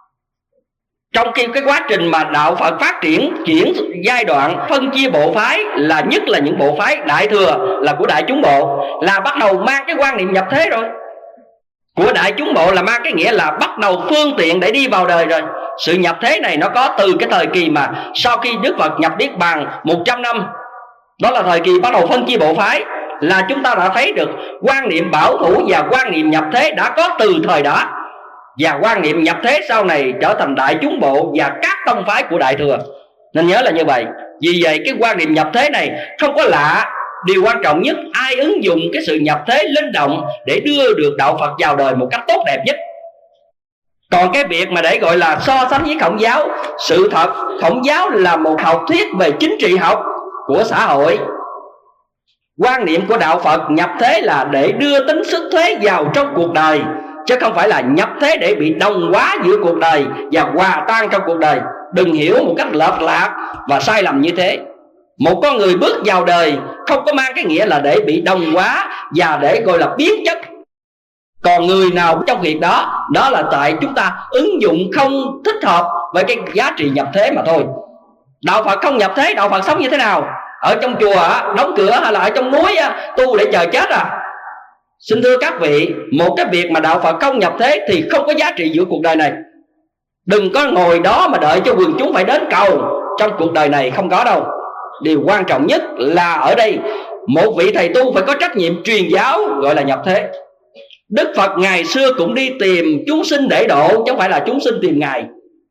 Trong khi cái quá trình mà đạo Phật phát triển, chuyển giai đoạn phân chia bộ phái, là nhất là những bộ phái đại thừa là của đại chúng bộ, là bắt đầu mang cái quan niệm nhập thế rồi. Của đại chúng bộ là mang cái nghĩa là bắt đầu phương tiện để đi vào đời rồi. Sự nhập thế này nó có từ cái thời kỳ mà sau khi Đức Phật nhập Niết Bàn 100 năm. Đó là thời kỳ bắt đầu phân chia bộ phái. Là chúng ta đã thấy được quan niệm bảo thủ và quan niệm nhập thế đã có từ thời đó. Và quan niệm nhập thế sau này trở thành đại chúng bộ và các tông phái của đại thừa. Nên nhớ là như vậy. Vì vậy cái quan niệm nhập thế này không có lạ. Điều quan trọng nhất, ai ứng dụng cái sự nhập thế linh động để đưa được đạo Phật vào đời một cách tốt đẹp nhất. Còn cái việc mà để gọi là so sánh với Khổng giáo, sự thật Khổng giáo là một học thuyết về chính trị học của xã hội. Quan niệm của đạo Phật nhập thế là để đưa tính xuất thế vào trong cuộc đời, chứ không phải là nhập thế để bị đồng hóa giữa cuộc đời và hòa tan trong cuộc đời. Đừng hiểu một cách lệch lạc và sai lầm như thế. Một con người bước vào đời không có mang cái nghĩa là để bị đồng hóa và để gọi là biến chất. Còn người nào trong việc đó, đó là tại chúng ta ứng dụng không thích hợp với cái giá trị nhập thế mà thôi. Đạo Phật không nhập thế, đạo Phật sống như thế nào? Ở trong chùa đóng cửa hay là ở trong núi tu để chờ chết à? Xin thưa các vị, một cái việc mà đạo Phật không nhập thế thì không có giá trị giữa cuộc đời này. Đừng có ngồi đó mà đợi cho quần chúng phải đến cầu. Trong cuộc đời này không có đâu. Điều quan trọng nhất là ở đây một vị thầy tu phải có trách nhiệm truyền giáo, gọi là nhập thế. Đức Phật ngày xưa cũng đi tìm chúng sinh để độ, chứ không phải là chúng sinh tìm Ngài.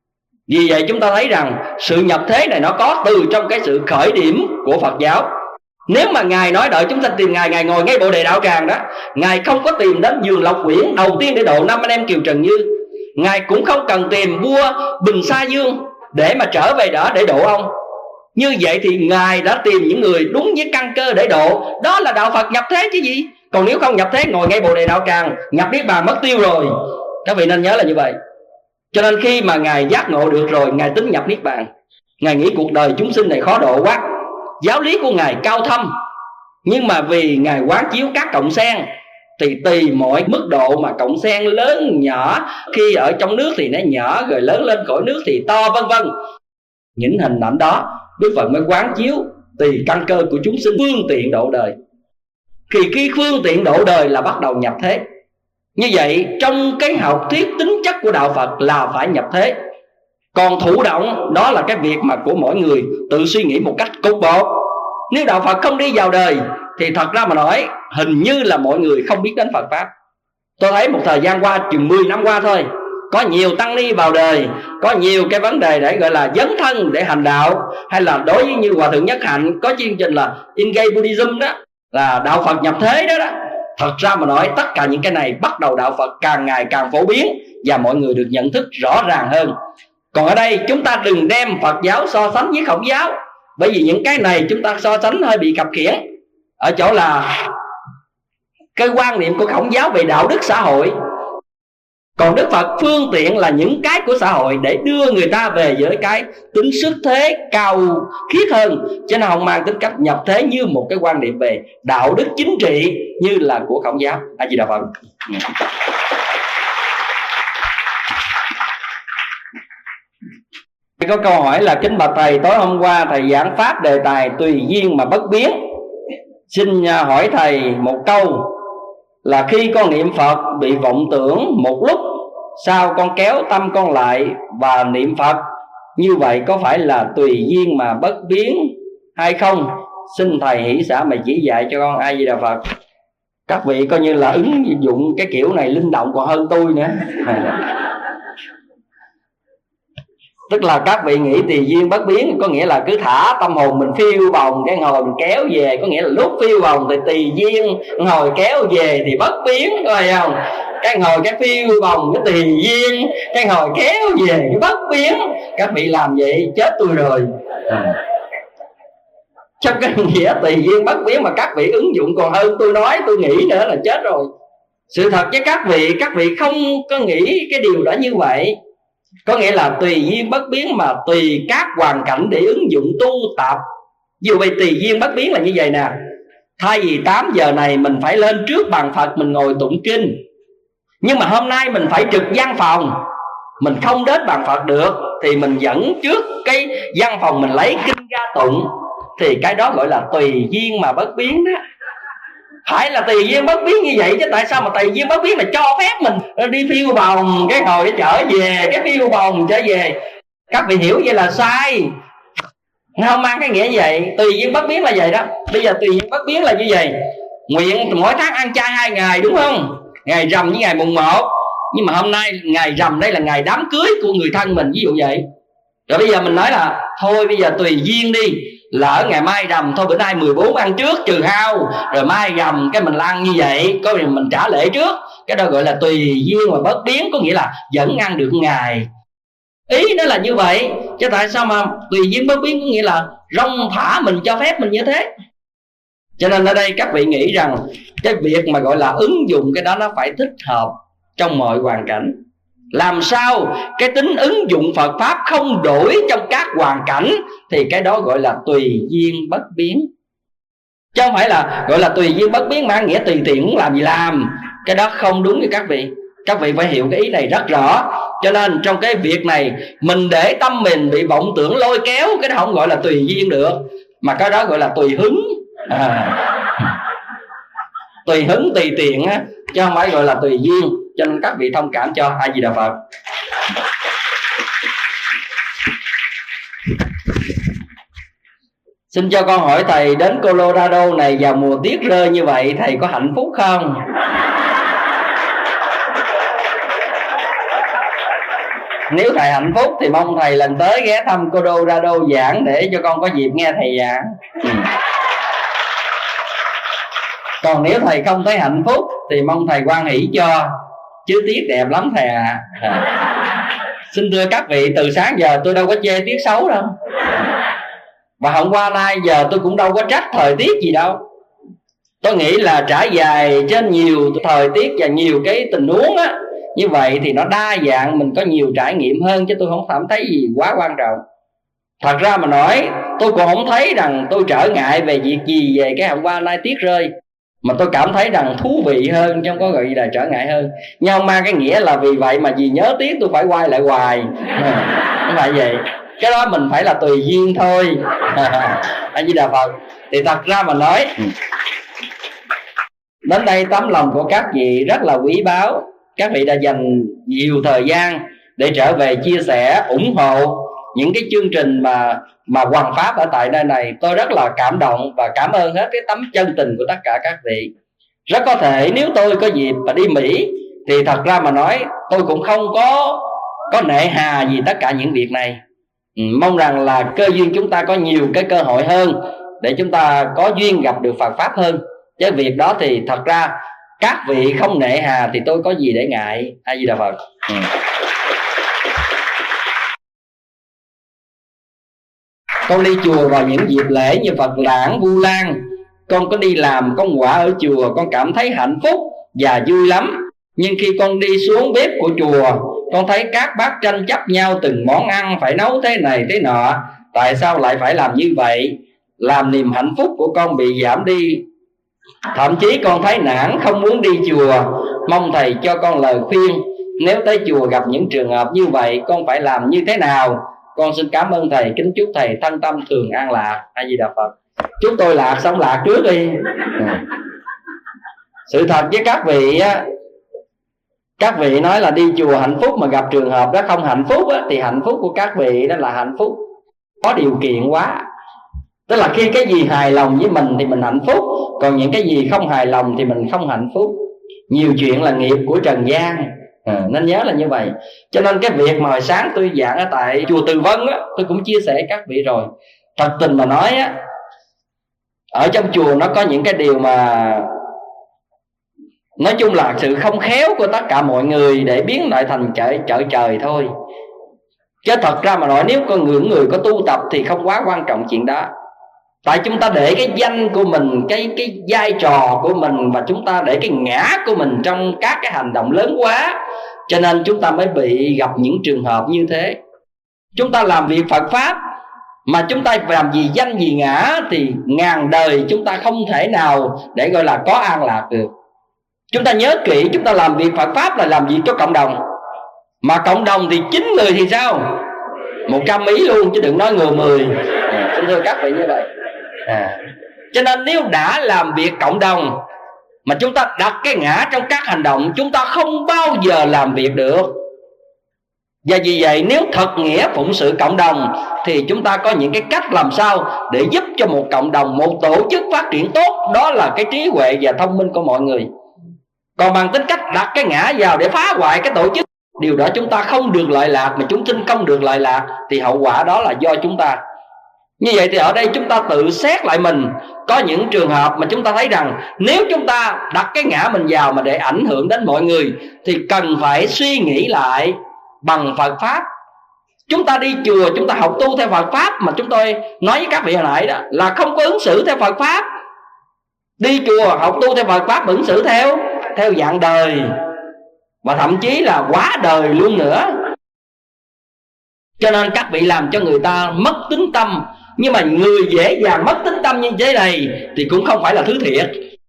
Vì vậy chúng ta thấy rằng sự nhập thế này nó có từ trong cái sự khởi điểm của Phật giáo. Nếu mà Ngài nói đợi chúng sanh tìm Ngài, Ngài ngồi ngay Bồ Đề Đạo Tràng đó, Ngài không có tìm đến Vườn Lộc Quyển đầu tiên để độ 5 anh em Kiều Trần Như. Ngài cũng không cần tìm vua Bình Sa Dương để mà trở về đó để độ ông. Như vậy thì Ngài đã tìm những người đúng với căn cơ để độ. Đó là đạo Phật nhập thế chứ gì. Còn nếu không nhập thế, ngồi ngay Bồ Đề Đạo Tràng, nhập Niết Bàn mất tiêu rồi. Các vị nên nhớ là như vậy. Cho nên khi mà Ngài giác ngộ được rồi, Ngài tính nhập Niết Bàn. Ngài nghĩ cuộc đời chúng sinh này khó độ quá. Giáo lý của Ngài cao thâm, nhưng mà vì Ngài quán chiếu các cọng sen thì tùy mọi mức độ mà cọng sen lớn nhỏ. Khi ở trong nước thì nó nhỏ, rồi lớn lên khỏi nước thì to, vân vân. Những hình ảnh đó Đức Phật mới quán chiếu tùy căn cơ của chúng sinh phương tiện độ đời. Khi phương tiện độ đời là bắt đầu nhập thế. Như vậy trong cái học thuyết tính chất của đạo Phật là phải nhập thế. Còn thụ động đó là cái việc mà của mỗi người tự suy nghĩ một cách cục bộ. Nếu đạo Phật không đi vào đời thì thật ra mà nói hình như là mọi người không biết đến Phật Pháp. Tôi thấy một thời gian qua, chừng 10 năm qua thôi, có nhiều tăng ni vào đời, có nhiều cái vấn đề để gọi là dấn thân để hành đạo. Hay là đối với như Hòa Thượng Nhất Hạnh có chương trình là Engage Buddhism đó, là đạo Phật nhập thế đó. Thật ra mà nói tất cả những cái này bắt đầu đạo Phật càng ngày càng phổ biến và mọi người được nhận thức rõ ràng hơn. Còn ở đây chúng ta đừng đem Phật giáo so sánh với Khổng giáo, bởi vì những cái này chúng ta so sánh hơi bị khập khiễng. Ở chỗ là cái quan niệm của Khổng giáo về đạo đức xã hội, còn Đức Phật phương tiện là những cái của xã hội để đưa người ta về với cái tính xuất thế cao khiết hơn, chứ nó không mang tính cách nhập thế như một cái quan niệm về đạo đức chính trị như là của Khổng giáo. A Di Đà Phật. Có câu hỏi là kính bạch thầy, tối hôm qua thầy giảng pháp đề tài tùy duyên mà bất biến. Xin hỏi thầy một câu là khi con niệm Phật bị vọng tưởng một lúc, sau con kéo tâm con lại và niệm Phật, như vậy có phải là tùy duyên mà bất biến hay không? Xin thầy hỷ xả mà chỉ dạy cho con. A Di Đà Phật. Các vị coi như là ứng dụng cái kiểu này linh động còn hơn tôi nữa. Tức là các vị nghĩ tùy duyên bất biến, có nghĩa là cứ thả tâm hồn mình phiêu bồng, cái ngồi mình kéo về. Có nghĩa là lúc phiêu bồng thì tùy duyên, ngồi kéo về thì bất biến, có phải không? Cái ngồi cái phiêu bồng cái tùy duyên, cái ngồi kéo về cái bất biến. Các vị làm vậy chết tôi rồi. Trong cái nghĩa tùy duyên bất biến mà các vị ứng dụng còn hơn tôi nói, tôi nghĩ nữa là chết rồi. Sự thật với các vị không có nghĩ cái điều đó như vậy. Có nghĩa là tùy duyên bất biến mà tùy các hoàn cảnh để ứng dụng tu tập. Dù vậy tùy duyên bất biến là như vậy nè. Thay vì 8 giờ này mình phải lên trước bàn Phật mình ngồi tụng kinh, nhưng mà hôm nay mình phải trực văn phòng, mình không đến bàn Phật được, thì mình dẫn trước cái văn phòng mình lấy kinh ra tụng. Thì cái đó gọi là tùy duyên mà bất biến đó. Phải là tùy duyên bất biến như vậy chứ tại sao mà tùy duyên bất biến là cho phép mình đi phiêu bồng, cái hồi cái trở về, cái phiêu bồng trở về. Các vị hiểu vậy là sai, không mang cái nghĩa vậy. Tùy duyên bất biến là vậy đó. Bây giờ tùy duyên bất biến là như vậy. Nguyện mỗi tháng ăn chay 2 ngày đúng không? Ngày rằm với ngày mùng 1. Nhưng mà hôm nay ngày rằm đây là ngày đám cưới của người thân mình, ví dụ vậy. Rồi bây giờ mình nói là thôi bây giờ tùy duyên đi, lỡ ngày mai rằm thôi bữa nay 14 ăn trước trừ hao, rồi mai rằm cái mình ăn như vậy, có mình trả lễ trước. Cái đó gọi là tùy duyên mà bất biến, có nghĩa là vẫn ăn được ngày. Ý nó là như vậy. Chứ tại sao mà tùy duyên bất biến có nghĩa là rong thả mình, cho phép mình như thế. Cho nên ở đây các vị nghĩ rằng cái việc mà gọi là ứng dụng cái đó nó phải thích hợp trong mọi hoàn cảnh. Làm sao cái tính ứng dụng Phật Pháp không đổi trong các hoàn cảnh, thì cái đó gọi là tùy duyên bất biến. Chứ không phải là gọi là tùy duyên bất biến mà nghĩa tùy tiện muốn làm gì làm. Cái đó không đúng với các vị. Các vị phải hiểu cái ý này rất rõ. Cho nên trong cái việc này mình để tâm mình bị vọng tưởng lôi kéo, cái đó không gọi là tùy duyên được, mà cái đó gọi là tùy hứng. Tùy hứng tùy tiện á, chứ không phải gọi là tùy duyên. Cho nên các vị thông cảm cho. A Di Đà Phật. Xin cho con hỏi thầy, đến Colorado này vào mùa tuyết rơi như vậy, thầy có hạnh phúc không? Nếu thầy hạnh phúc thì mong thầy lần tới ghé thăm Colorado giảng để cho con có dịp nghe thầy giảng. Còn nếu thầy không thấy hạnh phúc thì mong thầy hoan hỷ cho, chứ tiết đẹp lắm thầy ạ. Xin thưa các vị, từ sáng giờ tôi đâu có chê tiết xấu đâu, và hôm qua nay giờ tôi cũng đâu có trách thời tiết gì đâu. Tôi nghĩ là trải dài trên nhiều thời tiết và nhiều cái tình huống á, như vậy thì nó đa dạng, mình có nhiều trải nghiệm hơn, chứ tôi không cảm thấy gì quá quan trọng. Thật ra mà nói, tôi cũng không thấy rằng tôi trở ngại về việc gì về cái hôm qua nay tiết rơi, mà tôi cảm thấy rằng thú vị hơn, chứ không có gọi là trở ngại hơn. Nhưng không mang cái nghĩa là vì vậy mà vì nhớ tiết tôi phải quay lại hoài, không phải vậy. Cái đó mình phải là tùy duyên thôi. A Di Đà Phật. Thì thật ra mà nói, đến đây tấm lòng của các vị rất là quý báu. Các vị đã dành nhiều thời gian để trở về chia sẻ, ủng hộ những cái chương trình mà hoằng pháp ở tại nơi này. Tôi rất là cảm động và cảm ơn hết cái tấm chân tình của tất cả các vị. Rất có thể nếu tôi có dịp mà đi Mỹ thì thật ra mà nói tôi cũng không có nệ hà gì tất cả những việc này. Mong rằng là cơ duyên chúng ta có nhiều cái cơ hội hơn để chúng ta có duyên gặp được Phật Pháp hơn. Chứ việc đó thì thật ra các vị không nệ hà thì tôi có gì để ngại. A Di Đà Phật. Con đi chùa vào những dịp lễ như Phật Đản, Vu Lan. Con có đi làm công quả ở chùa, con cảm thấy hạnh phúc và vui lắm. Nhưng khi con đi xuống bếp của chùa, con thấy các bác tranh chấp nhau từng món ăn, phải nấu thế này thế nọ. Tại sao lại phải làm như vậy? Làm niềm hạnh phúc của con bị giảm đi. Thậm chí con thấy nản, không muốn đi chùa. Mong thầy cho con lời khuyên, nếu tới chùa gặp những trường hợp như vậy, con phải làm như thế nào? Con xin cảm ơn thầy, kính chúc thầy thân tâm thường an lạc. A Di Đà Phật. Chúng tôi lạc xong lạc trước đi. Sự thật với các vị á, các vị nói là đi chùa hạnh phúc mà gặp trường hợp đó không hạnh phúc á, thì hạnh phúc của các vị đó là hạnh phúc có điều kiện quá. Tức là khi cái gì hài lòng với mình thì mình hạnh phúc, còn những cái gì không hài lòng thì mình không hạnh phúc. Nhiều chuyện là nghiệp của trần gian, nên nhớ là như vậy. Cho nên cái việc mà hồi sáng tôi giảng ở tại chùa Từ Vân á, tôi cũng chia sẻ các vị rồi. Thật tình mà nói á, ở trong chùa nó có những cái điều mà nói chung là sự không khéo của tất cả mọi người để biến lại thành chợ trời thôi. Chứ thật ra mà nói, nếu có người có tu tập thì không quá quan trọng chuyện đó. Tại chúng ta để cái danh của mình, cái vai trò của mình, và chúng ta để cái ngã của mình trong các cái hành động lớn quá, cho nên chúng ta mới bị gặp những trường hợp như thế. Chúng ta làm việc Phật Pháp mà chúng ta làm gì danh gì ngã thì ngàn đời chúng ta không thể nào để gọi là có an lạc được. Chúng ta nhớ kỹ, chúng ta làm việc Phật Pháp là làm việc cho cộng đồng. Mà cộng đồng thì 9 người thì sao? 100 ý luôn, chứ đừng nói người 10. Xin thưa các vị như vậy. Cho nên nếu đã làm việc cộng đồng mà chúng ta đặt cái ngã trong các hành động, chúng ta không bao giờ làm việc được. Và vì vậy nếu thật nghĩa phụng sự cộng đồng thì chúng ta có những cái cách làm sao để giúp cho một cộng đồng, một tổ chức phát triển tốt. Đó là cái trí huệ và thông minh của mọi người. Còn bằng tính cách đặt cái ngã vào để phá hoại cái tổ chức, điều đó chúng ta không được lợi lạc, mà chúng sinh không được lợi lạc, thì hậu quả đó là do chúng ta. Như vậy thì ở đây chúng ta tự xét lại mình. Có những trường hợp mà chúng ta thấy rằng nếu chúng ta đặt cái ngã mình vào mà để ảnh hưởng đến mọi người thì cần phải suy nghĩ lại bằng Phật Pháp. Chúng ta đi chùa, chúng ta học tu theo Phật Pháp, mà chúng tôi nói với các vị hồi nãy đó là không có ứng xử theo Phật Pháp. Đi chùa học tu theo Phật Pháp ứng xử theo dạng đời, và thậm chí là quá đời luôn nữa. Cho nên các vị làm cho người ta mất tín tâm. Nhưng mà người dễ dàng mất tín tâm như thế này thì cũng không phải là thứ thiệt.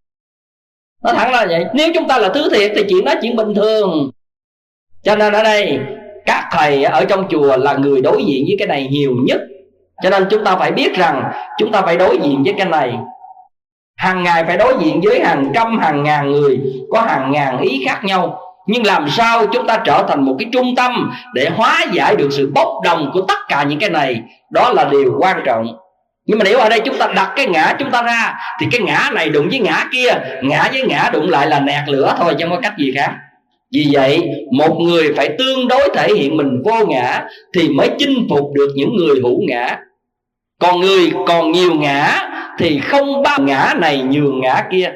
Nó thẳng là vậy. Nếu chúng ta là thứ thiệt thì chuyện đó chuyện bình thường. Cho nên ở đây các thầy ở trong chùa là người đối diện với cái này nhiều nhất. Cho nên chúng ta phải biết rằng chúng ta phải đối diện với cái này. Hàng ngày phải đối diện với hàng trăm hàng ngàn người, có hàng ngàn ý khác nhau. Nhưng làm sao chúng ta trở thành một cái trung tâm để hóa giải được sự bốc đồng của tất cả những cái này, đó là điều quan trọng. Nhưng mà nếu ở đây chúng ta đặt cái ngã chúng ta ra thì cái ngã này đụng với ngã kia, ngã với ngã đụng lại là nẹt lửa thôi, chứ không có cách gì khác. Vì vậy một người phải tương đối thể hiện mình vô ngã thì mới chinh phục được những người hữu ngã. Còn người còn nhiều ngã thì không bao ngã này nhường ngã kia.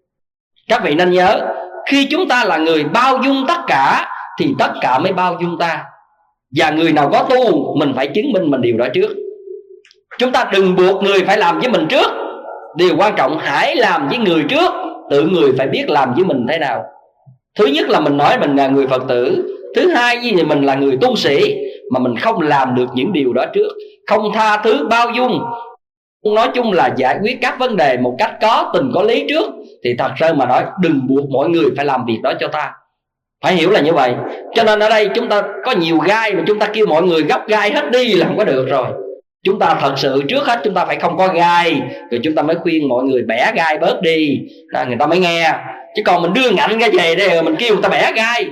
Các vị nên nhớ, khi chúng ta là người bao dung tất cả thì tất cả mới bao dung ta. Và người nào có tu mình phải chứng minh mình điều đó trước. Chúng ta đừng buộc người phải làm với mình trước. Điều quan trọng hãy làm với người trước, tự người phải biết làm với mình thế nào. Thứ nhất là mình nói mình là người Phật tử. Thứ hai thì mình là người tu sĩ mà mình không làm được những điều đó trước, không tha thứ bao dung, nói chung là giải quyết các vấn đề một cách có tình có lý trước, thì thật sự mà nói đừng buộc mọi người phải làm việc đó cho ta. Phải hiểu là như vậy. Cho nên ở đây chúng ta có nhiều gai mà chúng ta kêu mọi người gấp gai hết đi là không có được rồi. Chúng ta thật sự trước hết chúng ta phải không có gai, rồi chúng ta mới khuyên mọi người bẻ gai bớt đi, người ta mới nghe. Chứ còn mình đưa ngạnh ra về đây rồi mình kêu người ta bẻ gai,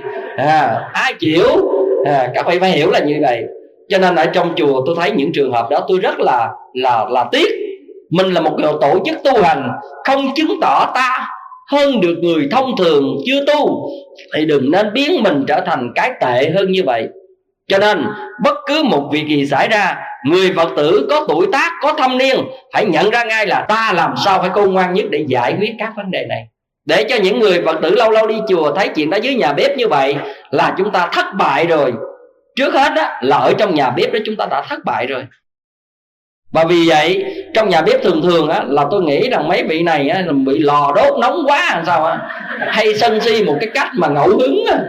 ai chịu? Các vị phải hiểu là như vậy. Cho nên ở trong chùa tôi thấy những trường hợp đó tôi rất là tiếc. Mình là một tổ chức tu hành, không chứng tỏ ta hơn được người thông thường chưa tu, thì đừng nên biến mình trở thành cái tệ hơn như vậy. Cho nên bất cứ một việc gì xảy ra, người Phật tử có tuổi tác, có thâm niên phải nhận ra ngay là ta làm sao phải khôn ngoan nhất để giải quyết các vấn đề này. Để cho những người Phật tử lâu lâu đi chùa thấy chuyện đó dưới nhà bếp như vậy là chúng ta thất bại rồi. Trước hết đó, là ở trong nhà bếp đó chúng ta đã thất bại rồi. Và vì vậy trong nhà bếp thường á, là tôi nghĩ rằng mấy vị này á, bị lò đốt nóng quá làm sao á, hay sân si một cái cách mà ngẫu hứng á.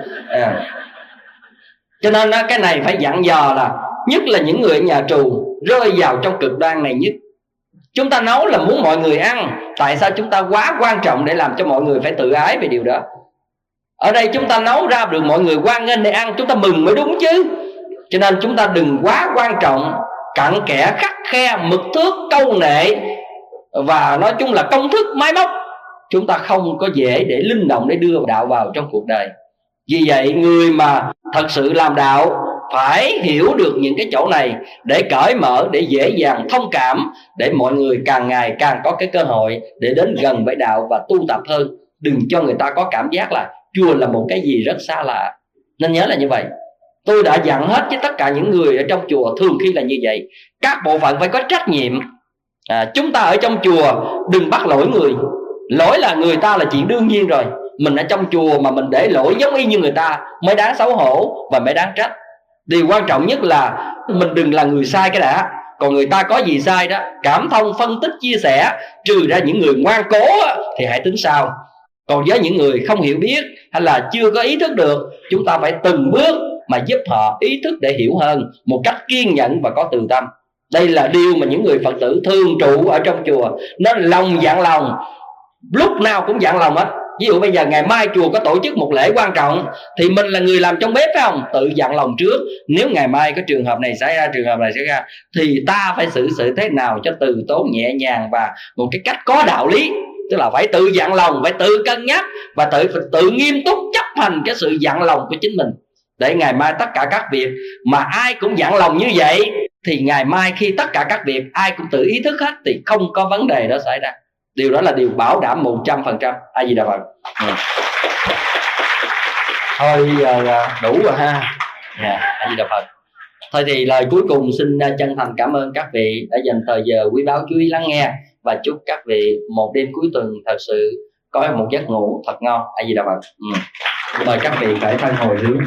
Cho nên á, cái này phải dặn dò là nhất là những người ở nhà trù rơi vào trong cực đoan này nhất. Chúng ta nấu là muốn mọi người ăn, tại sao chúng ta quá quan trọng để làm cho mọi người phải tự ái về điều đó? Ở đây chúng ta nấu ra được mọi người hoan nghênh để ăn, chúng ta mừng mới đúng chứ. Cho nên chúng ta đừng quá quan trọng, cặn kẽ khắt khe, mực thước, câu nệ, và nói chung là công thức máy móc. Chúng ta không có dễ để linh động để đưa đạo vào trong cuộc đời. Vì vậy người mà thật sự làm đạo phải hiểu được những cái chỗ này để cởi mở, để dễ dàng thông cảm, để mọi người càng ngày càng có cái cơ hội để đến gần với đạo và tu tập hơn. Đừng cho người ta có cảm giác là chùa là một cái gì rất xa lạ. Nên nhớ là như vậy. Tôi đã dặn hết với tất cả những người ở trong chùa thường khi là như vậy. Các bộ phận phải có trách nhiệm. Chúng ta ở trong chùa đừng bắt lỗi người. Lỗi là người ta là chuyện đương nhiên rồi. Mình ở trong chùa mà mình để lỗi giống y như người ta mới đáng xấu hổ và mới đáng trách. Điều quan trọng nhất là mình đừng là người sai cái đã. Còn người ta có gì sai đó, cảm thông, phân tích, chia sẻ. Trừ ra những người ngoan cố thì hãy tính sau. Còn với những người không hiểu biết hay là chưa có ý thức được, chúng ta phải từng bước mà giúp họ ý thức để hiểu hơn, một cách kiên nhẫn và có từ tâm. Đây là điều mà những người Phật tử thường trụ ở trong chùa. Nó lòng dặn lòng, lúc nào cũng dặn lòng hết. Ví dụ bây giờ ngày mai chùa có tổ chức một lễ quan trọng thì mình là người làm trong bếp phải không? Tự dặn lòng trước, nếu ngày mai có trường hợp này xảy ra, trường hợp này xảy ra, thì ta phải xử sự thế nào cho từ tốn nhẹ nhàng và một cái cách có đạo lý. Tức là phải tự dặn lòng, phải tự cân nhắc và tự nghiêm túc chấp hành cái sự dặn lòng của chính mình. Để ngày mai tất cả các việc mà ai cũng dặn lòng như vậy, thì ngày mai khi tất cả các việc ai cũng tự ý thức hết thì không có vấn đề đó xảy ra. Điều đó là điều bảo đảm 100%. A Di Đà Phật. Thôi giờ đủ rồi ha. A Di Đà Phật. Thôi thì lời cuối cùng xin chân thành cảm ơn các vị đã dành thời giờ quý báu chú ý lắng nghe, và chúc các vị một đêm cuối tuần thật sự có một giấc ngủ thật ngon. A Di Đà Phật. Mời các vị phải thân hồi hướng.